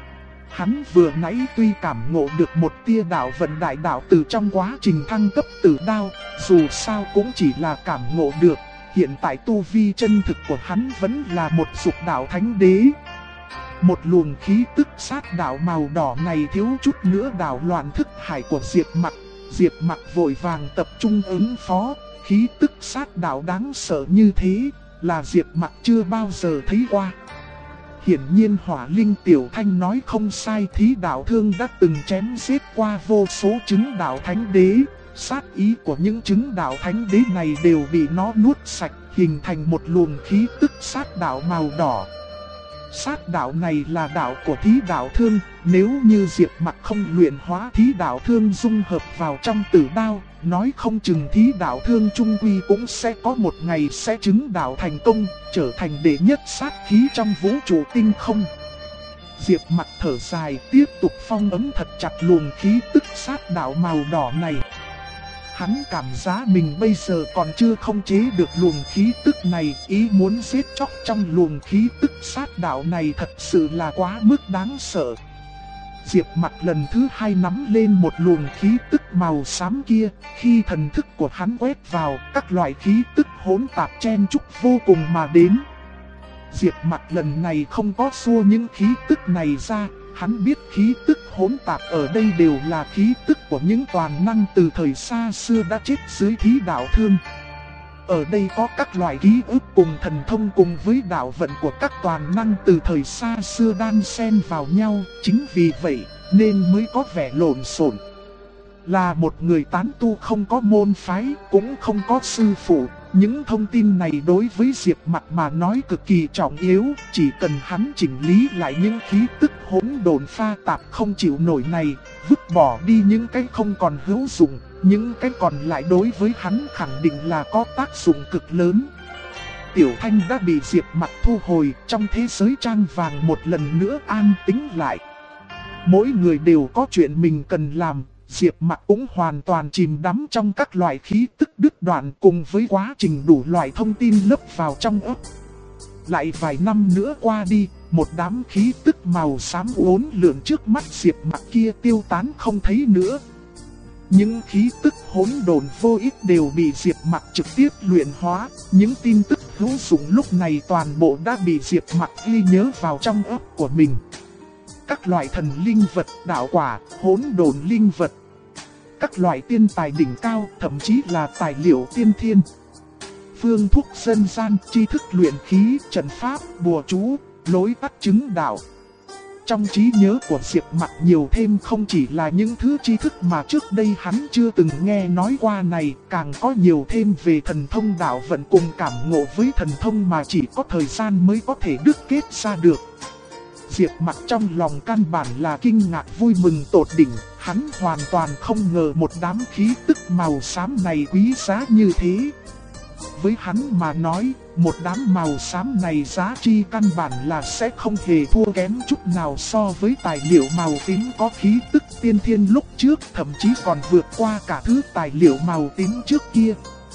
Hắn vừa nãy tuy cảm ngộ được một tia đạo vận đại đạo từ trong quá trình thăng cấp tử đao, dù sao cũng chỉ là cảm ngộ được, hiện tại tu vi chân thực của hắn vẫn là một dục đạo thánh đế. Một luồng khí tức sát đạo màu đỏ này thiếu chút nữa đảo loạn thức hải của Diệp Mặc. Diệp Mặc vội vàng tập trung ứng phó, khí tức sát đạo đáng sợ như thế là Diệp Mặc chưa bao giờ thấy qua. Hiển nhiên Hỏa Linh Tiểu Thanh nói không sai, Thí Đạo Thương đã từng chém giết qua vô số chứng đạo thánh đế. Sát ý của những chứng đạo thánh đế này đều bị nó nuốt sạch, hình thành một luồng khí tức sát đạo màu đỏ. Sát đạo này là đạo của Thí Đạo Thương, nếu như Diệp Mặc không luyện hóa Thí Đạo Thương dung hợp vào trong tử đao, nói không chừng Thí Đạo Thương trung quy cũng sẽ có một ngày sẽ chứng đạo thành công, trở thành đệ nhất sát khí trong vũ trụ tinh không. Diệp Mặc thở dài, tiếp tục phong ấn thật chặt luồng khí tức sát đạo màu đỏ này. Hắn cảm giác mình bây giờ còn chưa khống chế được luồng khí tức này, ý muốn giết chóc trong luồng khí tức sát đạo này thật sự là quá mức đáng sợ. Diệp Mặc lần thứ hai nắm lên một luồng khí tức màu xám kia, khi thần thức của hắn quét vào, các loại khí tức hỗn tạp chen chúc vô cùng mà đến. Diệp Mặc lần này không có xua những khí tức này ra. Hắn biết khí tức hỗn tạp ở đây đều là khí tức của những toàn năng từ thời xa xưa đã chết dưới Thí Đạo Thương. Ở đây có các loại ký ức cùng thần thông cùng với đạo vận của các toàn năng từ thời xa xưa đan xen vào nhau. Chính vì vậy nên mới có vẻ lộn xộn. Là một người tán tu không có môn phái, cũng không có sư phụ. Những thông tin này đối với Diệp Mặc mà nói cực kỳ trọng yếu, chỉ cần hắn chỉnh lý lại những khí tức hỗn độn pha tạp không chịu nổi này, vứt bỏ đi những cái không còn hữu dụng, những cái còn lại đối với hắn khẳng định là có tác dụng cực lớn. Tiểu Thanh đã bị Diệp Mặc thu hồi, trong thế giới trang vàng một lần nữa an tĩnh lại. Mỗi người đều có chuyện mình cần làm. Diệp Mặc cũng hoàn toàn chìm đắm trong các loại khí tức đứt đoạn cùng với quá trình đủ loại thông tin lấp vào trong óc. Lại vài năm nữa qua đi, một đám khí tức màu xám uốn lượn trước mắt Diệp Mặc kia tiêu tán không thấy nữa. Những khí tức hỗn độn vô ích đều bị Diệp Mặc trực tiếp luyện hóa, những tin tức hữu dụng lúc này toàn bộ đã bị Diệp Mặc ghi nhớ vào trong óc của mình. Các loại thần linh vật, đạo quả, hỗn độn linh vật, các loại tiên tài đỉnh cao, thậm chí là tài liệu tiên thiên, phương thuốc dân gian, tri thức luyện khí, trận pháp, bùa chú, lối tắt chứng đạo. Trong trí nhớ của Diệp Mặc nhiều thêm không chỉ là những thứ tri thức mà trước đây hắn chưa từng nghe nói qua này, càng có nhiều thêm về thần thông đạo vận cùng cảm ngộ với thần thông mà chỉ có thời gian mới có thể đúc kết ra được. Diệp Mặc trong lòng căn bản là kinh ngạc vui mừng tột đỉnh, hắn hoàn toàn không ngờ một đám khí tức màu xám này quý giá như thế. Với hắn mà nói, một đám màu xám này giá trị căn bản là sẽ không hề thua kém chút nào so với tài liệu màu tím có khí tức tiên thiên lúc trước, thậm chí còn vượt qua cả thứ tài liệu màu tím trước kia.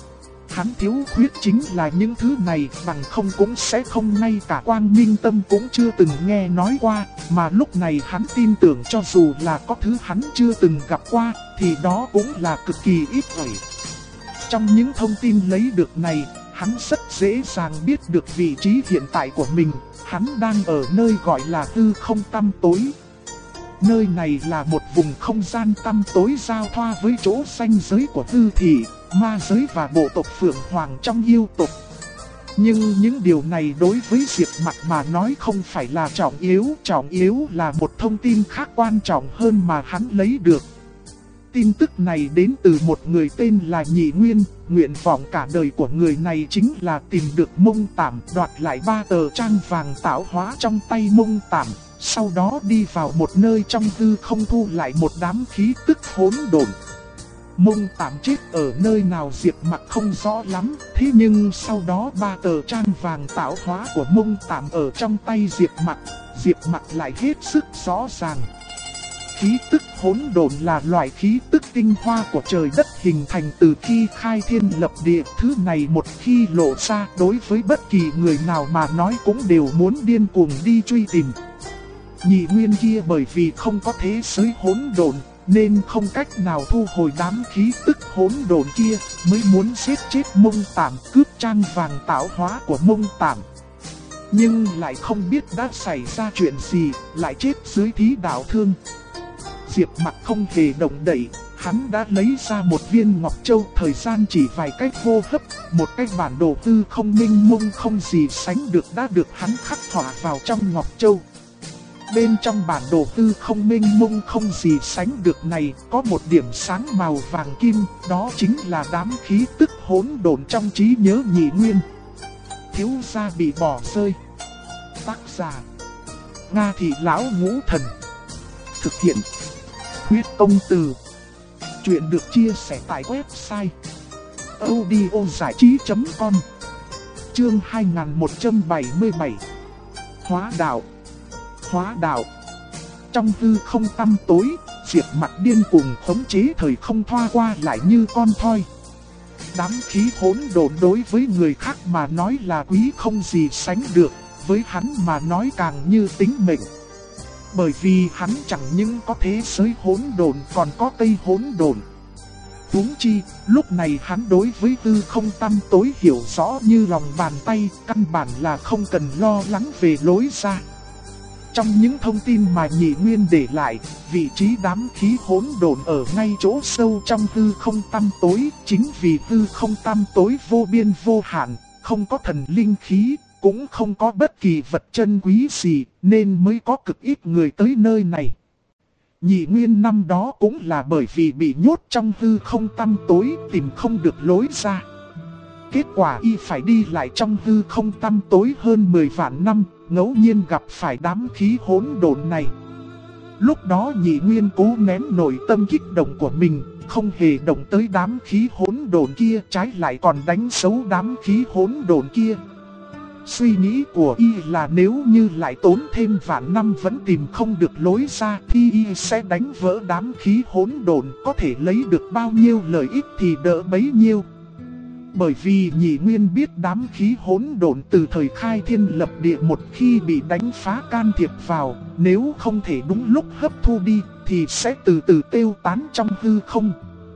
Hắn thiếu khuyết chính là những thứ này, bằng không cũng sẽ không, ngay cả Quang Minh Tâm cũng chưa từng nghe nói qua, mà lúc này hắn tin tưởng cho dù là có thứ hắn chưa từng gặp qua, thì đó cũng là cực kỳ ít ỏi. Trong những thông tin lấy được này, hắn rất dễ dàng biết được vị trí hiện tại của mình, hắn đang ở nơi gọi là hư không tăm tối. Nơi này là một vùng không gian tăm tối giao thoa với chỗ ranh giới của hư thị, ma giới và bộ tộc Phượng Hoàng trong yêu tộc. Nhưng những điều này đối với Diệp Mặc mà nói không phải là trọng yếu là một thông tin khác quan trọng hơn mà hắn lấy được. Tin tức này đến từ một người tên là Nhị Nguyên, nguyện vọng cả đời của người này chính là tìm được Mông Tảm, đoạt lại 3 tờ trang vàng tạo hóa trong tay Mông Tảm, sau đó đi vào một nơi trong hư không thu lại một đám khí tức hỗn độn. Mông Tảm chết ở nơi nào Diệp Mặc không rõ lắm, thế nhưng sau đó 3 tờ trang vàng tạo hóa của Mông Tảm ở trong tay Diệp Mặc lại hết sức rõ ràng. Khí tức hỗn độn là loại khí tức tinh hoa của trời đất hình thành từ khi khai thiên lập địa. Thứ này một khi lộ ra, đối với bất kỳ người nào mà nói cũng đều muốn điên cuồng đi truy tìm. Nhị nguyên kia bởi vì không có thế giới hỗn độn, nên không cách nào thu hồi đám khí tức hỗn độn kia, mới muốn giết chết Mông Tạm, cướp trang vàng tạo hóa của Mông Tạm. Nhưng lại không biết đã xảy ra chuyện gì, lại chết dưới thí đạo thương. Diệp Mặc không hề động đậy, hắn đã lấy ra một viên ngọc châu, thời gian chỉ vài cách hô hấp, một cái bản đồ tư không minh mông không gì sánh được đã được hắn khắc họa vào trong ngọc châu. Bên trong bản đồ tư không minh mông không gì sánh được này có một điểm sáng màu vàng kim, đó chính là đám khí tức hỗn độn trong trí nhớ Nhị Nguyên. Thiếu gia bị bỏ rơi. Tác giả: Nga Thị Lão Ngũ Thần. Thực hiện: Huyết Công Từ. Chuyện được chia sẻ tại website audiozảichí.com. Chương 2177. Hóa đạo. Hóa đạo. Trong hư không tăm tối, Diệp Mặc điên cuồng khống chế thời không thoa qua lại như con thoi. Đám khí hỗn độn đối với người khác mà nói là quý không gì sánh được, với hắn mà nói càng như tính mệnh. Bởi vì hắn chẳng những có thế giới hỗn độn còn có tây hỗn độn. Huống chi, lúc này hắn đối với tư không tăm tối hiểu rõ như lòng bàn tay, căn bản là không cần lo lắng về lối ra. Trong những thông tin mà Nhị Nguyên để lại, vị trí đám khí hỗn độn ở ngay chỗ sâu trong tư không tăm tối, chính vì tư không tăm tối vô biên vô hạn, không có thần linh khí, cũng không có bất kỳ vật chân quý gì, nên mới có cực ít người tới nơi này. Nhị Nguyên năm đó cũng là bởi vì bị nhốt trong tư không tăm tối, tìm không được lối ra. Kết quả y phải đi lại trong hư không tăm tối hơn 10 vạn năm, ngẫu nhiên gặp phải đám khí hỗn độn này. Lúc đó Nhị Nguyên cố nén nội tâm kích động của mình, không hề động tới đám khí hỗn độn kia, trái lại còn đánh xấu đám khí hỗn độn kia. Suy nghĩ của y là nếu như lại tốn thêm vạn năm vẫn tìm không được lối ra thì y sẽ đánh vỡ đám khí hỗn độn, có thể lấy được bao nhiêu lợi ích thì đỡ bấy nhiêu. Bởi vì Nhị Nguyên biết đám khí hỗn độn từ thời khai thiên lập địa một khi bị đánh phá can thiệp vào, nếu không thể đúng lúc hấp thu đi thì sẽ từ từ tiêu tán trong hư không.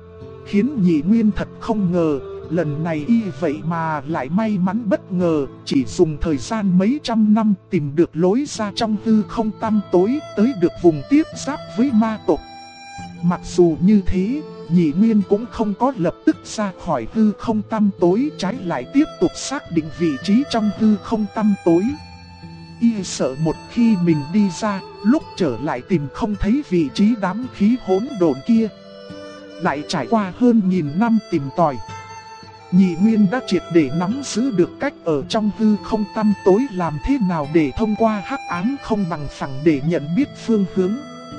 Khiến Nhị Nguyên thật không ngờ, lần này y vậy mà lại may mắn bất ngờ, chỉ dùng thời gian mấy trăm năm tìm được lối ra trong hư không tăm tối, tới được vùng tiếp giáp với ma tộc. Mặc dù như thế, Nhị Nguyên cũng không có lập tức ra khỏi hư không tăm tối, trái lại tiếp tục xác định vị trí trong hư không tăm tối. Y sợ một khi mình đi ra, lúc trở lại tìm không thấy vị trí đám khí hỗn độn kia. Lại trải qua hơn 1000 năm tìm tòi, Nhị Nguyên đã triệt để nắm giữ được cách ở trong hư không tăm tối làm thế nào để thông qua hắc ám không bằng phẳng để nhận biết phương hướng.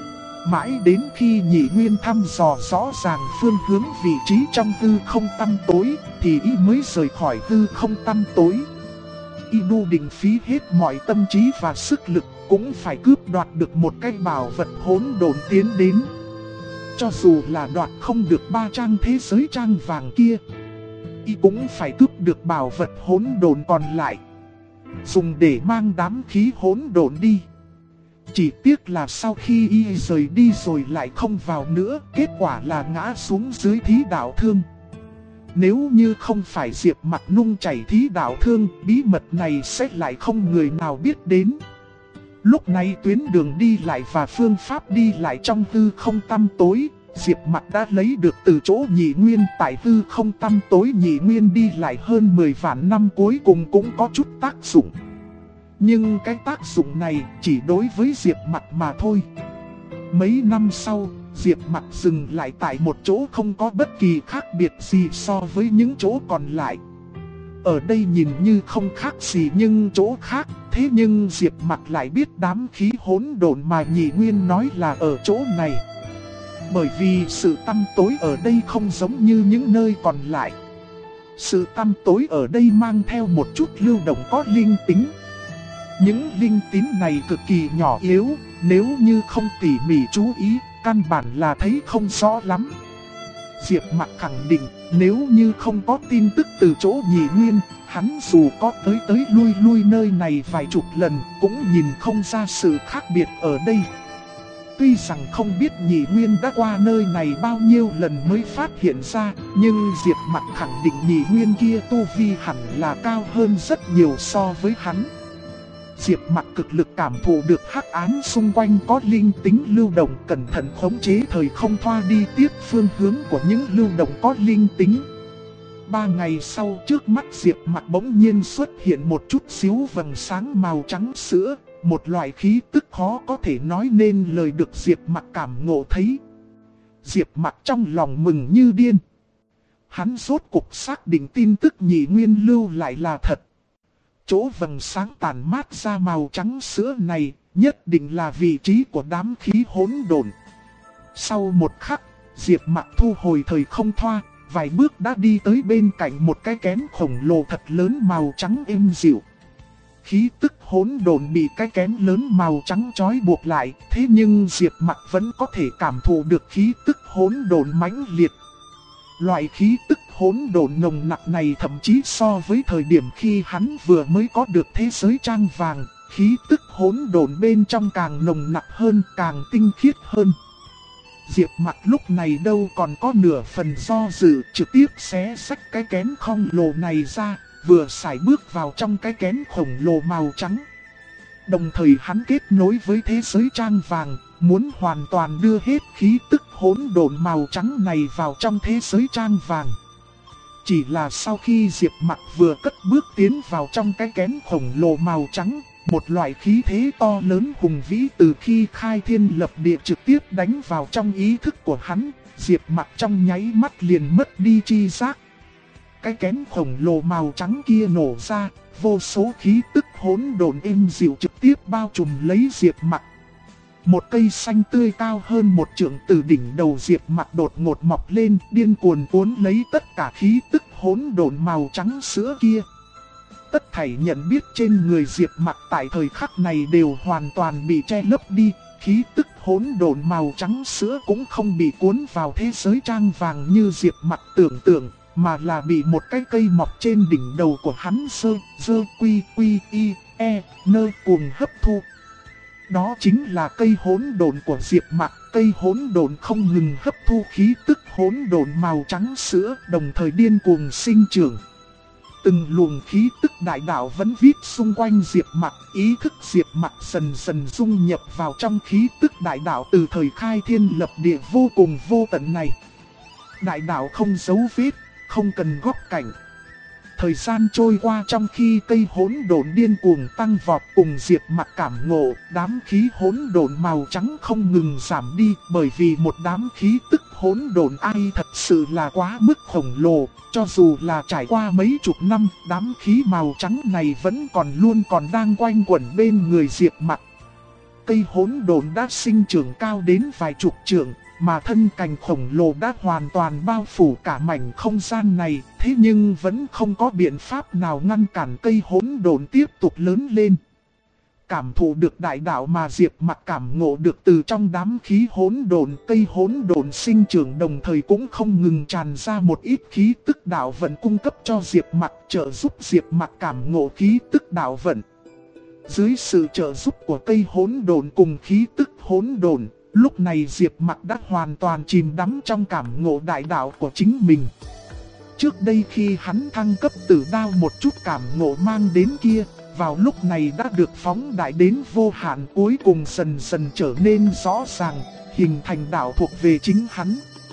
Mãi đến khi Nhị Nguyên thăm dò rõ ràng phương hướng vị trí trong hư không tăm tối, thì y mới rời khỏi hư không tăm tối. Y đu định phí hết mọi tâm trí và sức lực, cũng phải cướp đoạt được một cái bảo vật hỗn độn tiến đến. Cho dù là đoạt không được 3 trang thế giới trang vàng kia, y cũng phải cướp được bảo vật hỗn độn còn lại, dùng để mang đám khí hỗn độn đi. Chỉ tiếc là sau khi y rời đi rồi lại không vào nữa, kết quả là ngã xuống dưới thí đạo thương. Nếu như không phải Diệp Mặc nung chảy thí đạo thương, bí mật này sẽ lại không người nào biết đến. Lúc này tuyến đường đi lại và phương pháp đi lại trong hư không tăm tối, Diệp Mặc đã lấy được từ chỗ Nhị Nguyên. Tại hư không tăm tối Nhị Nguyên đi lại hơn 10 vạn năm cuối cùng cũng có chút tác dụng. Nhưng cái tác dụng này chỉ đối với Diệp Mặc mà thôi. Mấy năm sau, Diệp Mặc dừng lại tại một chỗ không có bất kỳ khác biệt gì so với những chỗ còn lại. Ở đây nhìn như không khác gì nhưng chỗ khác, thế nhưng Diệp Mặc lại biết đám khí hỗn độn mà Nhị Nguyên nói là ở chỗ này. Bởi vì sự tăm tối ở đây không giống như những nơi còn lại. Sự tăm tối ở đây mang theo một chút lưu động có linh tính. Những linh tín này cực kỳ nhỏ yếu, nếu như không tỉ mỉ chú ý, căn bản là thấy không rõ lắm. Diệp Mặc khẳng định, Nếu như không có tin tức từ chỗ Nhị Nguyên, hắn dù có tới lui nơi này vài chục lần cũng nhìn không ra sự khác biệt ở đây. Tuy rằng không biết Nhị Nguyên đã qua nơi này bao nhiêu lần mới phát hiện ra, nhưng Diệp Mặc khẳng định Nhị Nguyên kia tu vi hẳn là cao hơn rất nhiều so với hắn. Diệp Mặc cực lực cảm thụ được hắc ám xung quanh có linh tính lưu động, cẩn thận khống chế thời không thoa đi tiếp phương hướng của những lưu động có linh tính. 3 ngày sau, trước mắt Diệp Mặc bỗng nhiên xuất hiện một chút xíu vầng sáng màu trắng sữa, một loại khí tức khó có thể nói nên lời được Diệp Mặc cảm ngộ thấy. Diệp Mặc trong lòng mừng như điên. Hắn rốt cục xác định tin tức Nhị Nguyên lưu lại là thật. Chỗ vầng sáng tàn mát ra màu trắng sữa này nhất định là vị trí của đám khí hỗn độn. Sau một khắc, Diệp Mặc thu hồi thời không thoa, vài bước đã đi tới bên cạnh một cái kén khổng lồ thật lớn màu trắng êm dịu. Khí tức hỗn độn bị cái kén lớn màu trắng trói buộc lại, thế nhưng Diệp Mặc vẫn có thể cảm thụ được khí tức hỗn độn mãnh liệt. Loại khí tức hỗn độn nồng nặc này thậm chí so với thời điểm khi hắn vừa mới có được thế giới trang vàng, khí tức hỗn độn bên trong càng nồng nặc hơn, càng tinh khiết hơn. Diệp Mặc lúc này đâu còn có nửa phần do dự, trực tiếp xé xách cái kén khổng lồ này ra, vừa sải bước vào trong cái kén khổng lồ màu trắng. Đồng thời hắn kết nối với thế giới trang vàng, muốn hoàn toàn đưa hết khí tức hỗn độn màu trắng này vào trong thế giới trang vàng. Chỉ là sau khi Diệp Mặc vừa cất bước tiến vào trong cái kén khổng lồ màu trắng, một loại khí thế to lớn hùng vĩ từ khi khai thiên lập địa trực tiếp đánh vào trong ý thức của hắn, Diệp Mặc trong nháy mắt liền mất đi tri giác. Cái kén khổng lồ màu trắng kia nổ ra, vô số khí tức hỗn độn êm dịu trực tiếp bao trùm lấy Diệp Mặc. Một cây xanh tươi cao hơn một trượng từ đỉnh đầu Diệp Mặc đột ngột mọc lên, điên cuồng cuốn lấy tất cả khí tức hỗn độn màu trắng sữa kia. Tất thảy nhận biết trên người Diệp Mặc tại thời khắc này đều hoàn toàn bị che lấp đi, khí tức hỗn độn màu trắng sữa cũng không bị cuốn vào thế giới trang vàng như Diệp Mặc tưởng tượng, mà là bị một cái cây mọc trên đỉnh đầu của hắn quy y e nơ cuồng hấp thu. Đó chính là cây hỗn độn của Diệp Mặc, cây hỗn độn không ngừng hấp thu khí tức hỗn độn màu trắng sữa, đồng thời điên cuồng sinh trưởng. Từng luồng khí tức đại đạo vẫn vít xung quanh Diệp Mặc, ý thức Diệp Mặc dần dần dung nhập vào trong khí tức đại đạo từ thời khai thiên lập địa vô cùng vô tận này. Đại đạo không dấu vết, không cần góc cảnh. Thời gian trôi qua trong khi cây hỗn độn điên cuồng tăng vọt cùng Diệp Mặc cảm ngộ, đám khí hỗn độn màu trắng không ngừng giảm đi, bởi vì một đám khí tức hỗn độn ai thật sự là quá mức khổng lồ, cho dù là trải qua mấy chục năm, đám khí màu trắng này vẫn còn đang quanh quẩn bên người Diệp Mặc. Cây hỗn độn đã sinh trưởng cao đến vài chục trượng, mà thân cành khổng lồ đã hoàn toàn bao phủ cả mảnh không gian này, thế nhưng vẫn không có biện pháp nào ngăn cản cây hỗn độn tiếp tục lớn lên. Cảm thụ được đại đạo mà Diệp Mặc cảm ngộ được từ trong đám khí hỗn độn, cây hỗn độn sinh trưởng đồng thời cũng không ngừng tràn ra một ít khí tức đạo vận cung cấp cho Diệp Mặc, trợ giúp Diệp Mặc cảm ngộ khí tức đạo vận. Dưới sự trợ giúp của cây hỗn độn cùng khí tức hỗn độn, lúc này Diệp Mặc đã hoàn toàn chìm đắm trong cảm ngộ đại đạo của chính mình. Trước đây khi hắn thăng cấp tử đao một chút cảm ngộ mang đến kia, vào lúc này đã được phóng đại đến vô hạn, cuối cùng dần dần trở nên rõ ràng, hình thành đạo thuộc về chính hắn.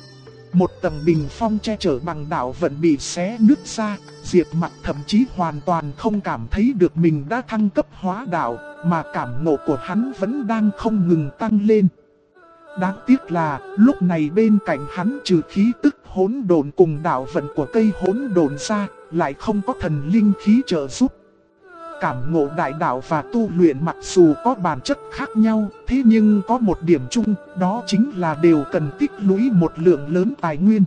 Một tầng bình phong che chở bằng đạo vận bị xé nứt ra, Diệp Mặc thậm chí hoàn toàn không cảm thấy được mình đã thăng cấp hóa đạo, mà cảm ngộ của hắn vẫn đang không ngừng tăng lên. Đáng tiếc là, lúc này bên cạnh hắn trừ khí tức hỗn độn cùng đạo vận của cây hỗn độn ra, lại không có thần linh khí trợ giúp. Cảm ngộ đại đạo và tu luyện mặc dù có bản chất khác nhau, thế nhưng có một điểm chung, đó chính là đều cần tích lũy một lượng lớn tài nguyên.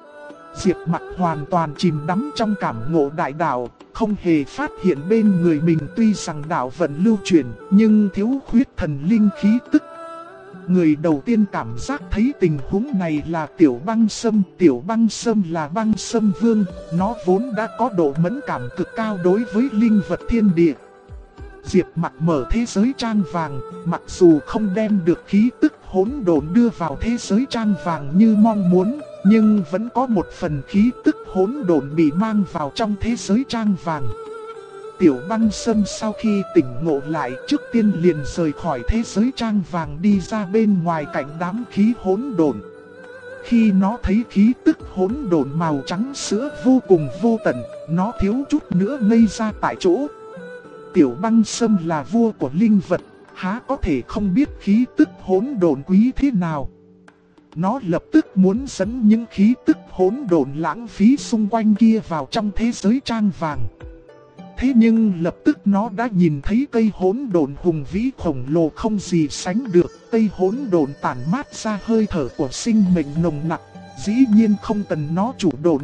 Diệp Mặc hoàn toàn chìm đắm trong cảm ngộ đại đạo, không hề phát hiện bên người mình tuy rằng đạo vận lưu chuyển, nhưng thiếu khuyết thần linh khí tức. Người đầu tiên cảm giác thấy tình huống này là Tiểu Băng Sâm. Tiểu Băng Sâm là băng sâm vương, nó vốn đã có độ mẫn cảm cực cao đối với linh vật thiên địa. Diệp Mặc mở thế giới trang vàng, mặc dù không đem được khí tức hỗn độn đưa vào thế giới trang vàng như mong muốn, nhưng vẫn có một phần khí tức hỗn độn bị mang vào trong thế giới trang vàng. Tiểu Băng Sâm sau khi tỉnh ngộ lại, trước tiên liền rời khỏi thế giới trang vàng đi ra bên ngoài cạnh đám khí hỗn độn. Khi nó thấy khí tức hỗn độn màu trắng sữa vô cùng vô tận, nó thiếu chút nữa ngây ra tại chỗ. Tiểu Băng Sâm là vua của linh vật, há có thể không biết khí tức hỗn độn quý thế nào. Nó lập tức muốn dẫn những khí tức hỗn độn lãng phí xung quanh kia vào trong thế giới trang vàng. Thế nhưng lập tức nó đã nhìn thấy cây hỗn độn hùng vĩ khổng lồ không gì sánh được. Cây hỗn độn tản mát ra hơi thở của sinh mệnh nồng nặc. Dĩ nhiên không cần nó chủ độn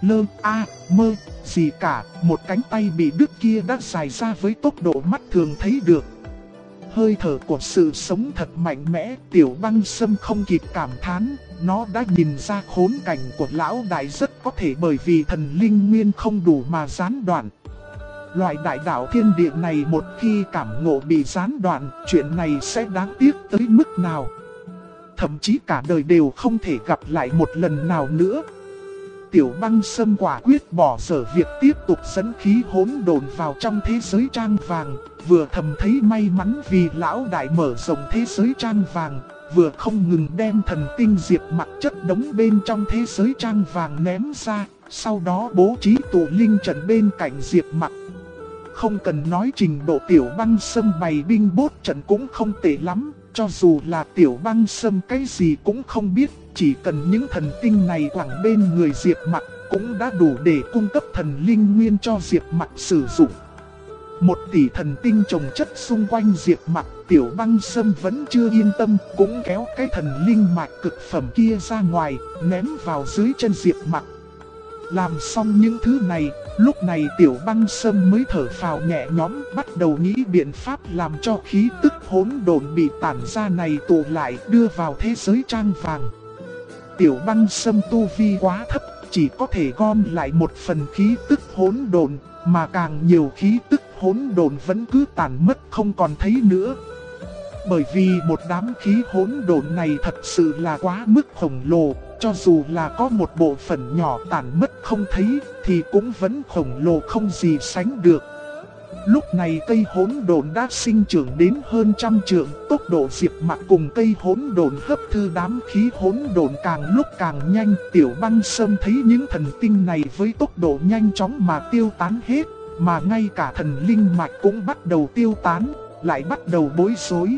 mơ gì cả. Một cánh tay bị đứt kia đã dài ra với tốc độ mắt thường thấy được. Hơi thở của sự sống thật mạnh mẽ. Tiểu Băng Sâm không kịp cảm thán. Nó đã nhìn ra khốn cảnh của lão đại rất có thể bởi vì thần linh nguyên không đủ mà gián đoạn. Loại đại đạo thiên địa này một khi cảm ngộ bị gián đoạn, chuyện này sẽ đáng tiếc tới mức nào. Thậm chí cả đời đều không thể gặp lại một lần nào nữa. Tiểu Băng Sâm quả quyết bỏ dở việc tiếp tục dẫn khí hỗn độn vào trong thế giới trang vàng, vừa thầm thấy may mắn vì lão đại mở rộng thế giới trang vàng, vừa không ngừng đem thần tinh Diệp Mặc chất đống bên trong thế giới trang vàng ném ra, sau đó bố trí tụ linh trận bên cạnh Diệp Mặc. Không cần nói trình độ Tiểu Băng Sâm bày binh bốt trận cũng không tệ lắm, cho dù là Tiểu Băng Sâm cái gì cũng không biết, chỉ cần những thần tinh này quẳng bên người Diệp Mặc cũng đã đủ để cung cấp thần linh nguyên cho Diệp Mặc sử dụng. 1 tỷ thần tinh chồng chất xung quanh Diệp Mặc, Tiểu Băng Sâm vẫn chưa yên tâm, cũng kéo cái thần linh mạch cực phẩm kia ra ngoài, ném vào dưới chân Diệp Mặc. Làm xong những thứ này, lúc này Tiểu Băng Sâm mới thở phào nhẹ nhõm, bắt đầu nghĩ biện pháp làm cho khí tức hỗn độn bị tản ra này tụ lại đưa vào thế giới trang vàng. Tiểu Băng Sâm tu vi quá thấp, chỉ có thể gom lại một phần khí tức hỗn độn, mà càng nhiều khí tức hỗn độn vẫn cứ tản mất không còn thấy nữa. Bởi vì một đám khí hỗn độn này thật sự là quá mức khổng lồ, cho dù là có một bộ phận nhỏ tản mất không thấy thì cũng vẫn khổng lồ không gì sánh được. Lúc này cây hỗn độn đã sinh trưởng đến hơn 100 trượng, tốc độ Diệp Mặc cùng cây hỗn độn hấp thu đám khí hỗn độn càng lúc càng nhanh. Tiểu Băng Sâm thấy những thần tinh này với tốc độ nhanh chóng mà tiêu tán hết, mà ngay cả thần linh mạch cũng bắt đầu tiêu tán, lại bắt đầu bối rối.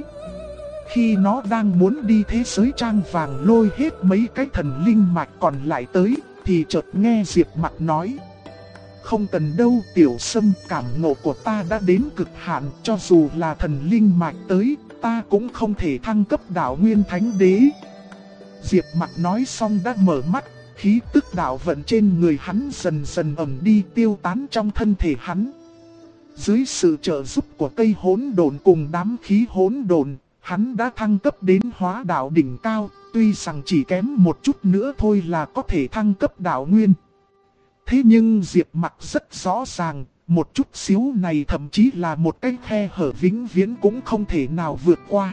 Khi nó đang muốn đi thế giới trang vàng lôi hết mấy cái thần linh mạch còn lại tới, thì chợt nghe Diệp Mặc nói: "Không cần đâu Tiểu Sâm, cảm ngộ của ta đã đến cực hạn, cho dù là thần linh mạch tới, ta cũng không thể thăng cấp đạo Nguyên Thánh Đế." Diệp Mặc nói xong đã mở mắt, khí tức đạo vận trên người hắn dần dần ẩm đi tiêu tán trong thân thể hắn. Dưới sự trợ giúp của cây hỗn độn cùng đám khí hỗn độn, hắn đã thăng cấp đến hóa đạo đỉnh cao, tuy rằng chỉ kém một chút nữa thôi là có thể thăng cấp đạo nguyên. Thế nhưng Diệp Mặc rất rõ ràng, một chút xíu này thậm chí là một cái khe hở vĩnh viễn cũng không thể nào vượt qua.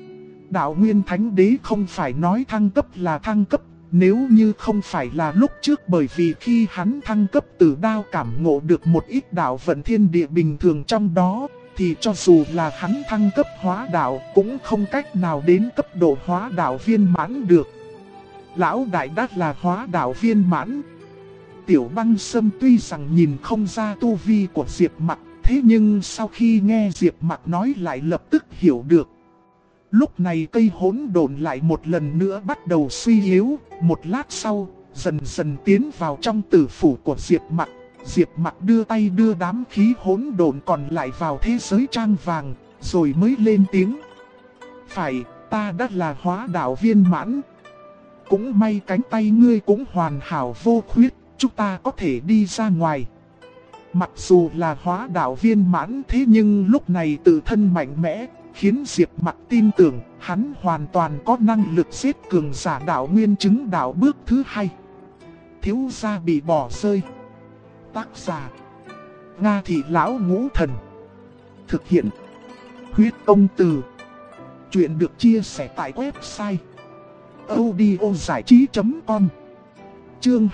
Đạo Nguyên Thánh Đế không phải nói thăng cấp là thăng cấp, nếu như không phải là lúc trước bởi vì khi hắn thăng cấp từ đao cảm ngộ được một ít đạo vận thiên địa bình thường trong đó, thì cho dù là hắn thăng cấp hóa đạo cũng không cách nào đến cấp độ hóa đạo viên mãn được. Lão đại đã là hóa đạo viên mãn. Tiểu Băng Sâm tuy rằng nhìn không ra tu vi của Diệp Mặc, thế nhưng sau khi nghe Diệp Mặc nói lại lập tức hiểu được. Lúc này cây hỗn độn lại một lần nữa bắt đầu suy yếu, một lát sau, dần dần tiến vào trong tử phủ của Diệp Mặc. Diệp Mặc đưa tay đưa đám khí hỗn độn còn lại vào thế giới trang vàng, rồi mới lên tiếng: "Phải, ta đã là hóa đạo viên mãn. Cũng may cánh tay ngươi cũng hoàn hảo vô khuyết, chúng ta có thể đi ra ngoài." Mặc dù là hóa đạo viên mãn thế nhưng lúc này tự thân mạnh mẽ, khiến Diệp Mặc tin tưởng hắn hoàn toàn có năng lực giết cường giả đạo nguyên chứng đạo bước thứ 2. Thiếu gia bị bỏ rơi. Tác giả Nga Thị Lão Ngũ Thần. Thực hiện Huyết Công Từ. Chuyện được chia sẻ tại website audiozảichí.com. Chương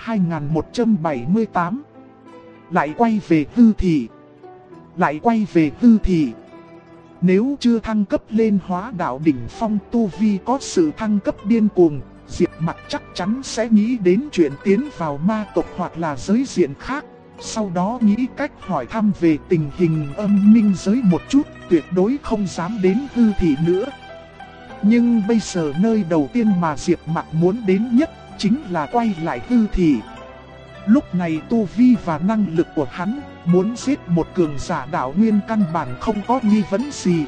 2178. Lại quay về hư thị. Lại quay về hư thị. Nếu chưa thăng cấp lên hóa đạo đỉnh phong, tu vi có sự thăng cấp điên cuồng, Diệp Mặc chắc chắn sẽ nghĩ đến chuyện tiến vào ma tộc hoặc là giới diện khác. Sau đó nghĩ cách hỏi thăm về tình hình âm minh giới một chút, tuyệt đối không dám đến hư thị nữa. Nhưng bây giờ nơi đầu tiên mà Diệp Mặc muốn đến nhất chính là quay lại hư thị. Lúc này tu vi và năng lực của hắn, muốn giết một cường giả đạo nguyên căn bản không có nghi vấn gì.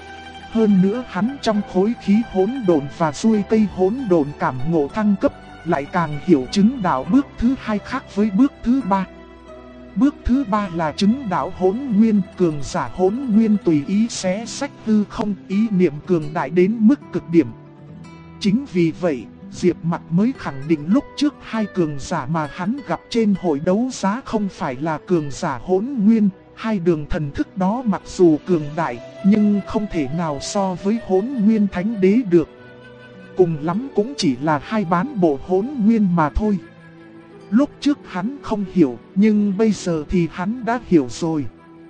Hơn nữa hắn trong khối khí hỗn độn và xuôi cây hỗn độn cảm ngộ thăng cấp, lại càng hiểu chứng đạo bước thứ 2 khác với bước thứ 3. Bước thứ 3 là chứng đạo hỗn nguyên, cường giả hỗn nguyên tùy ý xé sách hư không, ý niệm cường đại đến mức cực điểm. Chính vì vậy, Diệp Mặc mới khẳng định lúc trước hai cường giả mà hắn gặp trên hội đấu giá không phải là cường giả hỗn nguyên. Hai đường thần thức đó mặc dù cường đại, nhưng không thể nào so với hỗn nguyên thánh đế được. Cùng lắm cũng chỉ là hai bán bộ hỗn nguyên mà thôi. Lúc trước hắn không hiểu, nhưng bây giờ thì hắn đã hiểu rồi.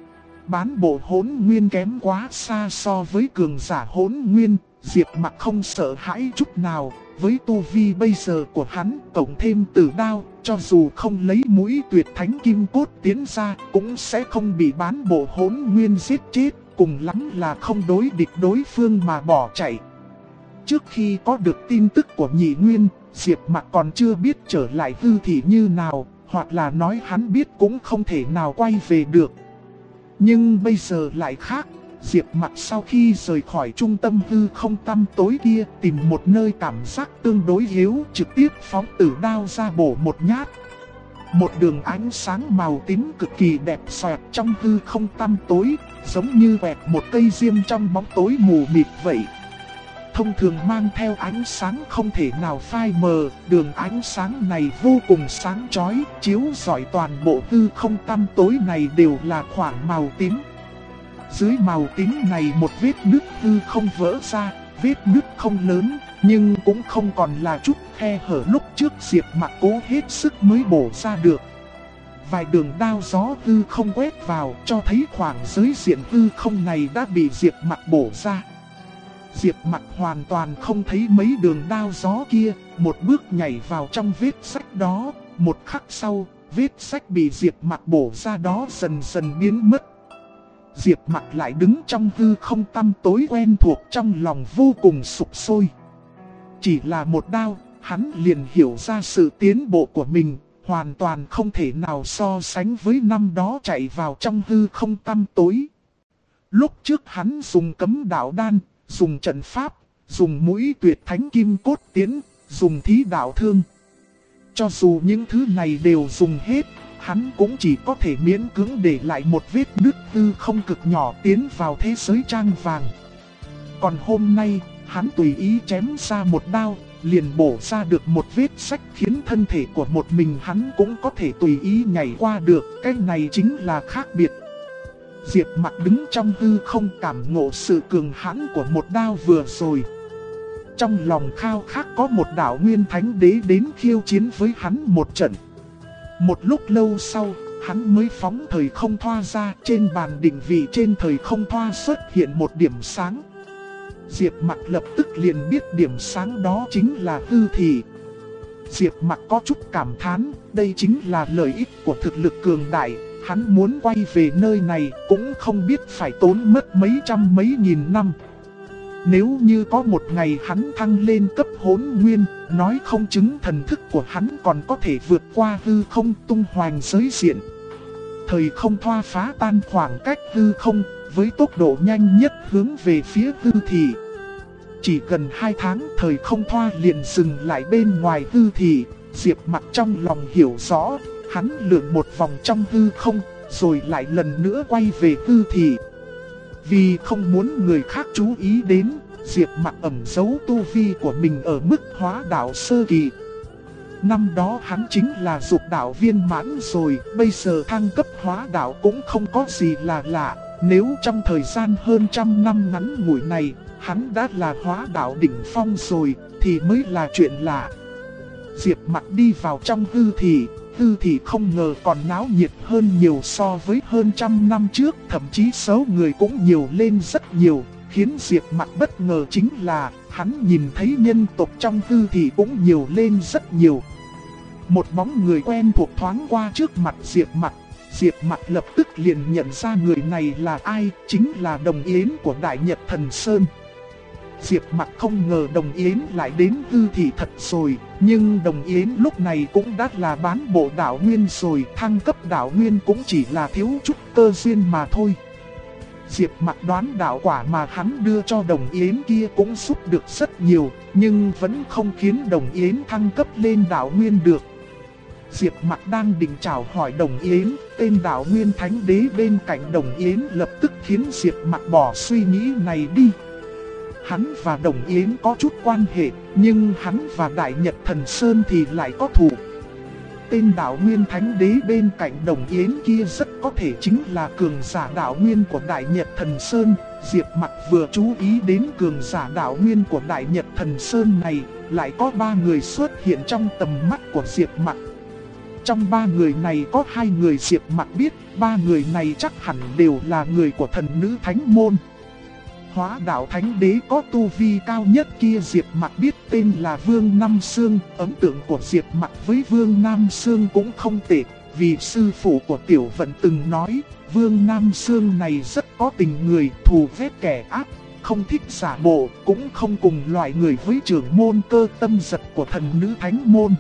Bán bộ hỗn nguyên kém quá xa so với cường giả hỗn nguyên, Diệp Mặc không sợ hãi chút nào. Với tu vi bây giờ của hắn, cộng thêm tử đao, cho dù không lấy mũi tuyệt thánh kim cốt tiến ra, cũng sẽ không bị bán bộ hỗn nguyên giết chết, cùng lắm là không đối địch đối phương mà bỏ chạy. Trước khi có được tin tức của nhị nguyên, Diệp Mặc còn chưa biết trở lại hư thị như nào, hoặc là nói hắn biết cũng không thể nào quay về được. Nhưng bây giờ lại khác. Diệp Mặc sau khi rời khỏi trung tâm hư không tăm tối kia, tìm một nơi cảm giác tương đối yếu, trực tiếp phóng tử đao ra bổ một nhát. Một đường ánh sáng màu tím cực kỳ đẹp xoẹt trong hư không tăm tối, giống như quẹt một cây diêm trong bóng tối mù mịt vậy. Thông thường mang theo ánh sáng không thể nào phai mờ, đường ánh sáng này vô cùng sáng chói, chiếu rọi toàn bộ hư không tăm tối này đều là khoảng màu tím. Dưới màu tím này một vết nứt hư không vỡ ra, vết nứt không lớn, nhưng cũng không còn là chút khe hở lúc trước Diệp Mặc cố hết sức mới bổ ra được. Vài đường đao gió hư không quét vào, cho thấy khoảng giới diện hư không này đã bị Diệp Mặc bổ ra. Diệp Mặc hoàn toàn không thấy mấy đường đao gió kia, một bước nhảy vào trong vết sách đó, một khắc sau, vết sách bị Diệp Mặc bổ ra đó dần dần biến mất. Diệp Mặc lại đứng trong hư không tăm tối quen thuộc, trong lòng vô cùng sục sôi. Chỉ là một đao, hắn liền hiểu ra sự tiến bộ của mình, hoàn toàn không thể nào so sánh với năm đó chạy vào trong hư không tăm tối. Lúc trước hắn dùng cấm đạo đan, dùng trận pháp, dùng mũi tuyệt thánh kim cốt tiến, dùng thí đạo thương. Cho dù những thứ này đều dùng hết, hắn cũng chỉ có thể miễn cưỡng để lại một vết nứt hư không cực nhỏ tiến vào thế giới trang vàng. Còn hôm nay, hắn tùy ý chém ra một đao, liền bổ ra được một vết sách khiến thân thể của một mình hắn cũng có thể tùy ý nhảy qua được. Cái này chính là khác biệt. Diệp Mặc đứng trong hư không cảm ngộ sự cường hãn của một đao vừa rồi. Trong lòng khao khát có một đạo nguyên thánh đế đến khiêu chiến với hắn một trận. Một lúc lâu sau, hắn mới phóng thời không thoa ra, trên bàn định vị trên thời không thoa xuất hiện một điểm sáng. Diệp Mặc lập tức liền biết điểm sáng đó chính là hư thị. Diệp Mặc có chút cảm thán, đây chính là lợi ích của thực lực cường đại. Hắn muốn quay về nơi này cũng không biết phải tốn mất mấy trăm mấy nghìn năm. Nếu như có một ngày hắn thăng lên cấp hỗn nguyên, nói không chứng thần thức của hắn còn có thể vượt qua hư không tung hoành giới diện. Thời không thoa phá tan khoảng cách hư không, với tốc độ nhanh nhất hướng về phía hư thị. Chỉ gần 2 tháng thời không thoa liền dừng lại bên ngoài hư thị. Diệp Mặc trong lòng hiểu rõ, hắn lượn một vòng trong hư không, rồi lại lần nữa quay về hư thị. Vì không muốn người khác chú ý đến, Diệp Mặc ẩn giấu tu vi của mình ở mức hóa đạo sơ kỳ. Năm đó hắn chính là dục đạo viên mãn rồi, bây giờ thăng cấp hóa đạo cũng không có gì là lạ. Nếu trong thời gian hơn trăm năm ngắn ngủi này, hắn đã là hóa đạo đỉnh phong rồi, thì mới là chuyện lạ. Diệp Mặc đi vào trong hư thị không ngờ còn náo nhiệt hơn nhiều so với hơn trăm năm trước, thậm chí số người cũng nhiều lên rất nhiều. Khiến Diệp Mặc bất ngờ chính là, hắn nhìn thấy nhân tộc trong hư thị cũng nhiều lên rất nhiều. Một bóng người quen thuộc thoáng qua trước mặt Diệp Mặc. Diệp Mặc lập tức liền nhận ra người này là ai, chính là Đồng Yến của Đại Nhật Thần Sơn. Diệp Mặc không ngờ Đồng Yến lại đến hư thị thật rồi, nhưng Đồng Yến lúc này cũng đã là bán bộ đạo nguyên rồi, thăng cấp đạo nguyên cũng chỉ là thiếu chút cơ duyên mà thôi. Diệp Mặc đoán đạo quả mà hắn đưa cho Đồng Yến kia cũng giúp được rất nhiều, nhưng vẫn không khiến Đồng Yến thăng cấp lên đạo nguyên được. Diệp Mặc đang định chào hỏi Đồng Yến, tên đạo nguyên thánh đế bên cạnh Đồng Yến lập tức khiến Diệp Mặc bỏ suy nghĩ này đi. Hắn và Đồng Yến có chút quan hệ, nhưng hắn và Đại Nhật Thần Sơn thì lại có thù. Tên đạo nguyên thánh đế bên cạnh Đồng Yến kia rất có thể chính là cường giả đạo nguyên của Đại Nhật Thần Sơn. Diệp Mặc vừa chú ý đến cường giả đạo nguyên của Đại Nhật Thần Sơn này, lại có 3 người xuất hiện trong tầm mắt của Diệp Mặc. Trong 3 người này có 2 người Diệp Mặc biết, 3 người này chắc hẳn đều là người của thần nữ thánh môn. Hóa đạo thánh đế có tu vi cao nhất kia Diệp Mặc biết tên là Vương Nam Sương. Ấn tượng của Diệp Mặc với Vương Nam Sương cũng không tệ, vì sư phụ của Tiểu Vận từng nói, Vương Nam Sương này rất có tình người, thù ghét kẻ ác, không thích giả bộ, cũng không cùng loại người với trưởng môn Cơ Tâm Giật của thần nữ thánh môn.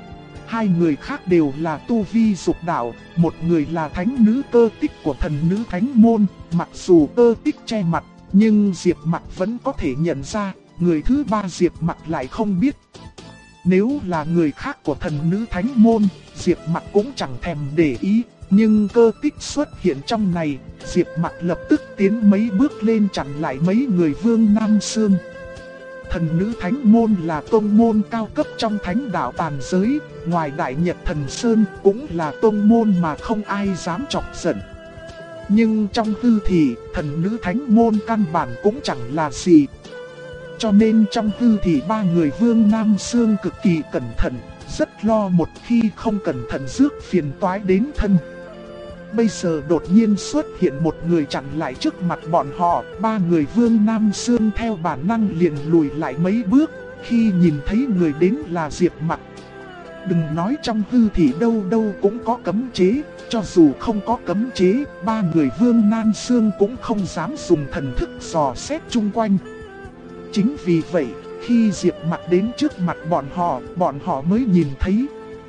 2 người khác đều là tu vi dục đạo, một người là thánh nữ Cơ Tích của thần nữ thánh môn, mặc dù Cơ Tích che mặt, nhưng Diệp Mặc vẫn có thể nhận ra, người thứ 3 Diệp Mặc lại không biết. Nếu là người khác của thần nữ thánh môn, Diệp Mặc cũng chẳng thèm để ý, nhưng Cơ Tích xuất hiện trong này, Diệp Mặc lập tức tiến mấy bước lên chặn lại mấy người Vương Nam Sương. Thần nữ thánh môn là tông môn cao cấp trong thánh đạo tàn giới, ngoài Đại Nhật Thần Sơn cũng là tông môn mà không ai dám chọc giận. Nhưng trong hư thị, thần nữ thánh môn căn bản cũng chẳng là gì. Cho nên trong hư thị 3 người Vương Nam Sương cực kỳ cẩn thận, rất lo một khi không cẩn thận rước phiền toái đến thân. Bây giờ đột nhiên xuất hiện một người chặn lại trước mặt bọn họ, 3 người Vương Nam Sương theo bản năng liền lùi lại mấy bước, khi nhìn thấy người đến là Diệp Mặc. Đừng nói trong hư thị đâu đâu cũng có cấm chế, cho dù không có cấm chế, 3 người Vương Nam Sương cũng không dám dùng thần thức dò xét chung quanh. Chính vì vậy, khi Diệp Mặc đến trước mặt bọn họ mới nhìn thấy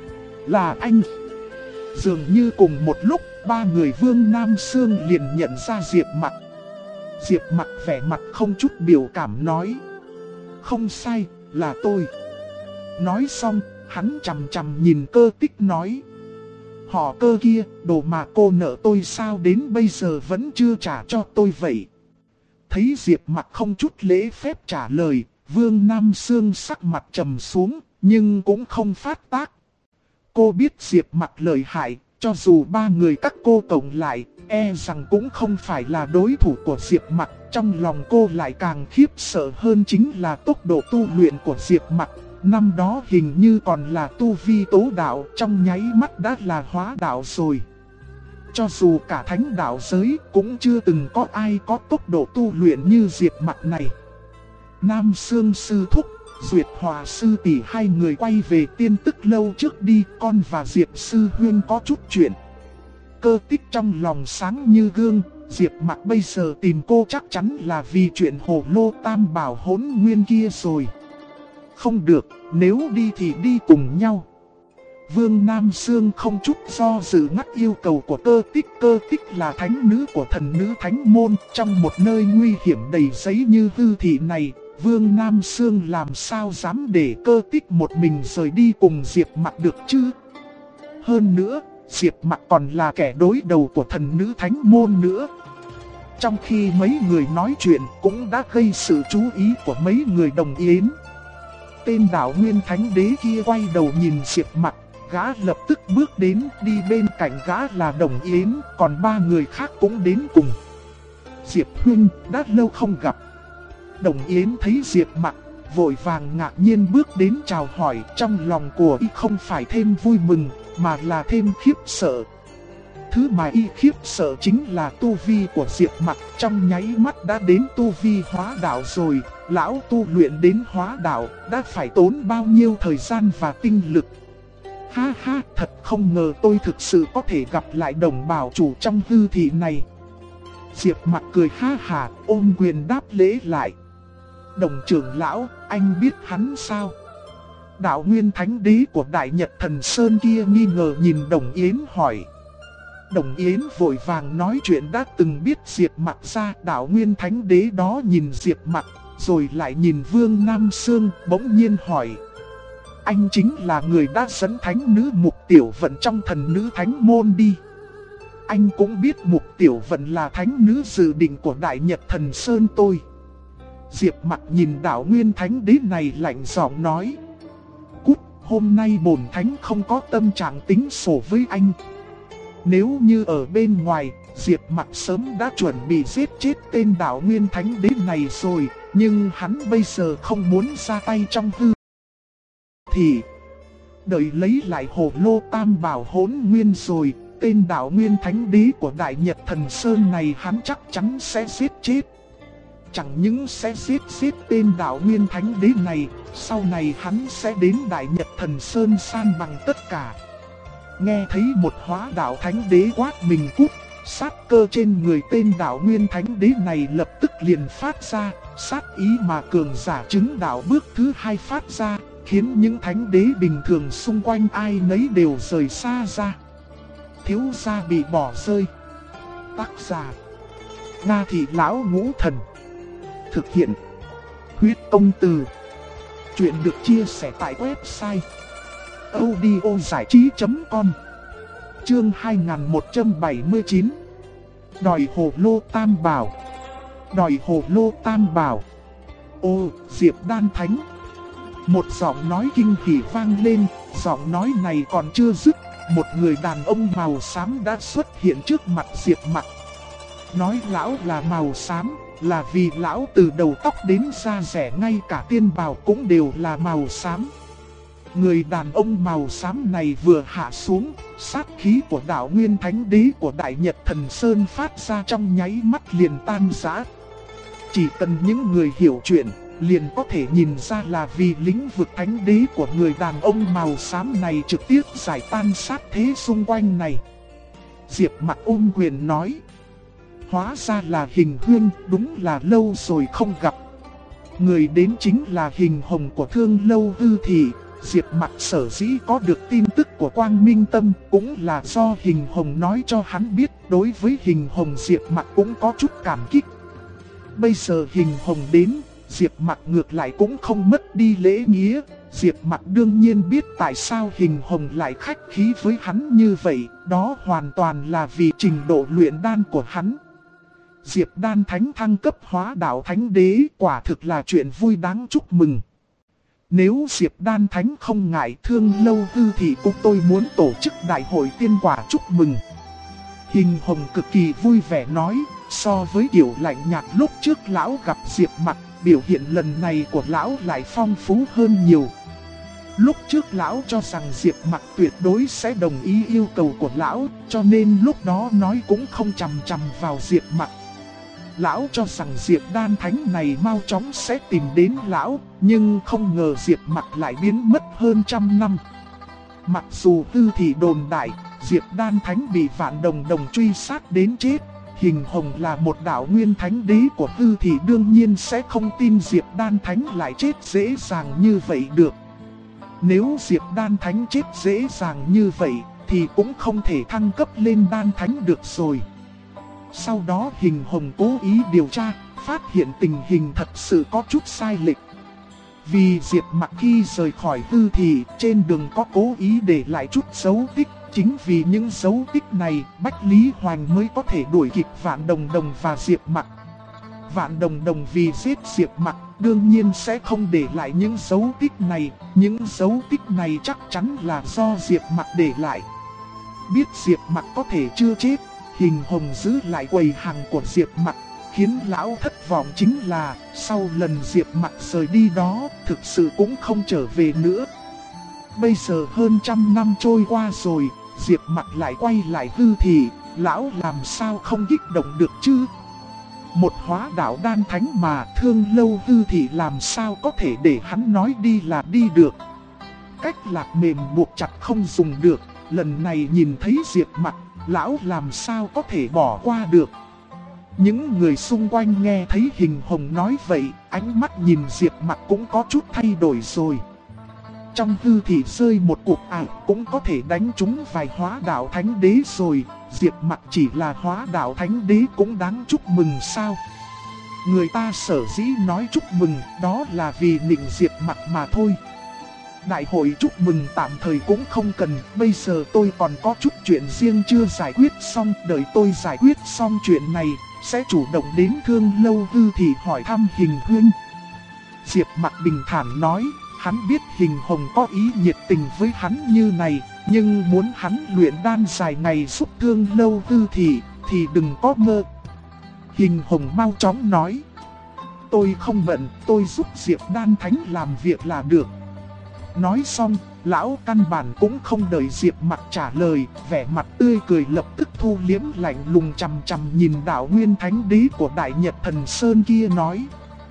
là anh. Dường như cùng một lúc, 3 người Vương Nam Sương liền nhận ra Diệp Mặc. Diệp Mặc vẻ mặt không chút biểu cảm nói: "Không sai, là tôi." Nói xong, hắn chằm chằm nhìn Cơ Tích nói: "Họ Cơ kia, đồ mà cô nợ tôi sao đến bây giờ vẫn chưa trả cho tôi vậy?" Thấy Diệp Mặc không chút lễ phép trả lời, Vương Nam Sương sắc mặt trầm xuống, nhưng cũng không phát tác. Cô biết Diệp Mặc lợi hại, cho dù 3 người các cô cộng lại, e rằng cũng không phải là đối thủ của Diệp Mặc. Trong lòng cô lại càng khiếp sợ hơn chính là tốc độ tu luyện của Diệp Mặc. Năm đó hình như còn là tu vi tố đạo, trong nháy mắt đã là hóa đạo rồi. Cho dù cả thánh đạo giới cũng chưa từng có ai có tốc độ tu luyện như Diệp Mặc này. Nam Sương sư thúc, Duyệt Hòa sư tỷ, 2 người quay về Tiên Tức lâu trước đi, con và Diệp sư huynh có chút chuyện. Cơ Tích trong lòng sáng như gương, Diệp Mặc bây giờ tìm cô chắc chắn là vì chuyện Hồ Lô Tam Bảo Hỗn Nguyên kia rồi. Không được, nếu đi thì đi cùng nhau. Vương Nam Sương không chút do dự ngắt yêu cầu của Cơ Tích. Cơ Tích là thánh nữ của thần nữ thánh môn, trong một nơi nguy hiểm đầy giấy như hư thị này, Vương Nam Sương làm sao dám để Cơ Tích một mình rời đi cùng Diệp Mặc được chứ? Hơn nữa, Diệp Mặc còn là kẻ đối đầu của thần nữ thánh môn nữa. trong khi mấy người nói chuyện cũng đã gây sự chú ý của mấy người Đồng Yến. Tên đạo nguyên thánh đế kia quay đầu nhìn Diệp Mặc, gã lập tức bước đến, đi bên cạnh gã là Đồng Yến, còn 3 người khác cũng đến cùng. Diệp huynh, đã lâu không gặp. Đồng Yến thấy Diệp Mặc, vội vàng ngạc nhiên bước đến chào hỏi, trong lòng của y không phải thêm vui mừng, mà là thêm khiếp sợ. Thứ mà y khiếp sợ chính là tu vi của Diệp Mặc trong nháy mắt đã đến tu vi hóa đạo rồi. Lão tu luyện đến hóa đạo đã phải tốn bao nhiêu thời gian và tinh lực. Ha ha, thật không ngờ tôi thực sự có thể gặp lại Đồng bảo chủ trong hư thị này. Diệp Mặc cười ha hả, ôm quyền đáp lễ lại. Đồng trưởng lão, anh biết hắn sao? Đạo nguyên thánh đế của Đại Nhật Thần Sơn kia nghi ngờ nhìn Đồng Yến hỏi. Đồng Yến vội vàng nói chuyện đã từng biết Diệp Mặc ra. Đạo nguyên thánh đế đó nhìn Diệp Mặc, rồi lại nhìn Vương Nam Sương, bỗng nhiên hỏi. Anh chính là người đã dẫn thánh nữ Mục Tiểu Vận trong thần nữ thánh môn đi. Anh cũng biết Mục Tiểu Vận là thánh nữ dự định của Đại Nhật Thần Sơn tôi. Diệp Mặc nhìn đạo nguyên thánh đế này lạnh giọng nói. Cút, hôm nay bổn thánh không có tâm trạng tính sổ với anh. Nếu như ở bên ngoài, Diệp Mặc sớm đã chuẩn bị giết chết tên đạo nguyên thánh đế này rồi, nhưng hắn bây giờ không muốn ra tay trong hư thì đợi lấy lại hồ lô tam bảo hỗn nguyên rồi, tên đạo nguyên thánh đế của Đại Nhật Thần Sơn này hắn chắc chắn sẽ giết chết. Chẳng những sẽ giết tên đạo nguyên thánh đế này, sau này hắn sẽ đến Đại Nhật Thần Sơn san bằng tất cả. Nghe thấy một hóa đạo thánh đế quát mình cút, sát cơ trên người tên đạo nguyên thánh đế này lập tức liền phát ra, sát ý mà cường giả chứng đạo bước thứ 2 phát ra, khiến những thánh đế bình thường xung quanh ai nấy đều rời xa ra. Thiếu gia bị bỏ rơi. Tác giả: Nga Thị Lão Ngũ Thần. Thực hiện: Huyết Công Từ. Chuyện được chia sẻ tại website audiozảichí.com. Chương 2179. Đòi hồ lô tam bảo. Đòi hồ lô tam bảo. Ô, Diệp Đan Thánh. Một giọng nói kinh hỉ vang lên, giọng nói này còn chưa dứt, một người đàn ông màu xám đã xuất hiện trước mặt Diệp Mặc. Nói lão là màu xám, là vì lão từ đầu tóc đến da rẻ ngay cả tiên bào cũng đều là màu xám. Người đàn ông màu xám này vừa hạ xuống, sát khí của đạo nguyên thánh đế của Đại Nhật Thần Sơn phát ra trong nháy mắt liền tan rã. Chỉ cần những người hiểu chuyện, liền có thể nhìn ra là vì lĩnh vực thánh đế của người đàn ông màu xám này trực tiếp giải tan sát thế xung quanh này. Diệp Mặc ôm quyền nói. Hóa ra là Hình Huyên, đúng là lâu rồi không gặp. Người đến chính là Hình Hồng của Thương Lâu Hư Thị. Diệp Mặc sở dĩ có được tin tức của Quang Minh Tâm cũng là do Hình Hồng nói cho hắn biết. Đối với Hình Hồng Diệp Mặc cũng có chút cảm kích. Bây giờ Hình Hồng đến, Diệp Mặc ngược lại cũng không mất đi lễ nghĩa. Diệp Mặc đương nhiên biết tại sao Hình Hồng lại khách khí với hắn như vậy. Đó hoàn toàn là vì trình độ luyện đan của hắn. Diệp Đan Thánh thăng cấp hóa đạo thánh đế quả thực là chuyện vui đáng chúc mừng. Nếu Diệp Đan Thánh không ngại, Thương Lâu Hư Thị cũng tôi muốn tổ chức đại hội tiên quả chúc mừng. Hình Hồng cực kỳ vui vẻ nói, so với kiểu lạnh nhạt lúc trước lão gặp Diệp Mặc, biểu hiện lần này của lão lại phong phú hơn nhiều. Lúc trước lão cho rằng Diệp Mặc tuyệt đối sẽ đồng ý yêu cầu của lão, cho nên lúc đó nói cũng không chằm chằm vào Diệp Mặc. Lão cho rằng Diệp Đan Thánh này mau chóng sẽ tìm đến lão, nhưng không ngờ Diệp Mặc lại biến mất hơn 100 năm. Mặc dù Hư Thị đồn đại, Diệp Đan Thánh bị Vạn Đồng Đồng truy sát đến chết, Hình Hồng là một đạo nguyên thánh đế của Hư Thị đương nhiên sẽ không tin Diệp Đan Thánh lại chết dễ dàng như vậy được. Nếu Diệp Đan Thánh chết dễ dàng như vậy, thì cũng không thể thăng cấp lên Đan Thánh được rồi. Sau đó Hình Hồng cố ý điều tra, phát hiện tình hình thật sự có chút sai lệch. Vì Diệp Mặc khi rời khỏi Hư Thị, trên đường có cố ý để lại chút dấu tích, Chính vì những dấu tích này, Bách Lý Hoành mới có thể đuổi kịp Vạn Đồng Đồng và Diệp Mặc. Vạn Đồng Đồng vì giết Diệp Mặc, đương nhiên sẽ không để lại những dấu tích này. Những dấu tích này chắc chắn là do Diệp Mặc để lại. Biết Diệp Mặc có thể chưa chết, Hình Hồng giữ lại quầy hàng của Diệp Mặc. Khiến lão thất vọng chính là, sau lần Diệp Mặc rời đi đó, thực sự cũng không trở về nữa. Bây giờ hơn 100 năm trôi qua rồi, Diệp Mặc lại quay lại Hư Thị, lão làm sao không kích động được chứ? Một hóa đạo đan thánh mà Thương Lâu Hư Thị làm sao có thể để hắn nói đi là đi được. Cách lạc mềm buộc chặt không dùng được, lần này nhìn thấy Diệp Mặc, lão làm sao có thể bỏ qua được. Những người xung quanh nghe thấy Hình Hồng nói vậy, ánh mắt nhìn Diệp Mặc cũng có chút thay đổi rồi. Trong Hư Thị rơi một cục ảo cũng có thể đánh trúng vài hóa đạo thánh đế rồi, Diệp Mặc chỉ là hóa đạo thánh đế cũng đáng chúc mừng sao? Người ta sở dĩ nói chúc mừng đó là vì nịnh Diệp Mặc mà thôi. Đại hội chúc mừng tạm thời cũng không cần, bây giờ tôi còn có chút chuyện riêng chưa giải quyết xong, đợi tôi giải quyết xong chuyện này, sẽ chủ động đến Thương Lâu Hư Thị hỏi thăm Hình huynh. Diệp Mặc bình thản nói, hắn biết Hình Hồng có ý nhiệt tình với hắn như này, nhưng muốn hắn luyện đan dài ngày giúp Thương Lâu Hư Thị thì đừng có mơ. Hình Hồng mau chóng nói, tôi không bận, tôi giúp Diệp Đan Thánh làm việc là được. Nói xong, lão căn bản cũng không đợi Diệp Mặc trả lời, vẻ mặt tươi cười lập tức thu liếm lạnh lùng chằm chằm nhìn đạo nguyên thánh đế của Đại Nhật Thần Sơn kia nói.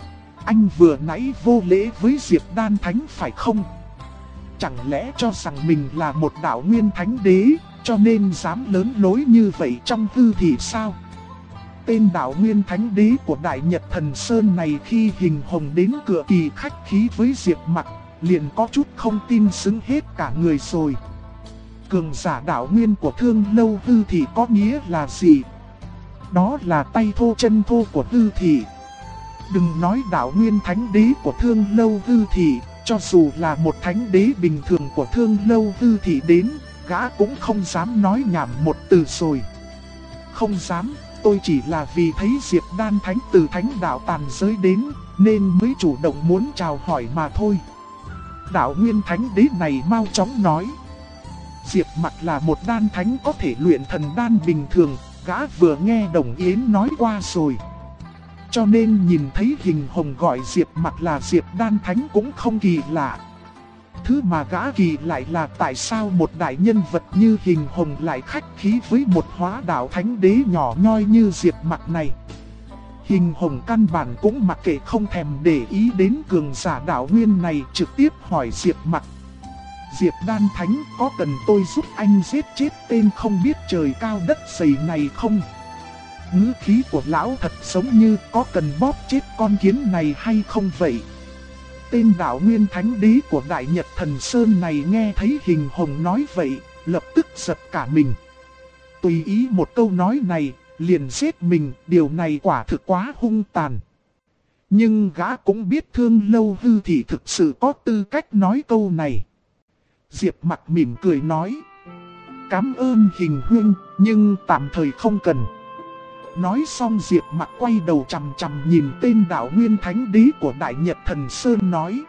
Anh vừa nãy vô lễ với Diệp Đan Thánh phải không? Chẳng lẽ cho rằng mình là một đạo nguyên thánh đế, cho nên dám lớn lối như vậy trong Hư Thị sao? Tên đạo nguyên thánh đế của Đại Nhật Thần Sơn này khi Hình Hồng đến cửa kỳ khách khí với Diệp Mặc, liền có chút không tin xứng hết cả người rồi. Cường giả đạo nguyên của Thương Lâu Hư Thị có nghĩa là gì? Đó là tay thô chân thô của Hư Thị. Đừng nói đạo nguyên thánh đế của Thương Lâu Hư Thị, cho dù là một thánh đế bình thường của Thương Lâu Hư Thị đến, gã cũng không dám nói nhảm một từ rồi. Không dám, tôi chỉ là vì thấy Diệp Đan Thánh từ thánh đạo tàn giới đến, nên mới chủ động muốn chào hỏi mà thôi. Đạo nguyên thánh đế này mau chóng nói. Diệp Mặc là một đan thánh có thể luyện thần đan bình thường, gã vừa nghe Đồng Yến nói qua rồi. Cho nên nhìn thấy Hình Hồng gọi Diệp Mặc là Diệp Đan Thánh cũng không kỳ lạ. Thứ mà gã kỳ lại là tại sao một đại nhân vật như Hình Hồng lại khách khí với một hóa đạo thánh đế nhỏ nhoi như Diệp Mặc này. Hình Hồng căn bản cũng mặc kệ không thèm để ý đến cường giả đạo nguyên này, trực tiếp hỏi Diệp Mặc. Diệp Đan Thánh, có cần tôi giúp anh giết chết tên không biết trời cao đất dày này không? Ngữ khí của lão thật giống như có cần bóp chết con kiến này hay không vậy? Tên đạo nguyên thánh đế của Đại Nhật Thần Sơn này nghe thấy Hình Hồng nói vậy, lập tức giật cả mình. Tùy ý một câu nói này, liền giết mình, điều này quả thực quá hung tàn. Nhưng gã cũng biết Thương Lâu Hư Thị thực sự có tư cách nói câu này. Diệp Mặc mỉm cười nói. Cảm ơn Hình huynh, nhưng tạm thời không cần. Nói xong Diệp Mặc quay đầu chằm chằm nhìn tên đạo nguyên thánh đế của Đại Nhật Thần Sơn nói.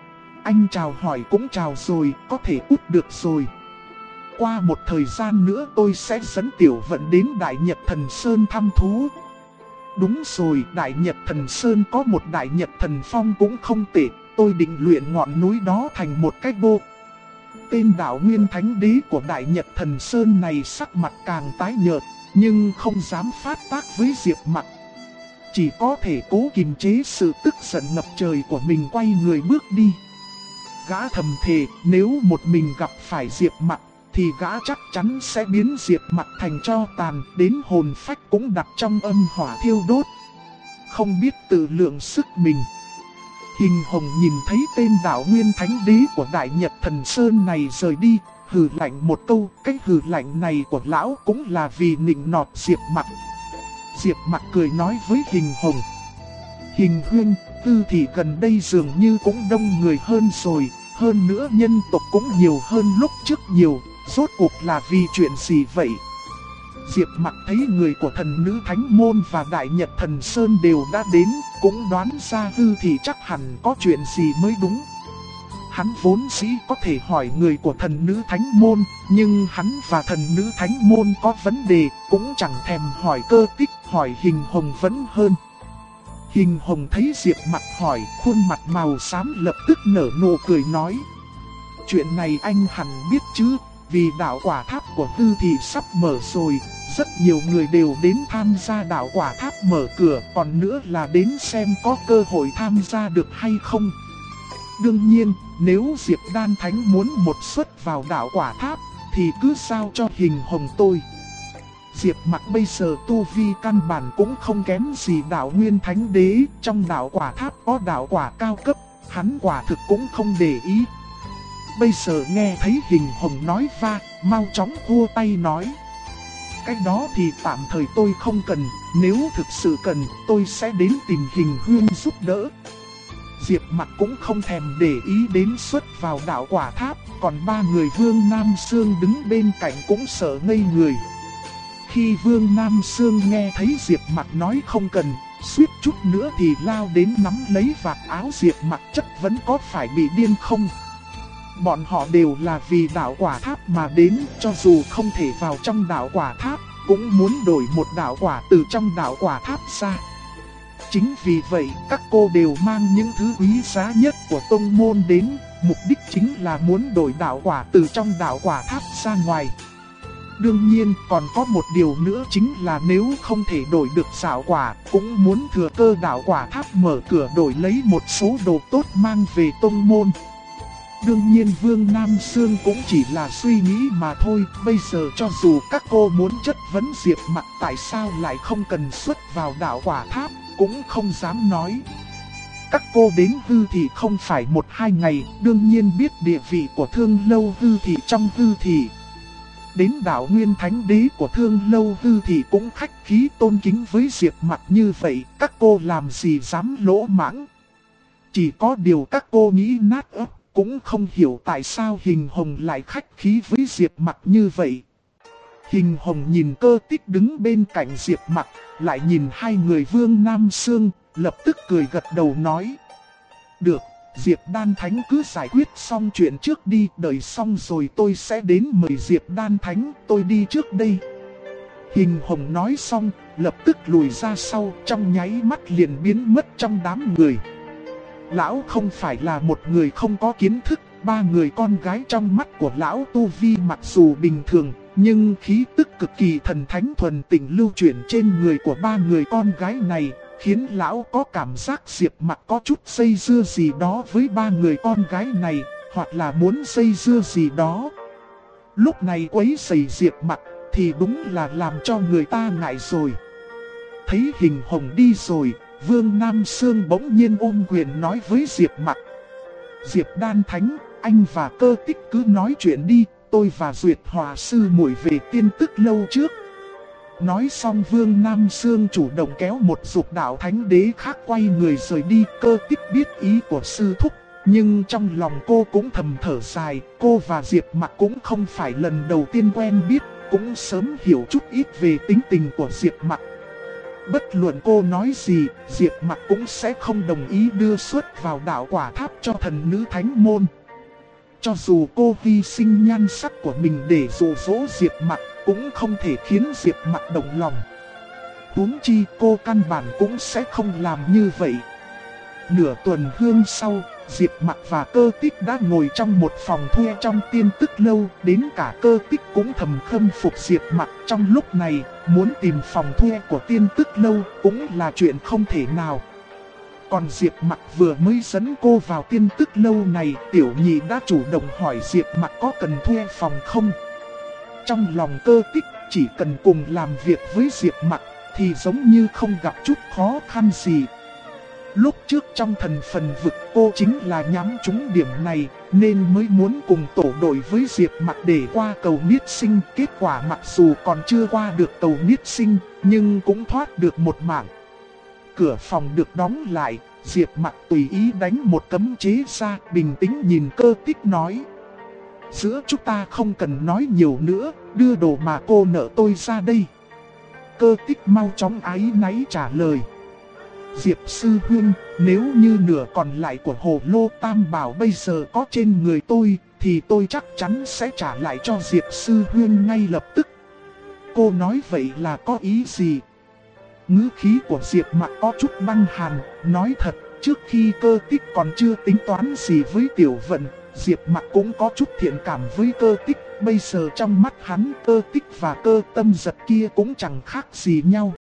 Anh chào hỏi cũng chào rồi, có thể út được rồi. Qua một thời gian nữa tôi sẽ dẫn Tiểu Vận đến Đại Nhật Thần Sơn thăm thú. Đúng rồi, Đại Nhật Thần Sơn có một Đại Nhật Thần Phong cũng không tệ, tôi định luyện ngọn núi đó thành một cái bô. Tên đạo nguyên thánh đế của Đại Nhật Thần Sơn này sắc mặt càng tái nhợt, nhưng không dám phát tác với Diệp Mặc. Chỉ có thể cố kiềm chế sự tức giận ngập trời của mình, quay người bước đi. Gã thầm thề nếu một mình gặp phải Diệp Mặc thì gã chắc chắn sẽ biến Diệp Mặc thành tro tàn, đến hồn phách cũng đặt trong âm hỏa thiêu đốt. Không biết tự lượng sức mình. Hình Hồng nhìn thấy tên đạo nguyên thánh đế của Đại Nhật Thần Sơn này rời đi, hừ lạnh một câu. Cái hừ lạnh này của lão cũng là vì nịnh nọt Diệp Mặc. Diệp Mặc cười nói với Hình Hồng. Hình huynh, Hư Thị gần đây dường như cũng đông người hơn rồi. Hơn nữa nhân tộc cũng nhiều hơn lúc trước nhiều. rốt cuộc là vì chuyện gì vậy? Diệp Mặc thấy người của thần nữ Thánh Môn và Đại Nhật Thần Sơn đều đã đến, cũng đoán ra Hư Thị chắc hẳn có chuyện gì mới đúng. Hắn vốn dĩ có thể hỏi người của thần nữ Thánh Môn, nhưng hắn và thần nữ Thánh Môn có vấn đề, cũng chẳng thèm hỏi Cơ Tích, hỏi Hình Hồng vẫn hơn. Hình Hồng thấy Diệp Mặc hỏi, khuôn mặt màu xám lập tức nở nụ cười nói: chuyện này anh hẳn biết chứ, vì đạo quả tháp của Hư Thị sắp mở rồi, rất nhiều người đều đến tham gia đạo quả tháp mở cửa, còn nữa là đến xem có cơ hội tham gia được hay không. Đương nhiên, nếu Diệp Đan Thánh muốn một suất vào đạo quả tháp, thì cứ giao cho Hình Hồng tôi. Diệp Mặc bây giờ tu vi căn bản cũng không kém gì đạo Nguyên Thánh Đế, trong đạo quả tháp có đạo quả cao cấp, hắn quả thực cũng không để ý. Bây giờ nghe thấy Hình Hồng nói mau chóng hô tay nói: cái đó thì tạm thời tôi không cần, nếu thực sự cần, tôi sẽ đến tìm Hình Huyên giúp đỡ. Diệp Mặc cũng không thèm để ý đến xuất vào đạo quả tháp, còn ba người Vương Nam Sương đứng bên cạnh cũng sợ ngây người. Khi Vương Nam Sương nghe thấy Diệp Mặc nói không cần, suýt chút nữa thì lao đến nắm lấy vạt áo Diệp Mặc chất vấn có phải bị điên không. Bọn họ đều là vì đạo quả tháp mà đến, cho dù không thể vào trong đạo quả tháp, cũng muốn đổi một đạo quả từ trong đạo quả tháp ra. Chính vì vậy, các cô đều mang những thứ quý giá nhất của tông môn đến, mục đích chính là muốn đổi đạo quả từ trong đạo quả tháp ra ngoài. Đương nhiên, còn có một điều nữa chính là nếu không thể đổi được đạo quả, cũng muốn thừa cơ đạo quả tháp mở cửa đổi lấy một số đồ tốt mang về tông môn. Đương nhiên Vương Nam Sương cũng chỉ là suy nghĩ mà thôi, bây giờ cho dù các cô muốn chất vấn Diệp Mặc tại sao lại không cần xuất vào đạo quả tháp, cũng không dám nói. Các cô đến Hư Thị không phải 1-2 ngày, đương nhiên biết địa vị của Thương Lâu Hư Thị trong Hư Thị. Đến đạo Nguyên Thánh Đế của Thương Lâu Hư Thị cũng khách khí tôn kính với Diệp Mặc như vậy, các cô làm gì dám lỗ mãng. Chỉ có điều các cô nghĩ nát óc, cũng không hiểu tại sao Hình Hồng lại khách khí với Diệp Mặc như vậy. Hình Hồng nhìn Cơ Tích đứng bên cạnh Diệp Mặc, lại nhìn hai người Vương Nam Sương, lập tức cười gật đầu nói: được, Diệp Đan Thánh cứ giải quyết xong chuyện trước đi, đợi xong rồi tôi sẽ đến mời Diệp Đan Thánh, tôi đi trước đây. Hình Hồng nói xong, lập tức lùi ra sau, trong nháy mắt liền biến mất trong đám người. Lão không phải là một người không có kiến thức, ba người con gái trong mắt của lão tu vi mặc dù bình thường, nhưng khí tức cực kỳ thần thánh thuần tịnh lưu chuyển trên người của ba người con gái này, khiến lão có cảm giác Diệp Mặc có chút dây dưa gì đó với ba người con gái này, hoặc là muốn dây dưa gì đó. Lúc này quấy rầy Diệp Mặc thì đúng là làm cho người ta ngại rồi. Thấy Hình Hồng đi rồi, Vương Nam Sương bỗng nhiên ôm quyền nói với Diệp Mặc: Diệp Đan Thánh, anh và Cơ Tích cứ nói chuyện đi, tôi và Duyệt Hòa sư muội về Tiên Tức Lâu trước. Nói xong Vương Nam Sương chủ động kéo một dục đạo thánh đế khác quay người rời đi. Cơ Tích biết ý của sư thúc, nhưng trong lòng cô cũng thầm thở dài. Cô và Diệp Mặc cũng không phải lần đầu tiên quen biết, cũng sớm hiểu chút ít về tính tình của Diệp Mặc. Bất luận cô nói gì, Diệp Mặc cũng sẽ không đồng ý đưa xuất vào đạo quả tháp cho thần nữ Thánh Môn. Cho dù cô hy sinh nhan sắc của mình để dụ dỗ Diệp Mặc, cũng không thể khiến Diệp Mặc động lòng. Huống chi cô căn bản cũng sẽ không làm như vậy. Nửa tuần hương sau, Diệp Mặc và Cơ Tích đã ngồi trong một phòng thuê trong Tiên Tức Lâu. Đến cả Cơ Tích cũng thầm khâm phục Diệp Mặc. Trong lúc này, muốn tìm phòng thuê của Tiên Tức Lâu cũng là chuyện không thể nào. Còn Diệp Mặc vừa mới dẫn cô vào Tiên Tức Lâu này, Tiểu Nhị đã chủ động hỏi Diệp Mặc có cần thuê phòng không. Trong lòng Cơ Tích, chỉ cần cùng làm việc với Diệp Mặc thì giống như không gặp chút khó khăn gì. Lúc trước trong thần phần vực cô chính là nhắm trúng điểm này, nên mới muốn cùng tổ đội với Diệp Mặc để qua cầu Niết Sinh. Kết quả mặc dù còn chưa qua được cầu Niết Sinh, nhưng cũng thoát được một mảng. Cửa phòng được đóng lại, Diệp Mặc tùy ý đánh một cấm chế ra, bình tĩnh nhìn Cơ Tích nói: Giữa chúng ta không cần nói nhiều nữa, đưa đồ mà cô nợ tôi ra đây. Cơ Tích mau chóng áy náy trả lời. Diệp sư huynh, nếu như nửa còn lại của hồ lô tam bảo bây giờ có trên người tôi, thì tôi chắc chắn sẽ trả lại cho Diệp sư huynh ngay lập tức. Cô nói vậy là có ý gì? Ngữ khí của Diệp Mặc có chút băng hàn, nói thật, trước khi Cơ Tích còn chưa tính toán gì với Tiểu Vận, Diệp Mặc cũng có chút thiện cảm với Cơ Tích. Bây giờ trong mắt hắn, Cơ Tích và Cơ Tâm Giật kia cũng chẳng khác gì nhau.